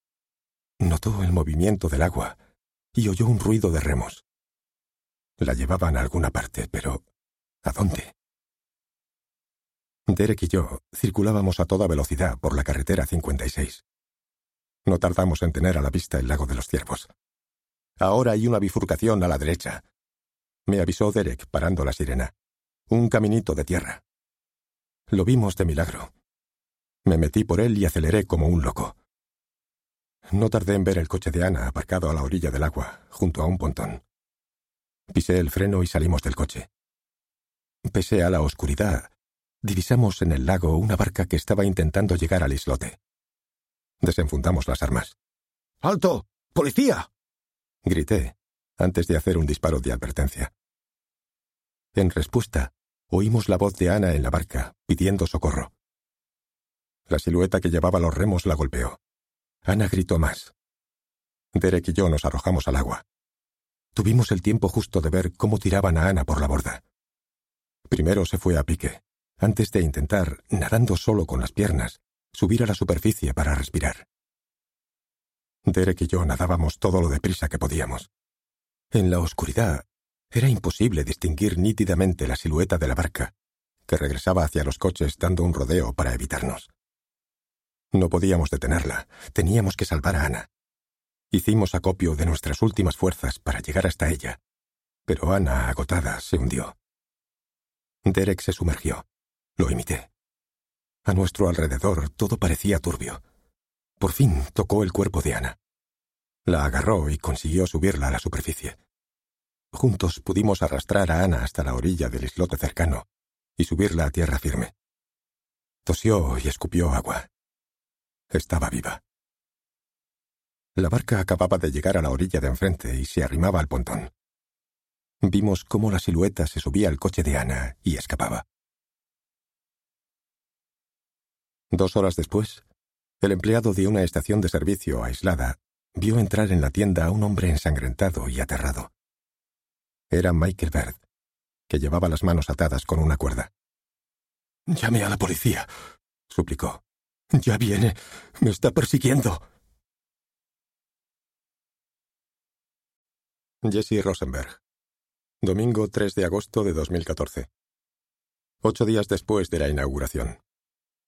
Notó el movimiento del agua y oyó un ruido de remos. La llevaban a alguna parte, pero ¿a dónde? Derek y yo circulábamos a toda velocidad por la carretera cincuenta y seis. No tardamos en tener a la vista el lago de los Ciervos. «Ahora hay una bifurcación a la derecha», me avisó Derek parando la sirena. «Un caminito de tierra». Lo vimos de milagro. Me metí por él y aceleré como un loco. No tardé en ver el coche de Ana aparcado a la orilla del agua, junto a un pontón. Pisé el freno y salimos del coche. Pese a la oscuridad, divisamos en el lago una barca que estaba intentando llegar al islote. Desenfundamos las armas. «¡Alto! ¡Policía!», grité, antes de hacer un disparo de advertencia. En respuesta, oímos la voz de Ana en la barca, pidiendo socorro. La silueta que llevaba los remos la golpeó. Ana gritó más. Derek y yo nos arrojamos al agua. Tuvimos el tiempo justo de ver cómo tiraban a Ana por la borda. Primero se fue a pique, antes de intentar, nadando solo con las piernas, subir a la superficie para respirar. Derek y yo nadábamos todo lo deprisa que podíamos. En la oscuridad era imposible distinguir nítidamente la silueta de la barca, que regresaba hacia los coches dando un rodeo para evitarnos. No podíamos detenerla, teníamos que salvar a Ana. Hicimos acopio de nuestras últimas fuerzas para llegar hasta ella, pero Ana, agotada, se hundió. Derek se sumergió. Lo imité. A nuestro alrededor todo parecía turbio. Por fin tocó el cuerpo de Ana. La agarró y consiguió subirla a la superficie. Juntos pudimos arrastrar a Ana hasta la orilla del islote cercano y subirla a tierra firme. Tosió y escupió agua. Estaba viva. La barca acababa de llegar a la orilla de enfrente y se arrimaba al pontón. Vimos cómo la silueta se subía al coche de Ana y escapaba. Dos horas después, el empleado de una estación de servicio aislada vio entrar en la tienda a un hombre ensangrentado y aterrado. Era Michael Bird, que llevaba las manos atadas con una cuerda. «Llame a la policía», suplicó. «Ya viene. Me está persiguiendo». Jesse Rosenberg. Domingo tres de agosto de dos mil catorce. Ocho días después de la inauguración.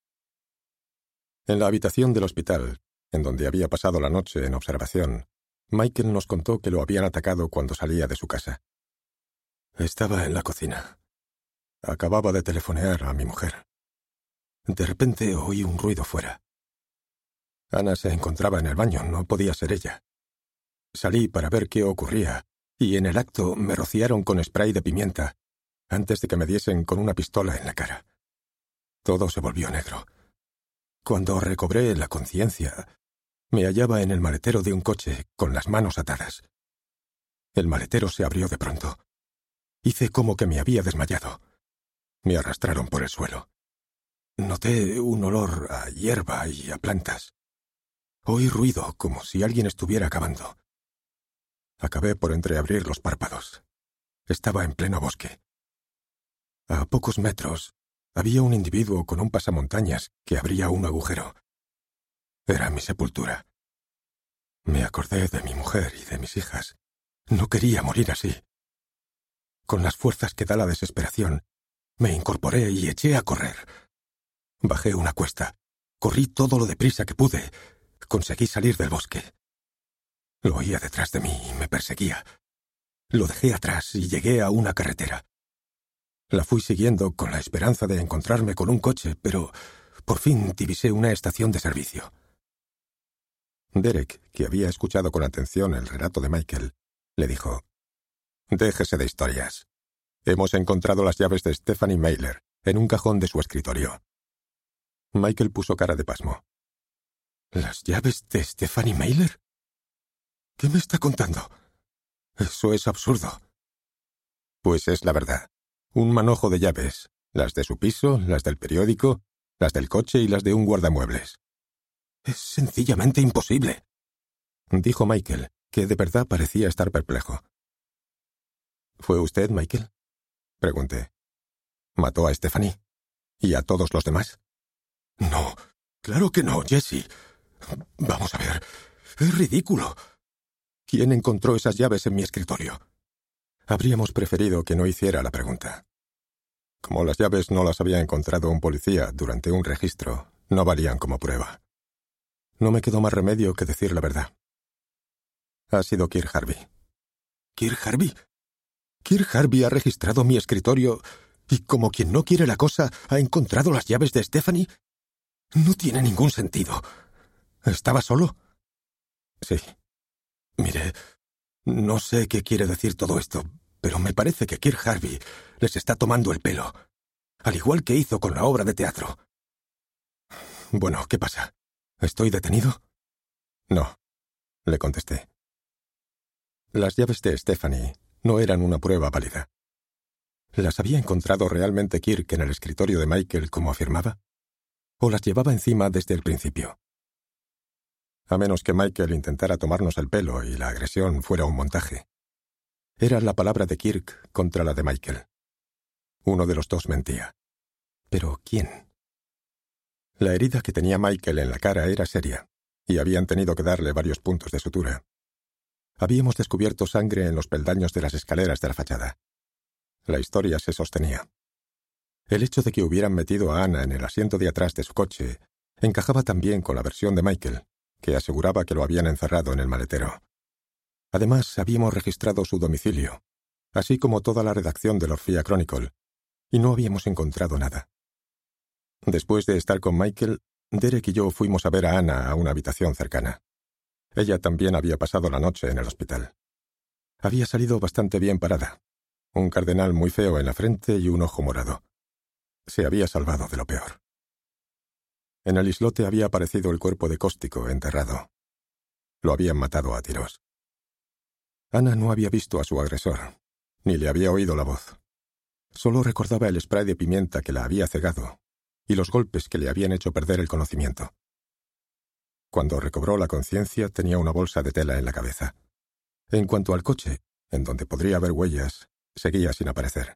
En la habitación del hospital, en donde había pasado la noche en observación, Michael nos contó que lo habían atacado cuando salía de su casa. Estaba en la cocina. Acababa de telefonear a mi mujer. De repente oí un ruido fuera. Ana se encontraba en el baño, no podía ser ella. Salí para ver qué ocurría, y en el acto me rociaron con spray de pimienta, antes de que me diesen con una pistola en la cara. Todo se volvió negro. Cuando recobré la conciencia, me hallaba en el maletero de un coche, con las manos atadas. El maletero se abrió de pronto. Hice como que me había desmayado. Me arrastraron por el suelo. Noté un olor a hierba y a plantas. Oí ruido como si alguien estuviera cavando. Acabé por entreabrir los párpados. Estaba en pleno bosque. A pocos metros había un individuo con un pasamontañas que abría un agujero. Era mi sepultura. Me acordé de mi mujer y de mis hijas. No quería morir así. Con las fuerzas que da la desesperación, me incorporé y eché a correr. Bajé una cuesta. Corrí todo lo deprisa que pude. Conseguí salir del bosque. Lo oía detrás de mí y me perseguía. Lo dejé atrás y llegué a una carretera. La fui siguiendo con la esperanza de encontrarme con un coche, pero por fin divisé una estación de servicio. Derek, que había escuchado con atención el relato de Michael, le dijo: «Déjese de historias. Hemos encontrado las llaves de Stephanie Mailer en un cajón de su escritorio». Michael puso cara de pasmo. ¿Las llaves de Stephanie Mailer? ¿Qué me está contando? Eso es absurdo. Pues es la verdad. Un manojo de llaves. Las de su piso, las del periódico, las del coche y las de un guardamuebles. Es sencillamente imposible, dijo Michael, que de verdad parecía estar perplejo. ¿Fue usted, Michael?, pregunté. ¿Mató a Stephanie? ¿Y a todos los demás? No, claro que no, Jesse. Vamos a ver, es ridículo. ¿Quién encontró esas llaves en mi escritorio? Habríamos preferido que no hiciera la pregunta. Como las llaves no las había encontrado un policía durante un registro, no valían como prueba. No me quedó más remedio que decir la verdad. Ha sido Kirk Harvey. ¿Kirk Harvey? Kirk Harvey ha registrado mi escritorio y, como quien no quiere la cosa, ha encontrado las llaves de Stephanie. No tiene ningún sentido. ¿Estaba solo? Sí. Mire, no sé qué quiere decir todo esto, pero me parece que Kirk Harvey les está tomando el pelo, al igual que hizo con la obra de teatro. Bueno, ¿qué pasa? ¿Estoy detenido? No, le contesté. Las llaves de Stephanie no eran una prueba válida. ¿Las había encontrado realmente Kirk en el escritorio de Michael, como afirmaba? ¿O las llevaba encima desde el principio? A menos que Michael intentara tomarnos el pelo y la agresión fuera un montaje. Era la palabra de Kirk contra la de Michael. Uno de los dos mentía. ¿Pero quién? La herida que tenía Michael en la cara era seria, y habían tenido que darle varios puntos de sutura. Habíamos descubierto sangre en los peldaños de las escaleras de la fachada. La historia se sostenía. El hecho de que hubieran metido a Ana en el asiento de atrás de su coche encajaba también con la versión de Michael, que aseguraba que lo habían encerrado en el maletero. Además, habíamos registrado su domicilio, así como toda la redacción del Orphea Chronicle, y no habíamos encontrado nada. Después de estar con Michael, Derek y yo fuimos a ver a Ana a una habitación cercana. Ella también había pasado la noche en el hospital. Había salido bastante bien parada. Un cardenal muy feo en la frente y un ojo morado. Se había salvado de lo peor. En el islote había aparecido el cuerpo de Cóstico enterrado. Lo habían matado a tiros. Ana no había visto a su agresor, ni le había oído la voz. Solo recordaba el spray de pimienta que la había cegado y los golpes que le habían hecho perder el conocimiento. Cuando recobró la conciencia, tenía una bolsa de tela en la cabeza. En cuanto al coche, en donde podría haber huellas, seguía sin aparecer.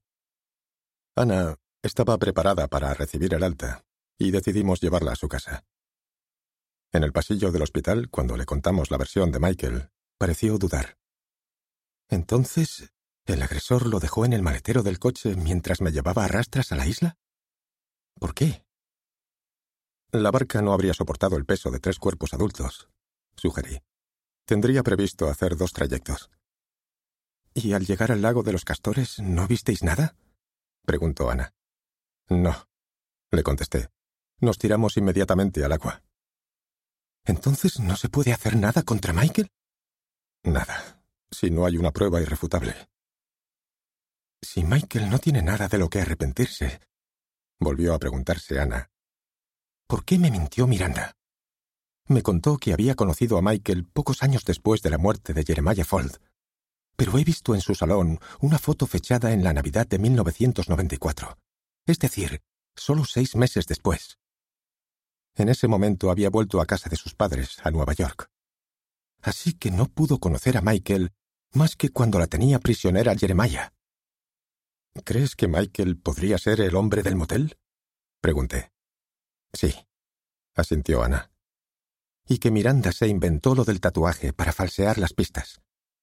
Ana estaba preparada para recibir el alta, y decidimos llevarla a su casa. En el pasillo del hospital, cuando le contamos la versión de Michael, pareció dudar. ¿Entonces el agresor lo dejó en el maletero del coche mientras me llevaba a rastras a la isla? ¿Por qué? La barca no habría soportado el peso de tres cuerpos adultos, sugerí. Tendría previsto hacer dos trayectos. ¿Y al llegar al lago de los Castores no visteis nada?, preguntó Ana. No, le contesté. Nos tiramos inmediatamente al agua. ¿Entonces no se puede hacer nada contra Michael? Nada, si no hay una prueba irrefutable. Si Michael no tiene nada de lo que arrepentirse, volvió a preguntarse Ana, ¿por qué me mintió Miranda? Me contó que había conocido a Michael pocos años después de la muerte de Jeremiah Fuld, pero he visto en su salón una foto fechada en la Navidad de mil novecientos noventa y cuatro, es decir, solo seis meses después. En ese momento había vuelto a casa de sus padres, a Nueva York. Así que no pudo conocer a Michael más que cuando la tenía prisionera Jeremiah. ¿Crees que Michael podría ser el hombre del motel?, pregunté. Sí, asintió Ana. Y que Miranda se inventó lo del tatuaje para falsear las pistas.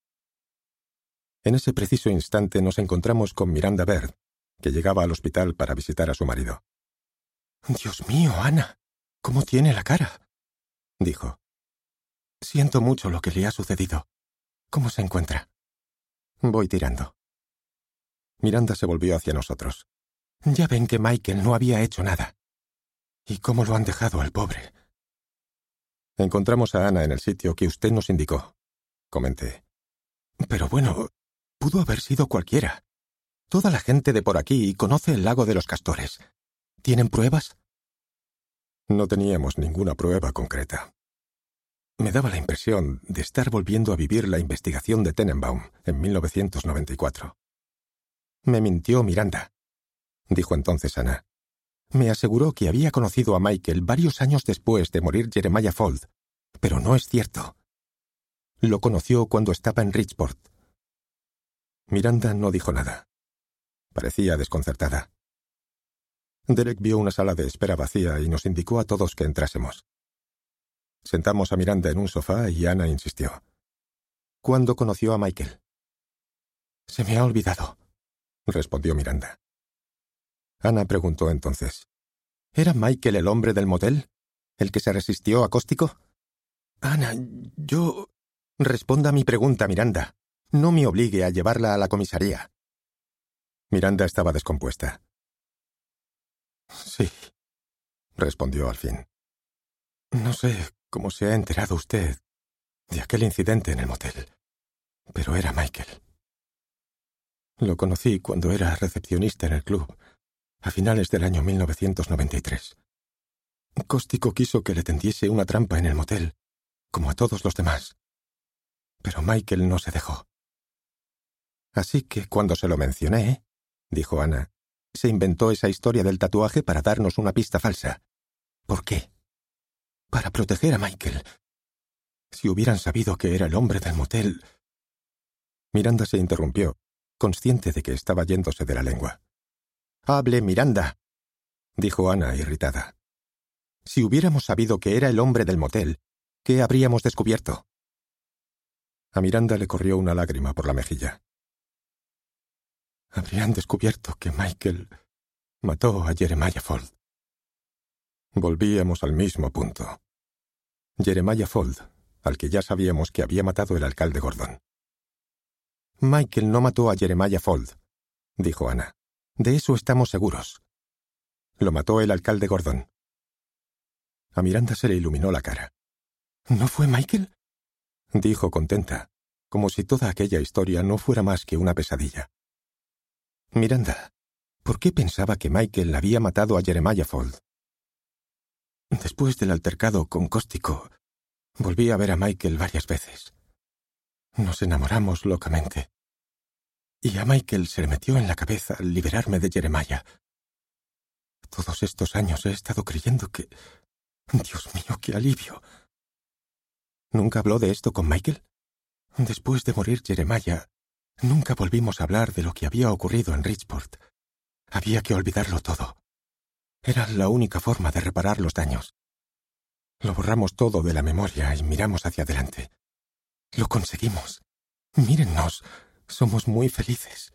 En ese preciso instante nos encontramos con Miranda Baird, que llegaba al hospital para visitar a su marido. «Dios mío, Ana, ¿cómo tiene la cara?», dijo. «Siento mucho lo que le ha sucedido. ¿Cómo se encuentra?». «Voy tirando». Miranda se volvió hacia nosotros. «Ya ven que Michael no había hecho nada. ¿Y cómo lo han dejado al pobre?». «Encontramos a Ana en el sitio que usted nos indicó», comenté. «Pero bueno, pudo haber sido cualquiera. Toda la gente de por aquí conoce el lago de los Castores. ¿Tienen pruebas?». No teníamos ninguna prueba concreta. Me daba la impresión de estar volviendo a vivir la investigación de Tenenbaum en mil novecientos noventa y cuatro. «Me mintió Miranda», dijo entonces Ana. «Me aseguró que había conocido a Michael varios años después de morir Jeremiah Fuld, pero no es cierto. Lo conoció cuando estaba en Richport». Miranda no dijo nada. Parecía desconcertada. Derek vio una sala de espera vacía y nos indicó a todos que entrásemos. Sentamos a Miranda en un sofá y Ana insistió. «¿Cuándo conoció a Michael?». «Se me ha olvidado», respondió Miranda. Ana preguntó entonces. ¿Era Michael el hombre del motel? ¿El que se resistió a Cóstico? «Ana, yo...». «Responda a mi pregunta, Miranda. No me obligue a llevarla a la comisaría». Miranda estaba descompuesta. «Sí», respondió al fin. «No sé cómo se ha enterado usted de aquel incidente en el motel, pero era Michael. Lo conocí cuando era recepcionista en el club, a finales del año mil novecientos noventa y tres. Cóstico quiso que le tendiese una trampa en el motel, como a todos los demás, pero Michael no se dejó. Así que cuando se lo mencioné, dijo Ana, se inventó esa historia del tatuaje para darnos una pista falsa. ¿Por qué? Para proteger a Michael. Si hubieran sabido que era el hombre del motel... Miranda se interrumpió, consciente de que estaba yéndose de la lengua. «Hable, Miranda», dijo Ana, irritada. «Si hubiéramos sabido que era el hombre del motel, ¿qué habríamos descubierto?». A Miranda le corrió una lágrima por la mejilla. «Habrían descubierto que Michael mató a Jeremiah Fuld». Volvíamos al mismo punto. Jeremiah Fuld, al que ya sabíamos que había matado el alcalde Gordon. «Michael no mató a Jeremiah Fuld», dijo Ana. «De eso estamos seguros. Lo mató el alcalde Gordon». A Miranda se le iluminó la cara. «¿No fue Michael?», dijo contenta, como si toda aquella historia no fuera más que una pesadilla. «Miranda, ¿por qué pensaba que Michael había matado a Jeremiah Fuld?». «Después del altercado con Cóstico, volví a ver a Michael varias veces. Nos enamoramos locamente. Y a Michael se le metió en la cabeza liberarme de Jeremiah. Todos estos años he estado creyendo que... Dios mío, qué alivio». «¿Nunca habló de esto con Michael?». «Después de morir Jeremiah, nunca volvimos a hablar de lo que había ocurrido en Richport. Había que olvidarlo todo. Era la única forma de reparar los daños. Lo borramos todo de la memoria y miramos hacia adelante. Lo conseguimos. Mírennos, somos muy felices».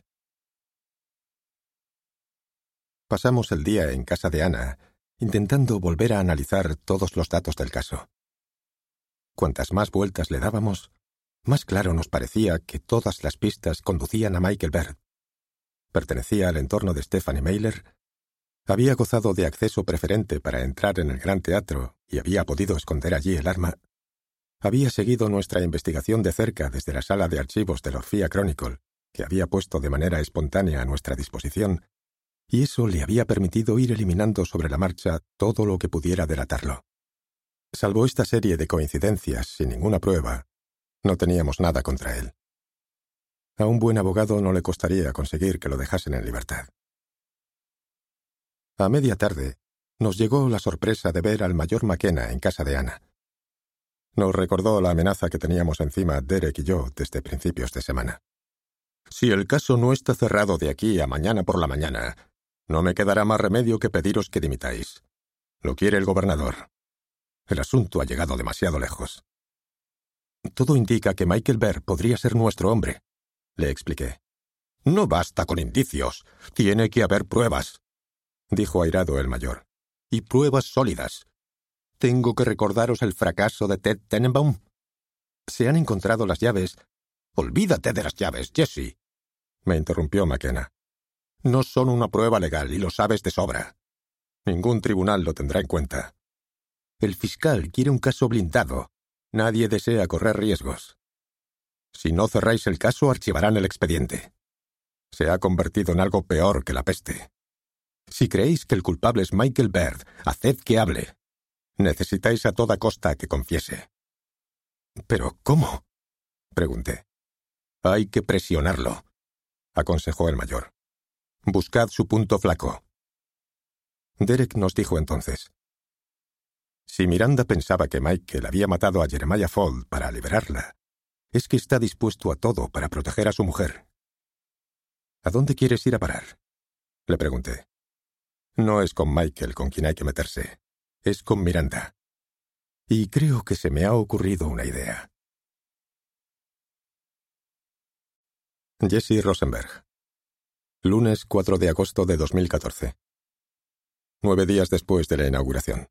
Pasamos el día en casa de Ana, intentando volver a analizar todos los datos del caso. cuantas más vueltas le dábamos, más claro nos parecía que todas las pistas conducían a Michael Baird. Pertenecía al entorno de Stephanie Mailer, había gozado de acceso preferente para entrar en el Gran Teatro y había podido esconder allí el arma. Había seguido nuestra investigación de cerca desde la sala de archivos del Orphea Chronicle, que había puesto de manera espontánea a nuestra disposición, y eso le había permitido ir eliminando sobre la marcha todo lo que pudiera delatarlo. Salvo esta serie de coincidencias sin ninguna prueba, no teníamos nada contra él. A un buen abogado no le costaría conseguir que lo dejasen en libertad. A media tarde, nos llegó la sorpresa de ver al mayor McKenna en casa de Anna. Nos recordó la amenaza que teníamos encima Derek y yo desde principios de semana. Si el caso no está cerrado de aquí a mañana por la mañana, no me quedará más remedio que pediros que dimitáis. Lo quiere el gobernador. El asunto ha llegado demasiado lejos. Todo indica que Michael Baird podría ser nuestro hombre, le expliqué. No basta con indicios. Tiene que haber pruebas, dijo airado el mayor. Y pruebas sólidas. Tengo que recordaros el fracaso de Ted Tenenbaum. Se han encontrado las llaves. Olvídate de las llaves, Jesse, me interrumpió McKenna. No son una prueba legal y lo sabes de sobra. Ningún tribunal lo tendrá en cuenta. El fiscal quiere un caso blindado. Nadie desea correr riesgos. Si no cerráis el caso, archivarán el expediente. Se ha convertido en algo peor que la peste. Si creéis que el culpable es Michael Baird, haced que hable. Necesitáis a toda costa que confiese. ¿Pero cómo?, pregunté. Hay que presionarlo, aconsejó el mayor. Buscad su punto flaco. Derek nos dijo entonces. Si Miranda pensaba que Michael había matado a Jeremiah Fuld para liberarla, es que está dispuesto a todo para proteger a su mujer. ¿A dónde quieres ir a parar?, le pregunté. No es con Michael con quien hay que meterse, es con Miranda. Y creo que se me ha ocurrido una idea. Jesse Rosenberg. Lunes cuatro de agosto de dos mil catorce. Nueve días después de la inauguración.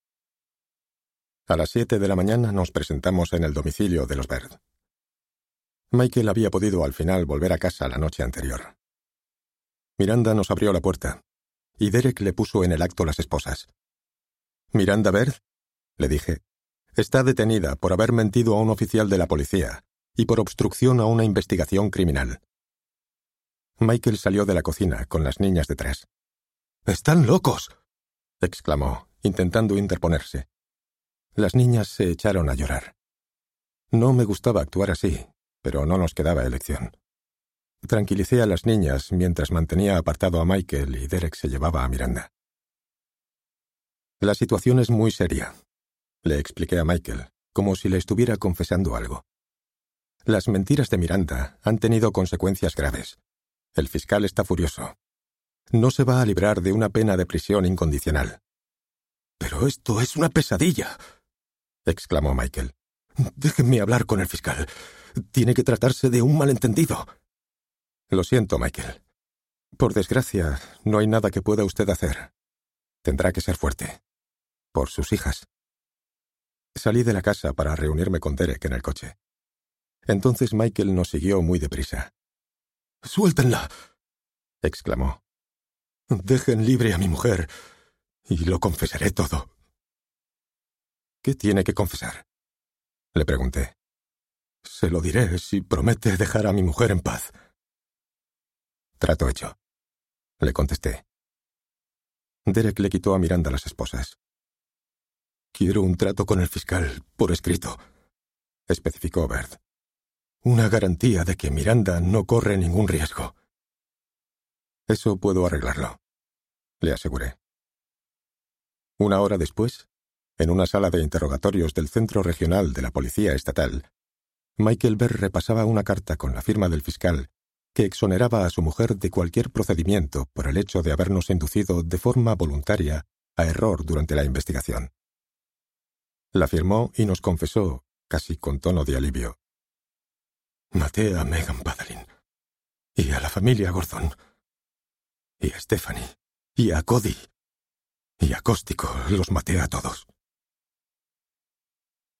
A las siete de la mañana nos presentamos en el domicilio de los Baird. Michael había podido al final volver a casa la noche anterior. Miranda nos abrió la puerta, y Derek le puso en el acto las esposas. «Miranda Baird», le dije, «está detenida por haber mentido a un oficial de la policía y por obstrucción a una investigación criminal». Michael salió de la cocina con las niñas detrás. «¡Están locos!», exclamó, intentando interponerse. Las niñas se echaron a llorar. No me gustaba actuar así, pero no nos quedaba elección. Tranquilicé a las niñas mientras mantenía apartado a Michael y Derek se llevaba a Miranda. La situación es muy seria, le expliqué a Michael, como si le estuviera confesando algo. Las mentiras de Miranda han tenido consecuencias graves. El fiscal está furioso. No se va a librar de una pena de prisión incondicional. «Pero esto es una pesadilla», exclamó Michael. «Déjenme hablar con el fiscal. Tiene que tratarse de un malentendido». «Lo siento, Michael. Por desgracia, no hay nada que pueda usted hacer. Tendrá que ser fuerte. Por sus hijas». Salí de la casa para reunirme con Derek en el coche. Entonces Michael nos siguió muy deprisa. «¡Suéltenla!», exclamó. «Dejen libre a mi mujer y lo confesaré todo». «¿Qué tiene que confesar?», le pregunté. «Se lo diré si promete dejar a mi mujer en paz». «Trato hecho», le contesté. Derek le quitó a Miranda las esposas. «Quiero un trato con el fiscal, por escrito», especificó Baird. «Una garantía de que Miranda no corre ningún riesgo». «Eso puedo arreglarlo», le aseguré. Una hora después, en una sala de interrogatorios del Centro Regional de la Policía Estatal, Michael Baird repasaba una carta con la firma del fiscal que exoneraba a su mujer de cualquier procedimiento por el hecho de habernos inducido de forma voluntaria a error durante la investigación. La firmó y nos confesó, casi con tono de alivio. «Maté a Megan Padalin, y a la familia Gordon, y a Stephanie, y a Cody, y a Cóstico, los maté a todos».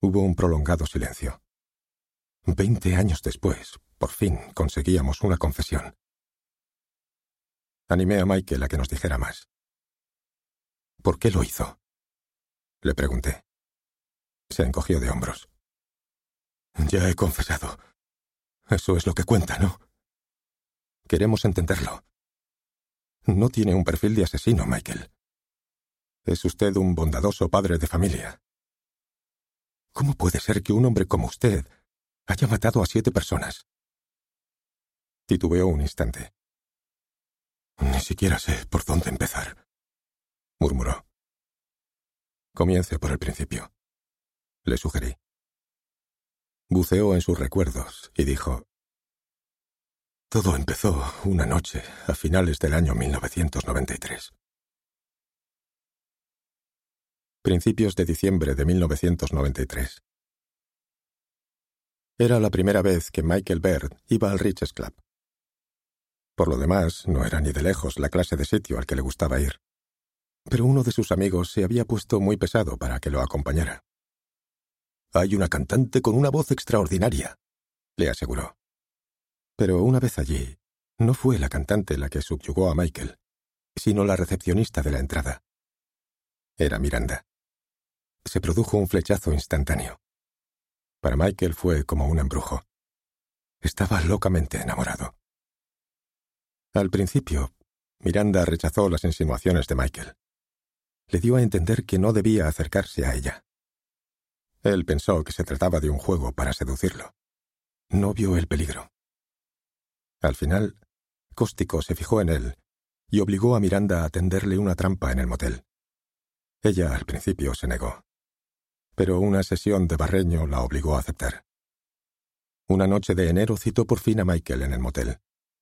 Hubo un prolongado silencio. Veinte años después, por fin, conseguíamos una confesión. Animé a Michael a que nos dijera más. ¿Por qué lo hizo?, le pregunté. Se encogió de hombros. Ya he confesado. Eso es lo que cuenta, ¿no? Queremos entenderlo. No tiene un perfil de asesino, Michael. Es usted un bondadoso padre de familia. ¿Cómo puede ser que un hombre como usted haya matado a siete personas? Titubeó un instante. Ni siquiera sé por dónde empezar, murmuró. Comience por el principio, le sugerí. Buceó en sus recuerdos y dijo: todo empezó una noche a finales del año mil novecientos noventa y tres. Principios de diciembre de mil novecientos noventa y tres. Era la primera vez que Michael Baird iba al Riches Club. Por lo demás, no era ni de lejos la clase de sitio al que le gustaba ir. Pero uno de sus amigos se había puesto muy pesado para que lo acompañara. «Hay una cantante con una voz extraordinaria», le aseguró. Pero una vez allí, no fue la cantante la que subyugó a Michael, sino la recepcionista de la entrada. Era Miranda. Se produjo un flechazo instantáneo. Para Michael fue como un embrujo. Estaba locamente enamorado. Al principio, Miranda rechazó las insinuaciones de Michael. Le dio a entender que no debía acercarse a ella. Él pensó que se trataba de un juego para seducirlo. No vio el peligro. Al final, Cóstico se fijó en él y obligó a Miranda a tenderle una trampa en el motel. Ella al principio se negó, pero una sesión de barreño la obligó a aceptar. Una noche de enero citó por fin a Michael en el motel.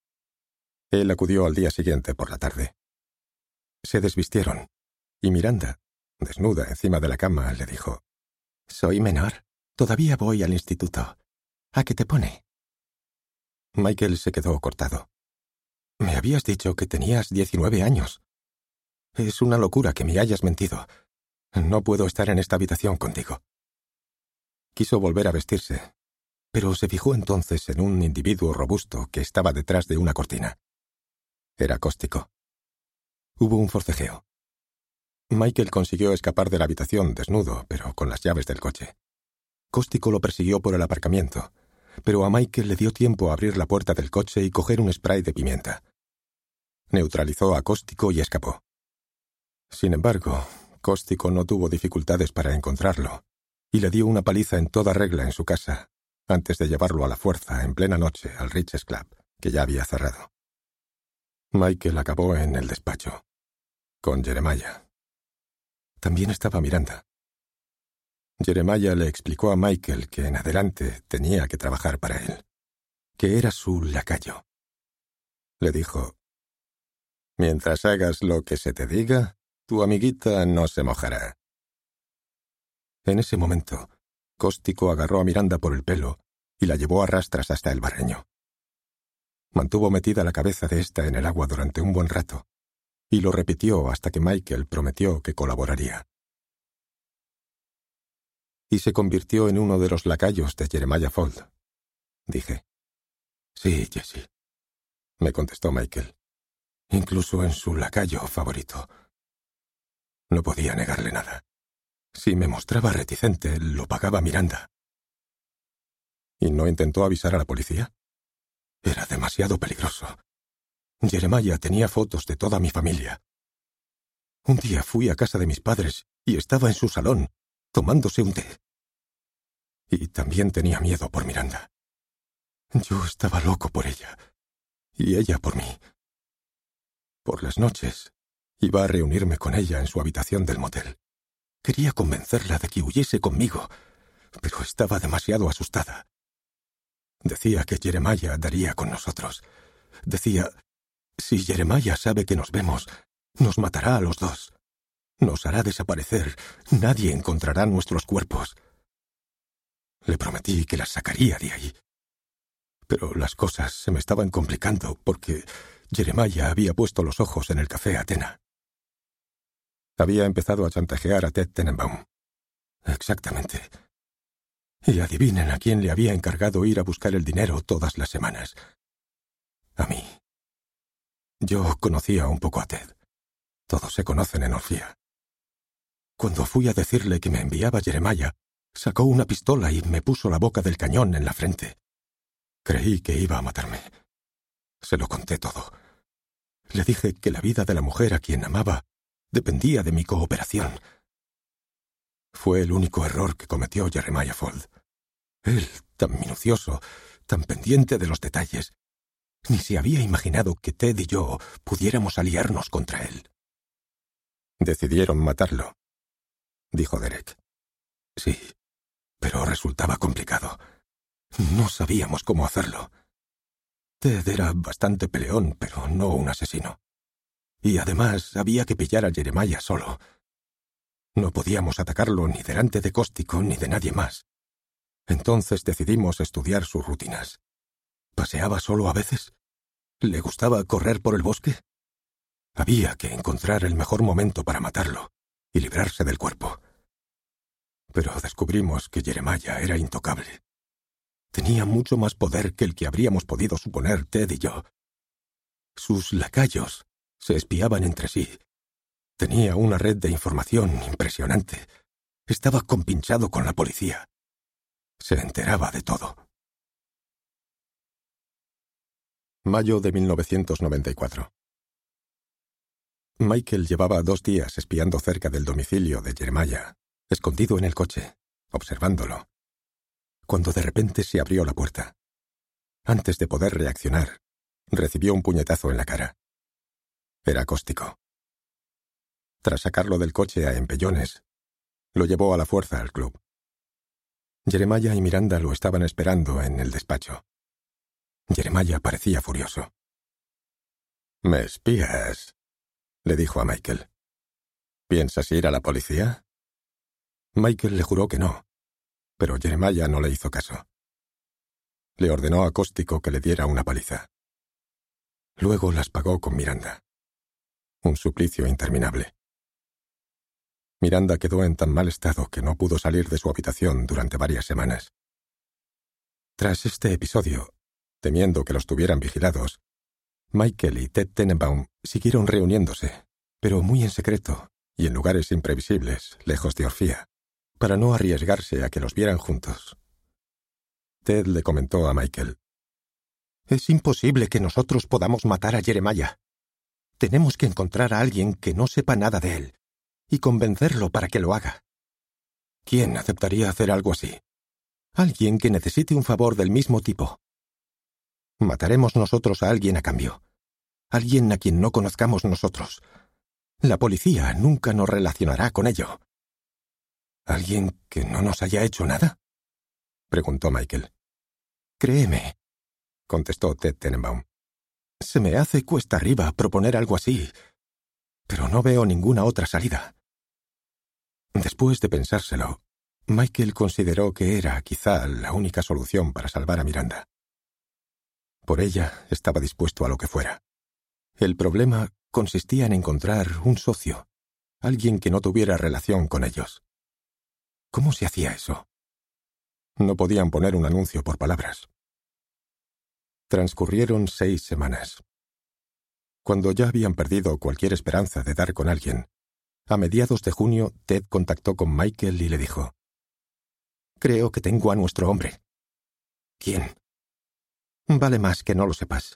Él acudió al día siguiente por la tarde. Se desvistieron, y Miranda, desnuda encima de la cama, le dijo: «Soy menor. Todavía voy al instituto. ¿A qué te pone?» Michael se quedó cortado. «Me habías dicho que tenías diecinueve años. Es una locura que me hayas mentido. No puedo estar en esta habitación contigo». Quiso volver a vestirse, pero se fijó entonces en un individuo robusto que estaba detrás de una cortina. Era Cóstico. Hubo un forcejeo. Michael consiguió escapar de la habitación desnudo, pero con las llaves del coche. Cóstico lo persiguió por el aparcamiento, pero a Michael le dio tiempo a abrir la puerta del coche y coger un spray de pimienta. Neutralizó a Cóstico y escapó. Sin embargo, Cóstico no tuvo dificultades para encontrarlo, y le dio una paliza en toda regla en su casa, antes de llevarlo a la fuerza en plena noche al Riches Club, que ya había cerrado. Michael acabó en el despacho, con Jeremiah. También estaba Miranda. Jeremiah le explicó a Michael que en adelante tenía que trabajar para él, que era su lacayo. Le dijo: «Mientras hagas lo que se te diga, tu amiguita no se mojará». En ese momento, Cóstico agarró a Miranda por el pelo y la llevó a rastras hasta el barreño. Mantuvo metida la cabeza de ésta en el agua durante un buen rato, y lo repitió hasta que Michael prometió que colaboraría. «Y se convirtió en uno de los lacayos de Jeremiah Fuld», dije. «Sí, Jesse», me contestó Michael. «Incluso en su lacayo favorito». No podía negarle nada. Si me mostraba reticente, lo pagaba Miranda. ¿Y no intentó avisar a la policía? Era demasiado peligroso. Jeremiah tenía fotos de toda mi familia. Un día fui a casa de mis padres y estaba en su salón, tomándose un té. Y también tenía miedo por Miranda. Yo estaba loco por ella, y ella por mí. Por las noches, iba a reunirme con ella en su habitación del motel. Quería convencerla de que huyese conmigo, pero estaba demasiado asustada. Decía que Jeremiah daría con nosotros. Decía: «Si Jeremiah sabe que nos vemos, nos matará a los dos. Nos hará desaparecer. Nadie encontrará nuestros cuerpos». Le prometí que las sacaría de ahí. Pero las cosas se me estaban complicando porque Jeremiah había puesto los ojos en el café Atena. Había empezado a chantajear a Ted Tenenbaum. Exactamente. Y adivinen a quién le había encargado ir a buscar el dinero todas las semanas. A mí. Yo conocía un poco a Ted. Todos se conocen en Orfía. Cuando fui a decirle que me enviaba Jeremiah, sacó una pistola y me puso la boca del cañón en la frente. Creí que iba a matarme. Se lo conté todo. Le dije que la vida de la mujer a quien amaba dependía de mi cooperación. Fue el único error que cometió Jeremiah Fuld. Él, tan minucioso, tan pendiente de los detalles, ni se había imaginado que Ted y yo pudiéramos aliarnos contra él. Decidieron matarlo, dijo Derek. Sí, pero resultaba complicado. No sabíamos cómo hacerlo. Ted era bastante peleón, pero no un asesino. Y además había que pillar a Jeremiah solo. No podíamos atacarlo ni delante de Cóstico ni de nadie más. Entonces decidimos estudiar sus rutinas. ¿Paseaba solo a veces? ¿Le gustaba correr por el bosque? Había que encontrar el mejor momento para matarlo y librarse del cuerpo. Pero descubrimos que Jeremiah era intocable. Tenía mucho más poder que el que habríamos podido suponer Ted y yo. Sus lacayos se espiaban entre sí. Tenía una red de información impresionante. Estaba compinchado con la policía. Se enteraba de todo. Mayo de mil novecientos noventa y cuatro. Michael llevaba dos días espiando cerca del domicilio de Jeremiah, escondido en el coche, observándolo, cuando de repente se abrió la puerta. Antes de poder reaccionar, recibió un puñetazo en la cara. Era Cóstico. Tras sacarlo del coche a empellones, lo llevó a la fuerza al club. Jeremiah y Miranda lo estaban esperando en el despacho. Jeremiah parecía furioso. «¿Me espías?», le dijo a Michael. «¿Piensas ir a la policía?». Michael le juró que no, pero Jeremiah no le hizo caso. Le ordenó a Cóstico que le diera una paliza. Luego las pagó con Miranda. Un suplicio interminable. Miranda quedó en tan mal estado que no pudo salir de su habitación durante varias semanas. Tras este episodio, temiendo que los tuvieran vigilados, Michael y Ted Tenenbaum siguieron reuniéndose, pero muy en secreto y en lugares imprevisibles, lejos de Orfía, para no arriesgarse a que los vieran juntos. Ted le comentó a Michael: «Es imposible que nosotros podamos matar a Jeremiah. Tenemos que encontrar a alguien que no sepa nada de él y convencerlo para que lo haga». ¿Quién aceptaría hacer algo así? Alguien que necesite un favor del mismo tipo. Mataremos nosotros a alguien a cambio. Alguien a quien no conozcamos nosotros. La policía nunca nos relacionará con ello. ¿Alguien que no nos haya hecho nada?, preguntó Michael. «Créeme», contestó Ted Tenenbaum. «Se me hace cuesta arriba proponer algo así, pero no veo ninguna otra salida». Después de pensárselo, Michael consideró que era quizá la única solución para salvar a Miranda. Por ella estaba dispuesto a lo que fuera. El problema consistía en encontrar un socio, alguien que no tuviera relación con ellos. ¿Cómo se hacía eso? No podían poner un anuncio por palabras. Transcurrieron seis semanas. Cuando ya habían perdido cualquier esperanza de dar con alguien, a mediados de junio Ted contactó con Michael y le dijo: «Creo que tengo a nuestro hombre». «¿Quién?». «Vale más que no lo sepas».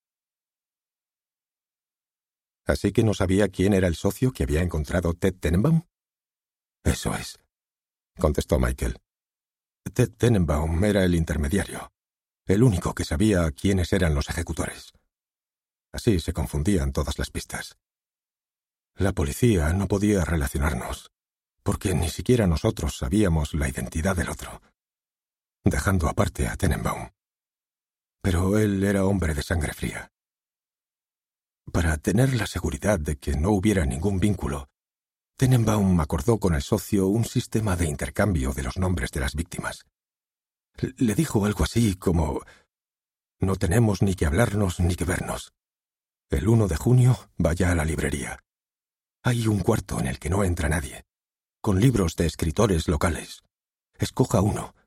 ¿Así que no sabía quién era el socio que había encontrado Ted Tenenbaum? «Eso es», contestó Michael. Ted Tenenbaum era el intermediario, el único que sabía quiénes eran los ejecutores. Así se confundían todas las pistas. La policía no podía relacionarnos, porque ni siquiera nosotros sabíamos la identidad del otro, dejando aparte a Tenenbaum. Pero él era hombre de sangre fría. Para tener la seguridad de que no hubiera ningún vínculo, Tenenbaum acordó con el socio un sistema de intercambio de los nombres de las víctimas. Le dijo algo así como: «No tenemos ni que hablarnos ni que vernos. El uno de junio vaya a la librería. Hay un cuarto en el que no entra nadie, con libros de escritores locales. Escoja uno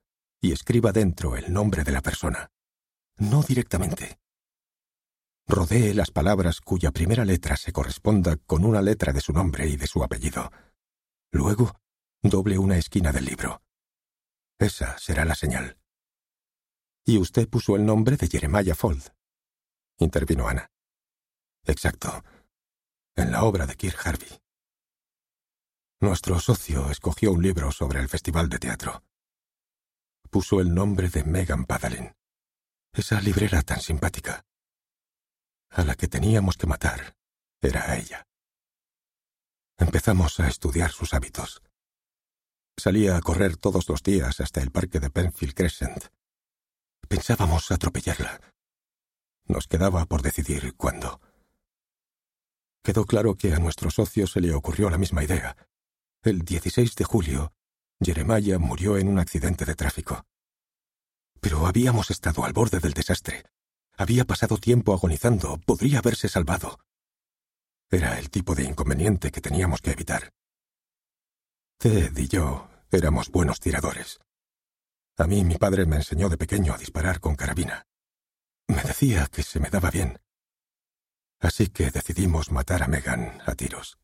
y escriba dentro el nombre de la persona. No directamente. Rodee las palabras cuya primera letra se corresponda con una letra de su nombre y de su apellido. Luego, doble una esquina del libro. Esa será la señal. Y usted puso el nombre de Jeremiah Fold, intervino Ana. Exacto. En la obra de Kirk Harvey. Nuestro socio escogió un libro sobre el festival de teatro. Puso el nombre de Megan Padalin, esa librera tan simpática. A la que teníamos que matar era a ella. Empezamos a estudiar sus hábitos. Salía a correr todos los días hasta el parque de Penfield Crescent. Pensábamos atropellarla. Nos quedaba por decidir cuándo. Quedó claro que a nuestro socio se le ocurrió la misma idea. El dieciséis de julio, Jeremiah murió en un accidente de tráfico. Pero habíamos estado al borde del desastre. Había pasado tiempo agonizando, podría haberse salvado. Era el tipo de inconveniente que teníamos que evitar. Ted y yo éramos buenos tiradores. A mí mi padre me enseñó de pequeño a disparar con carabina. Me decía que se me daba bien. Así que decidimos matar a Megan a tiros.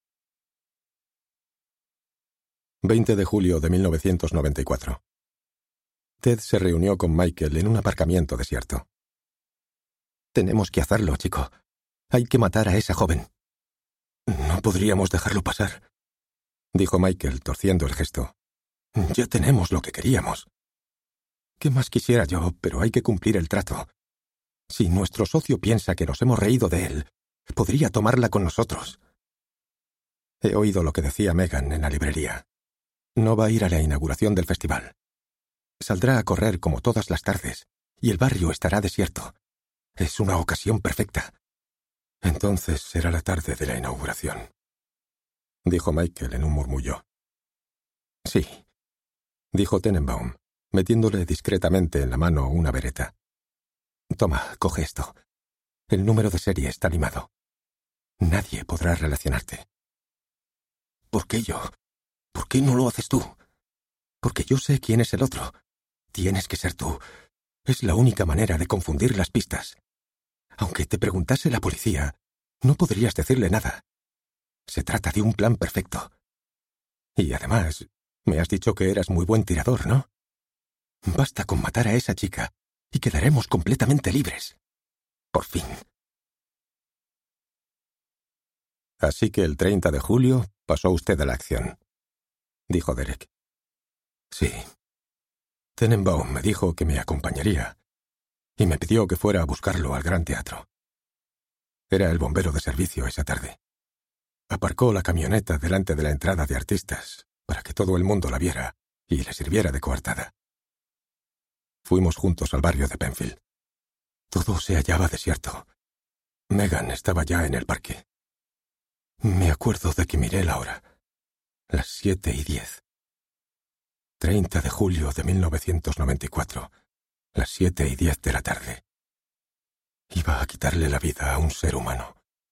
veinte de julio de mil novecientos noventa y cuatro. Ted se reunió con Michael en un aparcamiento desierto. Tenemos que hacerlo, chico. Hay que matar a esa joven. No podríamos dejarlo pasar, dijo Michael, torciendo el gesto. Ya tenemos lo que queríamos. ¿Qué más quisiera yo? Pero hay que cumplir el trato. Si nuestro socio piensa que nos hemos reído de él, podría tomarla con nosotros. He oído lo que decía Megan en la librería. No va a ir a la inauguración del festival. Saldrá a correr como todas las tardes, y el barrio estará desierto. Es una ocasión perfecta. Entonces será la tarde de la inauguración, dijo Michael en un murmullo. Sí, dijo Tenenbaum, metiéndole discretamente en la mano una bereta. Toma, coge esto. El número de serie está limado. Nadie podrá relacionarte. ¿Por qué yo? ¿Por qué no lo haces tú? Porque yo sé quién es el otro. Tienes que ser tú. Es la única manera de confundir las pistas. Aunque te preguntase la policía, no podrías decirle nada. Se trata de un plan perfecto. Y además, me has dicho que eras muy buen tirador, ¿no? Basta con matar a esa chica y quedaremos completamente libres. Por fin. Así que el treinta de julio pasó usted a la acción, dijo Derek. Sí. Tenenbaum me dijo que me acompañaría y me pidió que fuera a buscarlo al Gran Teatro. Era el bombero de servicio esa tarde. Aparcó la camioneta delante de la entrada de artistas para que todo el mundo la viera y le sirviera de coartada. Fuimos juntos al barrio de Penfield. Todo se hallaba desierto. Megan estaba ya en el parque. Me acuerdo de que miré la hora. Las siete y diez. treinta de julio de mil novecientos noventa y cuatro. Las siete y diez de la tarde. Iba a quitarle la vida a un ser humano.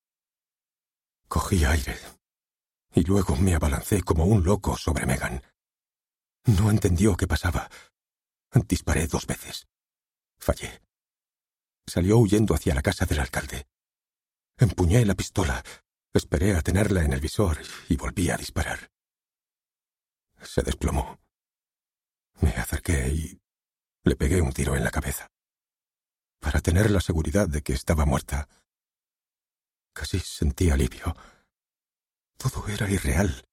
Cogí aire y luego me abalancé como un loco sobre Megan. No entendió qué pasaba. Disparé dos veces. Fallé. Salió huyendo hacia la casa del alcalde. Empuñé la pistola, esperé a tenerla en el visor y volví a disparar. Se desplomó. Me acerqué y le pegué un tiro en la cabeza, para tener la seguridad de que estaba muerta. Casi sentí alivio. Todo era irreal.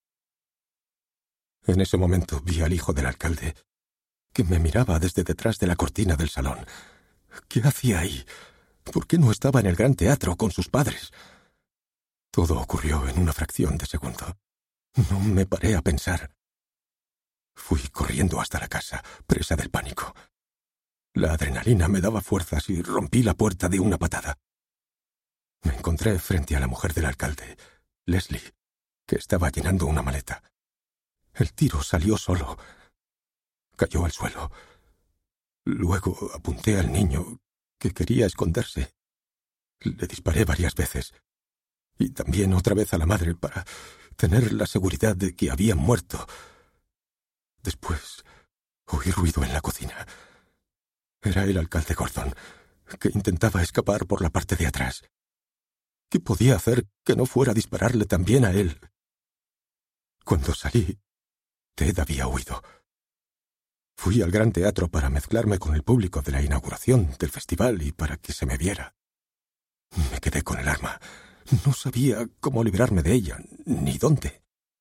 En ese momento vi al hijo del alcalde, que me miraba desde detrás de la cortina del salón. ¿Qué hacía ahí? ¿Por qué no estaba en el Gran Teatro con sus padres? Todo ocurrió en una fracción de segundo. No me paré a pensar. Fui corriendo hasta la casa, presa del pánico. La adrenalina me daba fuerzas y rompí la puerta de una patada. Me encontré frente a la mujer del alcalde, Leslie, que estaba llenando una maleta. El tiro salió solo. Cayó al suelo. Luego apunté al niño, que quería esconderse. Le disparé varias veces. Y también otra vez a la madre para tener la seguridad de que había muerto. Después Oí ruido en la cocina. Era el alcalde Gordon, que intentaba escapar por la parte de atrás. ¿Qué podía hacer que no fuera a dispararle también a él? Cuando salí, Ted había huido. Fui al Gran Teatro para mezclarme con el público de la inauguración del festival y para que se me viera. Me quedé con el arma. No sabía cómo librarme de ella, ni dónde.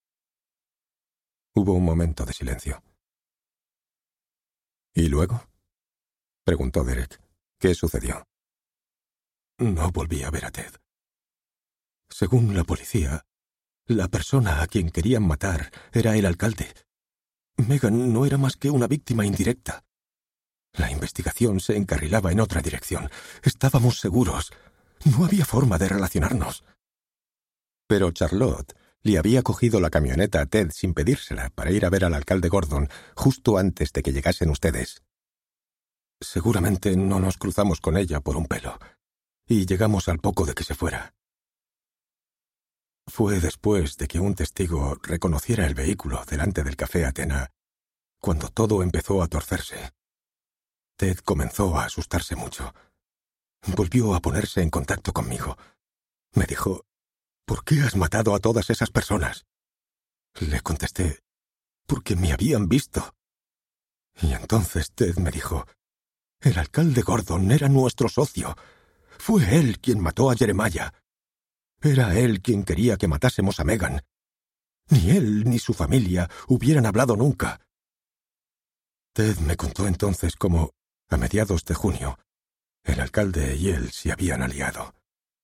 Hubo un momento de silencio. ¿Y luego? Preguntó Derek. ¿Qué sucedió? No volví a ver a Ted. Según la policía, la persona a quien querían matar era el alcalde. Megan no era más que una víctima indirecta. La investigación se encarrilaba en otra dirección. Estábamos seguros. No había forma de relacionarnos. Pero Charlotte le había cogido la camioneta a Ted sin pedírsela para ir a ver al alcalde Gordon justo antes de que llegasen ustedes. Seguramente no nos cruzamos con ella por un pelo, y llegamos al poco de que se fuera. Fue después de que un testigo reconociera el vehículo delante del Café Atena, cuando todo empezó a torcerse. Ted comenzó a asustarse mucho. Volvió a ponerse en contacto conmigo. Me dijo, ¿por qué has matado a todas esas personas? Le contesté, porque me habían visto. Y entonces Ted me dijo, el alcalde Gordon era nuestro socio. Fue él quien mató a Jeremiah. Era él quien quería que matásemos a Megan. Ni él ni su familia hubieran hablado nunca. Ted me contó entonces cómo, a mediados de junio, el alcalde y él se habían aliado.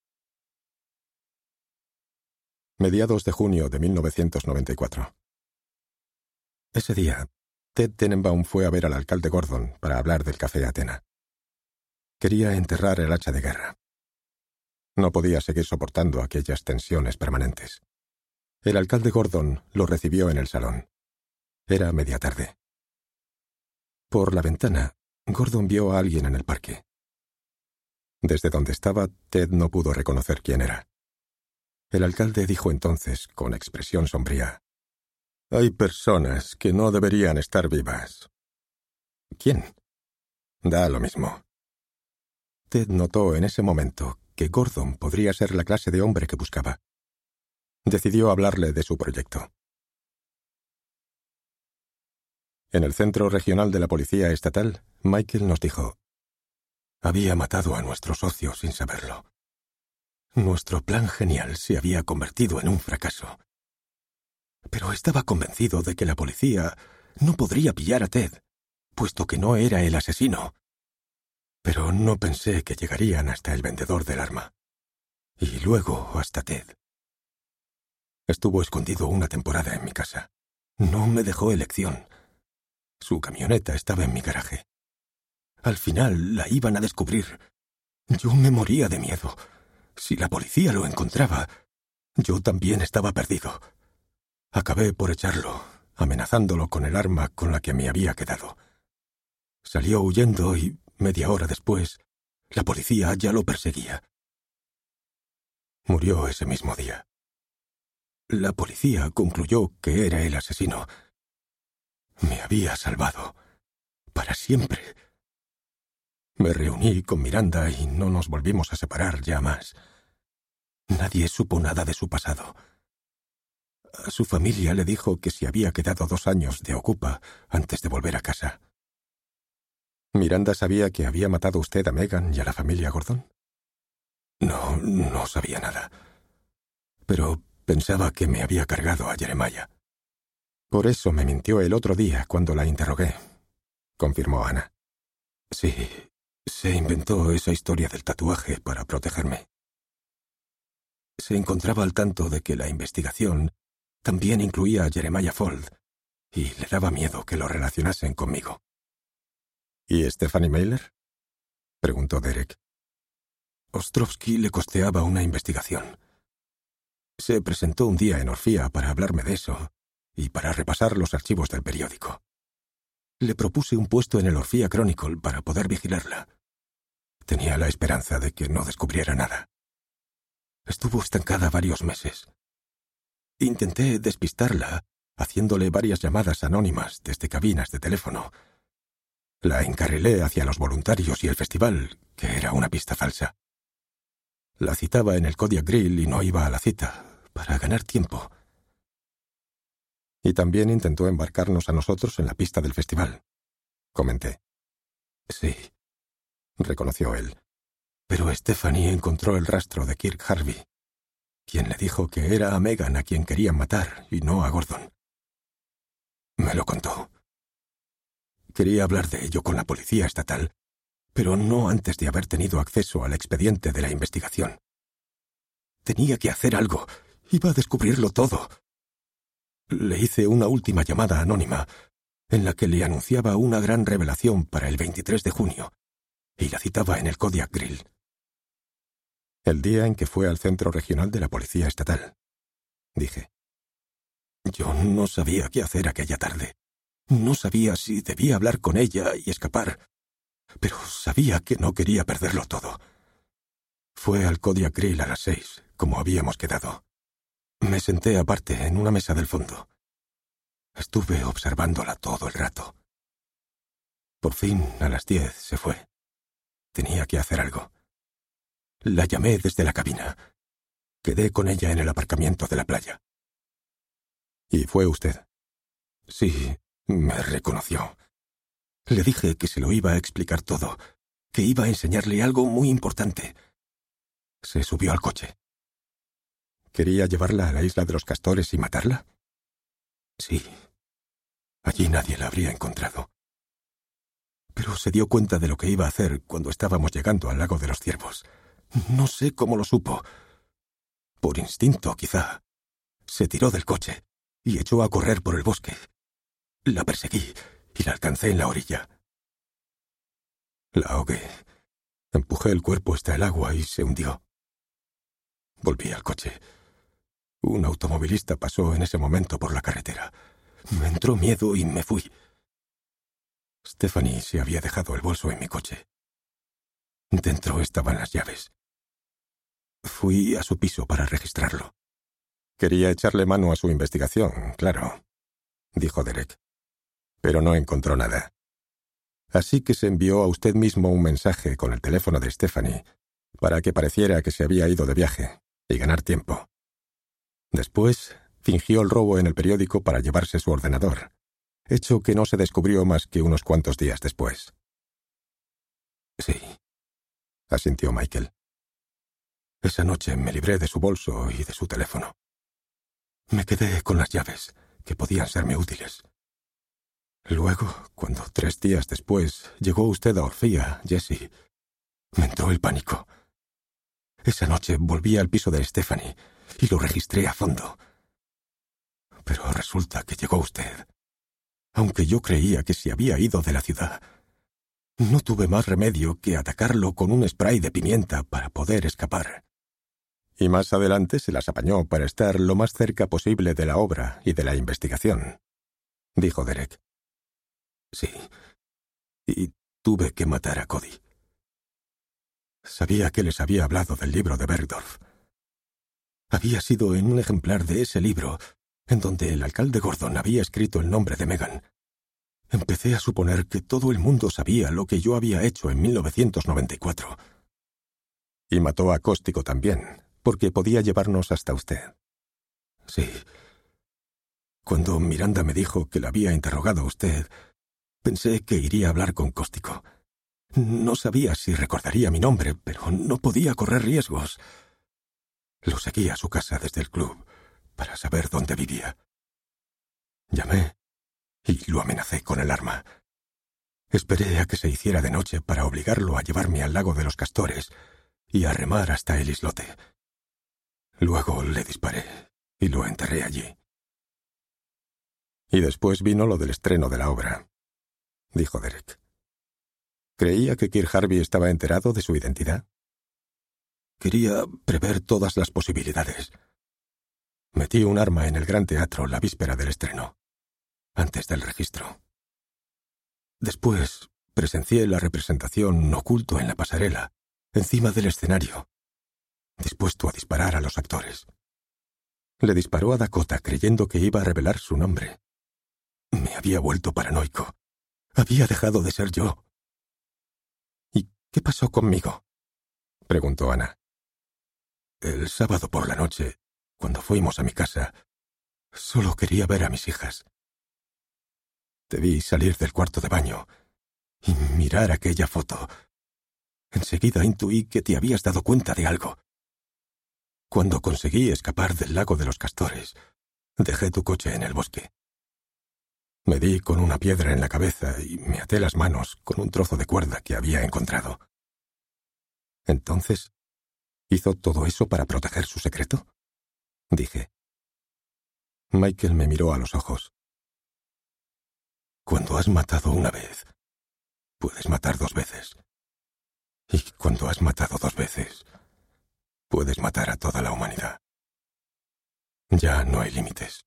Mediados de junio de mil novecientos noventa y cuatro. Ese día, Ted Tenenbaum fue a ver al alcalde Gordon para hablar del Café Atena. Quería enterrar el hacha de guerra. No podía seguir soportando aquellas tensiones permanentes. El alcalde Gordon lo recibió en el salón. Era media tarde. Por la ventana, Gordon vio a alguien en el parque. Desde donde estaba, Ted no pudo reconocer quién era. El alcalde dijo entonces, con expresión sombría, «Hay personas que no deberían estar vivas». «¿Quién?» «Da lo mismo». Ted notó en ese momento que Gordon podría ser la clase de hombre que buscaba. Decidió hablarle de su proyecto. En el Centro Regional de la Policía Estatal, Michael nos dijo, había matado a nuestro socio sin saberlo. Nuestro plan genial se había convertido en un fracaso. Pero estaba convencido de que la policía no podría pillar a Ted, puesto que no era el asesino. Pero no pensé que llegarían hasta el vendedor del arma. Y luego hasta Ted. Estuvo escondido una temporada en mi casa. No me dejó elección. Su camioneta estaba en mi garaje. Al final la iban a descubrir. Yo me moría de miedo. Si la policía lo encontraba, yo también estaba perdido. Acabé por echarlo, amenazándolo con el arma con la que me había quedado. Salió huyendo y, media hora después, la policía ya lo perseguía. Murió ese mismo día. La policía concluyó que era el asesino. Me había salvado. Para siempre. Me reuní con Miranda y no nos volvimos a separar ya más. Nadie supo nada de su pasado. A su familia le dijo que se había quedado dos años de ocupa antes de volver a casa. ¿Miranda sabía que había matado usted a Megan y a la familia Gordon? No, no sabía nada. Pero pensaba que me había cargado a Jeremiah. Por eso me mintió el otro día cuando la interrogué, confirmó Ana. Sí, se inventó esa historia del tatuaje para protegerme. Se encontraba al tanto de que la investigación también incluía a Jeremiah Fuld, y le daba miedo que lo relacionasen conmigo. ¿Y Stephanie Mailer? Preguntó Derek. Ostrovsky le costeaba una investigación. Se presentó un día en Orfía para hablarme de eso y para repasar los archivos del periódico. Le propuse un puesto en el Orfía Chronicle para poder vigilarla. Tenía la esperanza de que no descubriera nada. Estuvo estancada varios meses. Intenté despistarla, haciéndole varias llamadas anónimas desde cabinas de teléfono, La encarrilé hacia los voluntarios y el festival, que era una pista falsa. La citaba en el Kodiak Grill y no iba a la cita, para ganar tiempo. Y también intentó embarcarnos a nosotros en la pista del festival, comenté. Sí, reconoció él. Pero Stephanie encontró el rastro de Kirk Harvey, quien le dijo que era a Megan a quien querían matar y no a Gordon. Me lo contó. Quería hablar de ello con la policía estatal, pero no antes de haber tenido acceso al expediente de la investigación. Tenía que hacer algo. Iba a descubrirlo todo. Le hice una última llamada anónima, en la que le anunciaba una gran revelación para el veintitrés de junio, y la citaba en el Kodiak Grill. El día en que fue al centro regional de la policía estatal, dije. Yo no sabía qué hacer aquella tarde. No sabía si debía hablar con ella y escapar, pero sabía que no quería perderlo todo. Fue al Kodiak Grill a las seis, como habíamos quedado. Me senté aparte en una mesa del fondo. Estuve observándola todo el rato. Por fin, a las diez, se fue. Tenía que hacer algo. La llamé desde la cabina. Quedé con ella en el aparcamiento de la playa. ¿Y fue usted? Sí, me reconoció. Le dije que se lo iba a explicar todo, que iba a enseñarle algo muy importante. Se subió al coche. ¿Quería llevarla a la isla de los Castores y matarla? Sí. Allí nadie la habría encontrado. Pero se dio cuenta de lo que iba a hacer cuando estábamos llegando al lago de los Ciervos. No sé cómo lo supo. Por instinto, quizá. Se tiró del coche y echó a correr por el bosque. La perseguí y la alcancé en la orilla. La ahogué. Empujé el cuerpo hasta el agua y se hundió. Volví al coche. Un automovilista pasó en ese momento por la carretera. Me entró miedo y me fui. Stephanie se había dejado el bolso en mi coche. Dentro estaban las llaves. Fui a su piso para registrarlo. Quería echarle mano a su investigación, claro, dijo Derek. Pero no encontró nada. Así que se envió a usted mismo un mensaje con el teléfono de Stephanie para que pareciera que se había ido de viaje y ganar tiempo. Después, fingió el robo en el periódico para llevarse su ordenador, hecho que no se descubrió más que unos cuantos días después. Sí, asintió Michael. Esa noche me libré de su bolso y de su teléfono. Me quedé con las llaves, que podían serme útiles. Luego, cuando tres días después llegó usted a Orfía, Jesse, me entró el pánico. Esa noche volví al piso de Stephanie y lo registré a fondo. Pero resulta que llegó usted. Aunque yo creía que se había ido de la ciudad, no tuve más remedio que atacarlo con un spray de pimienta para poder escapar. Y más adelante se las apañó para estar lo más cerca posible de la obra y de la investigación, dijo Derek. Sí, y tuve que matar a Cody. Sabía que les había hablado del libro de Bergdorf. Había sido en un ejemplar de ese libro en donde el alcalde Gordon había escrito el nombre de Megan. Empecé a suponer que todo el mundo sabía lo que yo había hecho en mil novecientos noventa y cuatro. Y mató a Cóstico también, porque podía llevarnos hasta usted. Sí. Cuando Miranda me dijo que la había interrogado a usted, pensé que iría a hablar con Cóstico. No sabía si recordaría mi nombre, pero no podía correr riesgos. Lo seguí a su casa desde el club para saber dónde vivía. Llamé y lo amenacé con el arma. Esperé a que se hiciera de noche para obligarlo a llevarme al lago de los Castores y a remar hasta el islote. Luego le disparé y lo enterré allí. Y después vino lo del estreno de la obra, dijo Derek. ¿Creía que Kirk Harvey estaba enterado de su identidad? Quería prever todas las posibilidades. Metí un arma en el Gran Teatro la víspera del estreno, antes del registro. Después presencié la representación oculto en la pasarela, encima del escenario, dispuesto a disparar a los actores. Le disparó a Dakota creyendo que iba a revelar su nombre. Me había vuelto paranoico. Había dejado de ser yo. ¿Y qué pasó conmigo?, preguntó Ana. El sábado por la noche, cuando fuimos a mi casa, solo quería ver a mis hijas. Te vi salir del cuarto de baño y mirar aquella foto. Enseguida intuí que te habías dado cuenta de algo. Cuando conseguí escapar del lago de los castores, dejé tu coche en el bosque. Me di con una piedra en la cabeza y me até las manos con un trozo de cuerda que había encontrado. Entonces, ¿hizo todo eso para proteger su secreto?, dije. Michael me miró a los ojos. Cuando has matado una vez, puedes matar dos veces. Y cuando has matado dos veces, puedes matar a toda la humanidad. Ya no hay límites.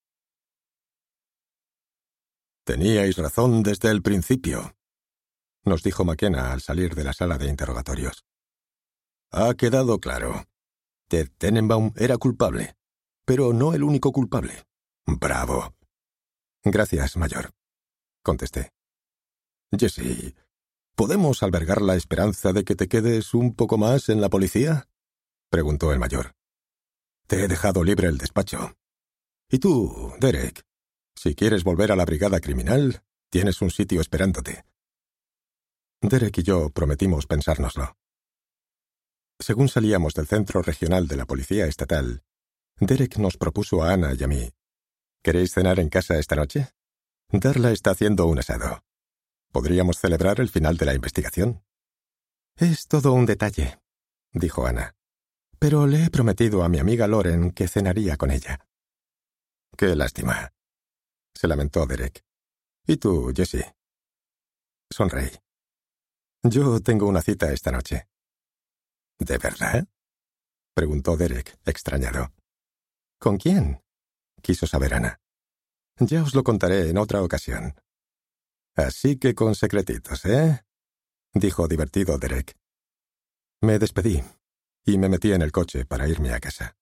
Teníais razón desde el principio, nos dijo McKenna al salir de la sala de interrogatorios. Ha quedado claro. Ted Tenenbaum era culpable, pero no el único culpable. ¡Bravo! Gracias, mayor, contesté. Jesse, ¿podemos albergar la esperanza de que te quedes un poco más en la policía?, preguntó el mayor. Te he dejado libre el despacho. Y tú, Derek, si quieres volver a la brigada criminal, tienes un sitio esperándote. Derek y yo prometimos pensárnoslo. Según salíamos del centro regional de la Policía Estatal, Derek nos propuso a Ana y a mí: ¿Queréis cenar en casa esta noche? Darla está haciendo un asado. ¿Podríamos celebrar el final de la investigación? Es todo un detalle, dijo Ana. Pero le he prometido a mi amiga Lauren que cenaría con ella. Qué lástima, se lamentó Derek. ¿Y tú, Jesse? Sonreí. Yo tengo una cita esta noche. ¿De verdad?, preguntó Derek, extrañado. ¿Con quién?, quiso saber Ana. Ya os lo contaré en otra ocasión. Así que con secretitos, ¿eh?, dijo divertido Derek. Me despedí y me metí en el coche para irme a casa.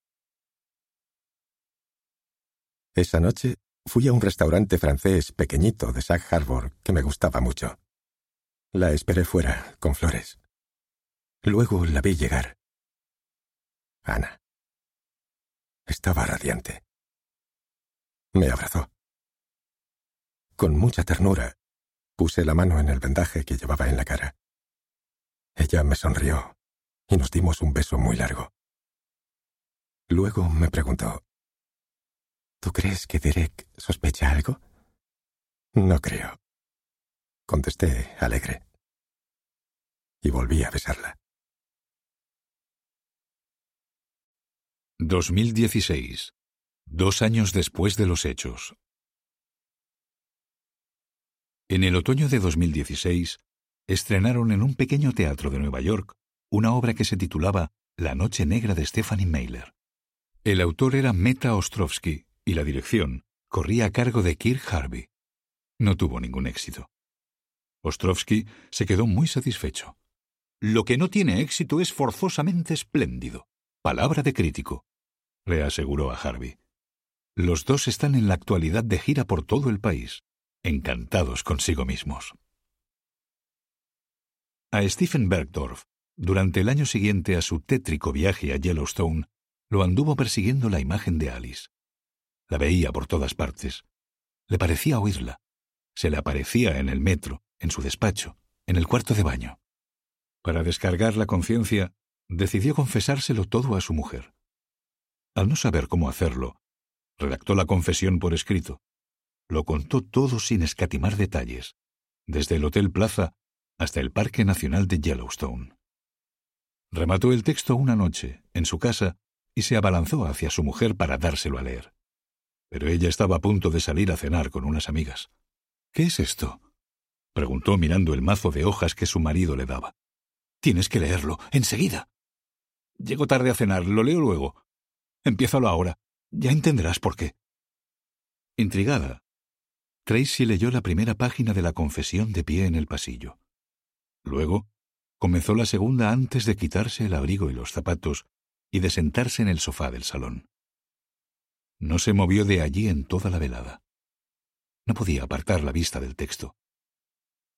Esa noche fui a un restaurante francés pequeñito de Sag Harbor que me gustaba mucho. La esperé fuera, con flores. Luego la vi llegar. Ana. Estaba radiante. Me abrazó. Con mucha ternura, puse la mano en el vendaje que llevaba en la cara. Ella me sonrió y nos dimos un beso muy largo. Luego me preguntó: ¿Tú crees que Derek sospecha algo? No creo, contesté alegre. Y volví a besarla. dos mil dieciséis. Dos años después de los hechos. En el otoño de dos mil dieciséis, estrenaron en un pequeño teatro de Nueva York una obra que se titulaba La noche negra de Stephanie Meyler. El autor era Meta Ostrovsky y la dirección corría a cargo de Kirk Harvey. No tuvo ningún éxito. Ostrovsky se quedó muy satisfecho. Lo que no tiene éxito es forzosamente espléndido. Palabra de crítico, le aseguró a Harvey. Los dos están en la actualidad de gira por todo el país, encantados consigo mismos. A Stephen Bergdorf, durante el año siguiente a su tétrico viaje a Yellowstone, lo anduvo persiguiendo la imagen de Alice. La veía por todas partes. Le parecía oírla. Se le aparecía en el metro, en su despacho, en el cuarto de baño. Para descargar la conciencia, decidió confesárselo todo a su mujer. Al no saber cómo hacerlo, redactó la confesión por escrito. Lo contó todo sin escatimar detalles, desde el Hotel Plaza hasta el Parque Nacional de Yellowstone. Remató el texto una noche, en su casa, y se abalanzó hacia su mujer para dárselo a leer. Pero ella estaba a punto de salir a cenar con unas amigas. «¿Qué es esto?», preguntó mirando el mazo de hojas que su marido le daba. «Tienes que leerlo, enseguida». «Llego tarde a cenar, lo leo luego». «Empiézalo ahora, ya entenderás por qué». Intrigada, Tracy leyó la primera página de la confesión de pie en el pasillo. Luego, comenzó la segunda antes de quitarse el abrigo y los zapatos y de sentarse en el sofá del salón. No se movió de allí en toda la velada. No podía apartar la vista del texto.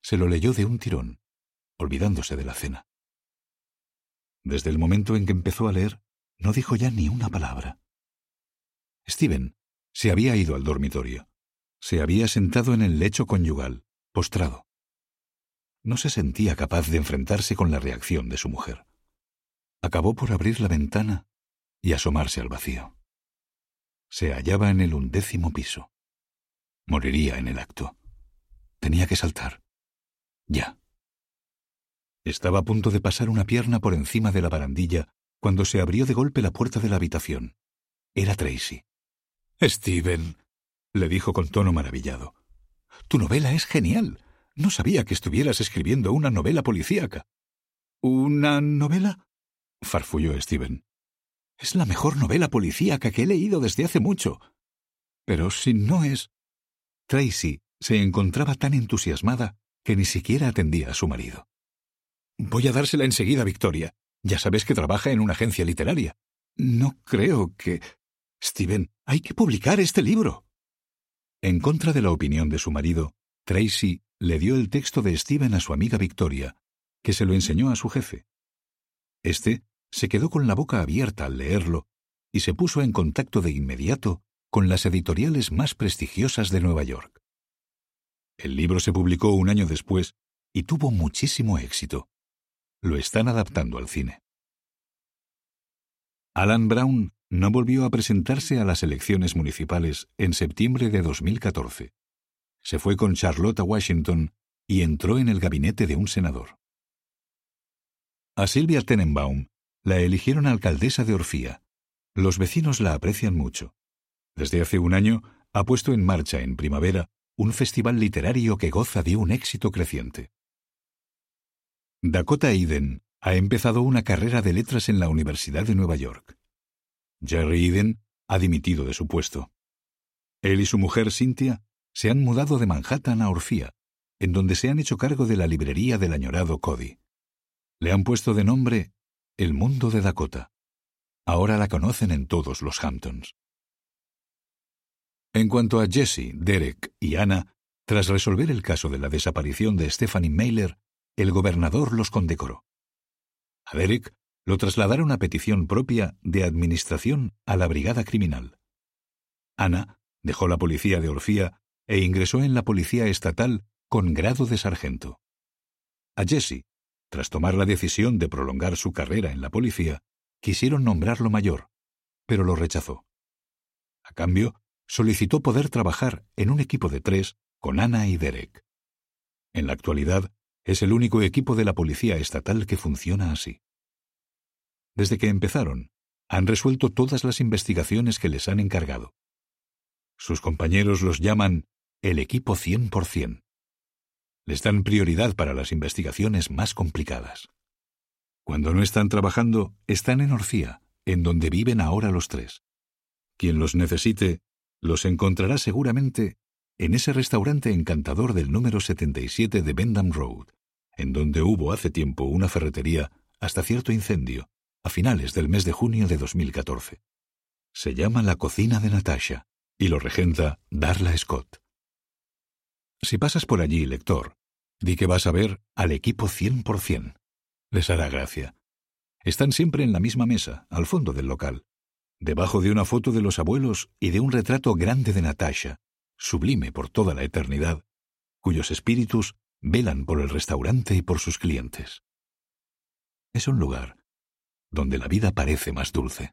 Se lo leyó de un tirón, olvidándose de la cena. Desde el momento en que empezó a leer, no dijo ya ni una palabra. Stephen se había ido al dormitorio. Se había sentado en el lecho conyugal, postrado. No se sentía capaz de enfrentarse con la reacción de su mujer. Acabó por abrir la ventana y asomarse al vacío. Se hallaba en el undécimo piso. Moriría en el acto. Tenía que saltar. Ya. Estaba a punto de pasar una pierna por encima de la barandilla cuando se abrió de golpe la puerta de la habitación. Era Tracy. «Stephen», le dijo con tono maravillado, «tu novela es genial. No sabía que estuvieras escribiendo una novela policíaca». «¿Una novela?», farfulló Stephen. «Es la mejor novela policíaca que he leído desde hace mucho». «Pero si no es...». Tracy se encontraba tan entusiasmada que ni siquiera atendía a su marido. «Voy a dársela enseguida a Victoria. Ya sabes que trabaja en una agencia literaria. No creo que... Stephen, hay que publicar este libro». En contra de la opinión de su marido, Tracy le dio el texto de Stephen a su amiga Victoria, que se lo enseñó a su jefe. Este se quedó con la boca abierta al leerlo y se puso en contacto de inmediato con las editoriales más prestigiosas de Nueva York. El libro se publicó un año después y tuvo muchísimo éxito. Lo están adaptando al cine. Alan Brown no volvió a presentarse a las elecciones municipales en septiembre de dos mil catorce. Se fue con Charlotte a Washington y entró en el gabinete de un senador. A Sylvia Tenenbaum la eligieron alcaldesa de Orfía. Los vecinos la aprecian mucho. Desde hace un año ha puesto en marcha en primavera un festival literario que goza de un éxito creciente. Dakota Eden ha empezado una carrera de letras en la Universidad de Nueva York. Jerry Eden ha dimitido de su puesto. Él y su mujer Cynthia se han mudado de Manhattan a Orfía, en donde se han hecho cargo de la librería del añorado Cody. Le han puesto de nombre El Mundo de Dakota. Ahora la conocen en todos los Hamptons. En cuanto a Jesse, Derek y Anna, tras resolver el caso de la desaparición de Stephanie Mailer, el gobernador los condecoró. A Derek lo trasladaron a petición propia de administración a la brigada criminal. Anna dejó la policía de Orfía e ingresó en la policía estatal con grado de sargento. A Jesse, tras tomar la decisión de prolongar su carrera en la policía, quisieron nombrarlo mayor, pero lo rechazó. A cambio, solicitó poder trabajar en un equipo de tres con Anna y Derek. En la actualidad, es el único equipo de la policía estatal que funciona así. Desde que empezaron, han resuelto todas las investigaciones que les han encargado. Sus compañeros los llaman el equipo cien por cien. Les dan prioridad para las investigaciones más complicadas. Cuando no están trabajando, están en Orfía, en donde viven ahora los tres. Quien los necesite, los encontrará seguramente en ese restaurante encantador del número setenta y siete de Bendham Road, en donde hubo hace tiempo una ferretería hasta cierto incendio, a finales del mes de junio de dos mil catorce. Se llama La Cocina de Natasha y lo regenta Darla Scott. Si pasas por allí, lector, di que vas a ver al equipo cien por cien. Les hará gracia. Están siempre en la misma mesa, al fondo del local, debajo de una foto de los abuelos y de un retrato grande de Natasha, sublime por toda la eternidad, cuyos espíritus velan por el restaurante y por sus clientes. Es un lugar donde la vida parece más dulce.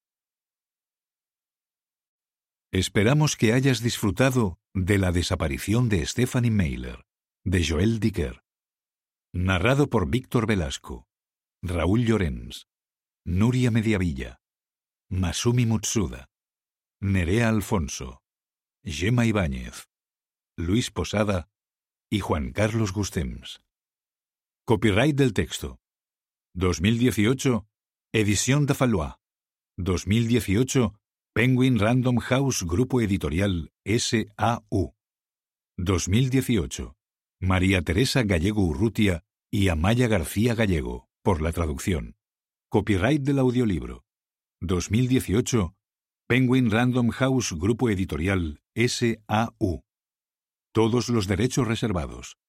Esperamos que hayas disfrutado de La desaparición de Stephanie Mailer, de Joel Dicker. Narrado por Víctor Velasco, Raúl Llorens, Nuria Mediavilla, Masumi Mutsuda, Nerea Alfonso, Gemma Ibáñez, Luis Posada y Juan Carlos Gustems. Copyright del texto. dos mil dieciocho, Edición de Fallois. dos mil dieciocho, Penguin Random House Grupo Editorial S A U. dos mil dieciocho, María Teresa Gallego Urrutia y Amaya García Gallego, por la traducción. Copyright del audiolibro. dos mil dieciocho, Penguin Random House Grupo Editorial S A U. Todos los derechos reservados.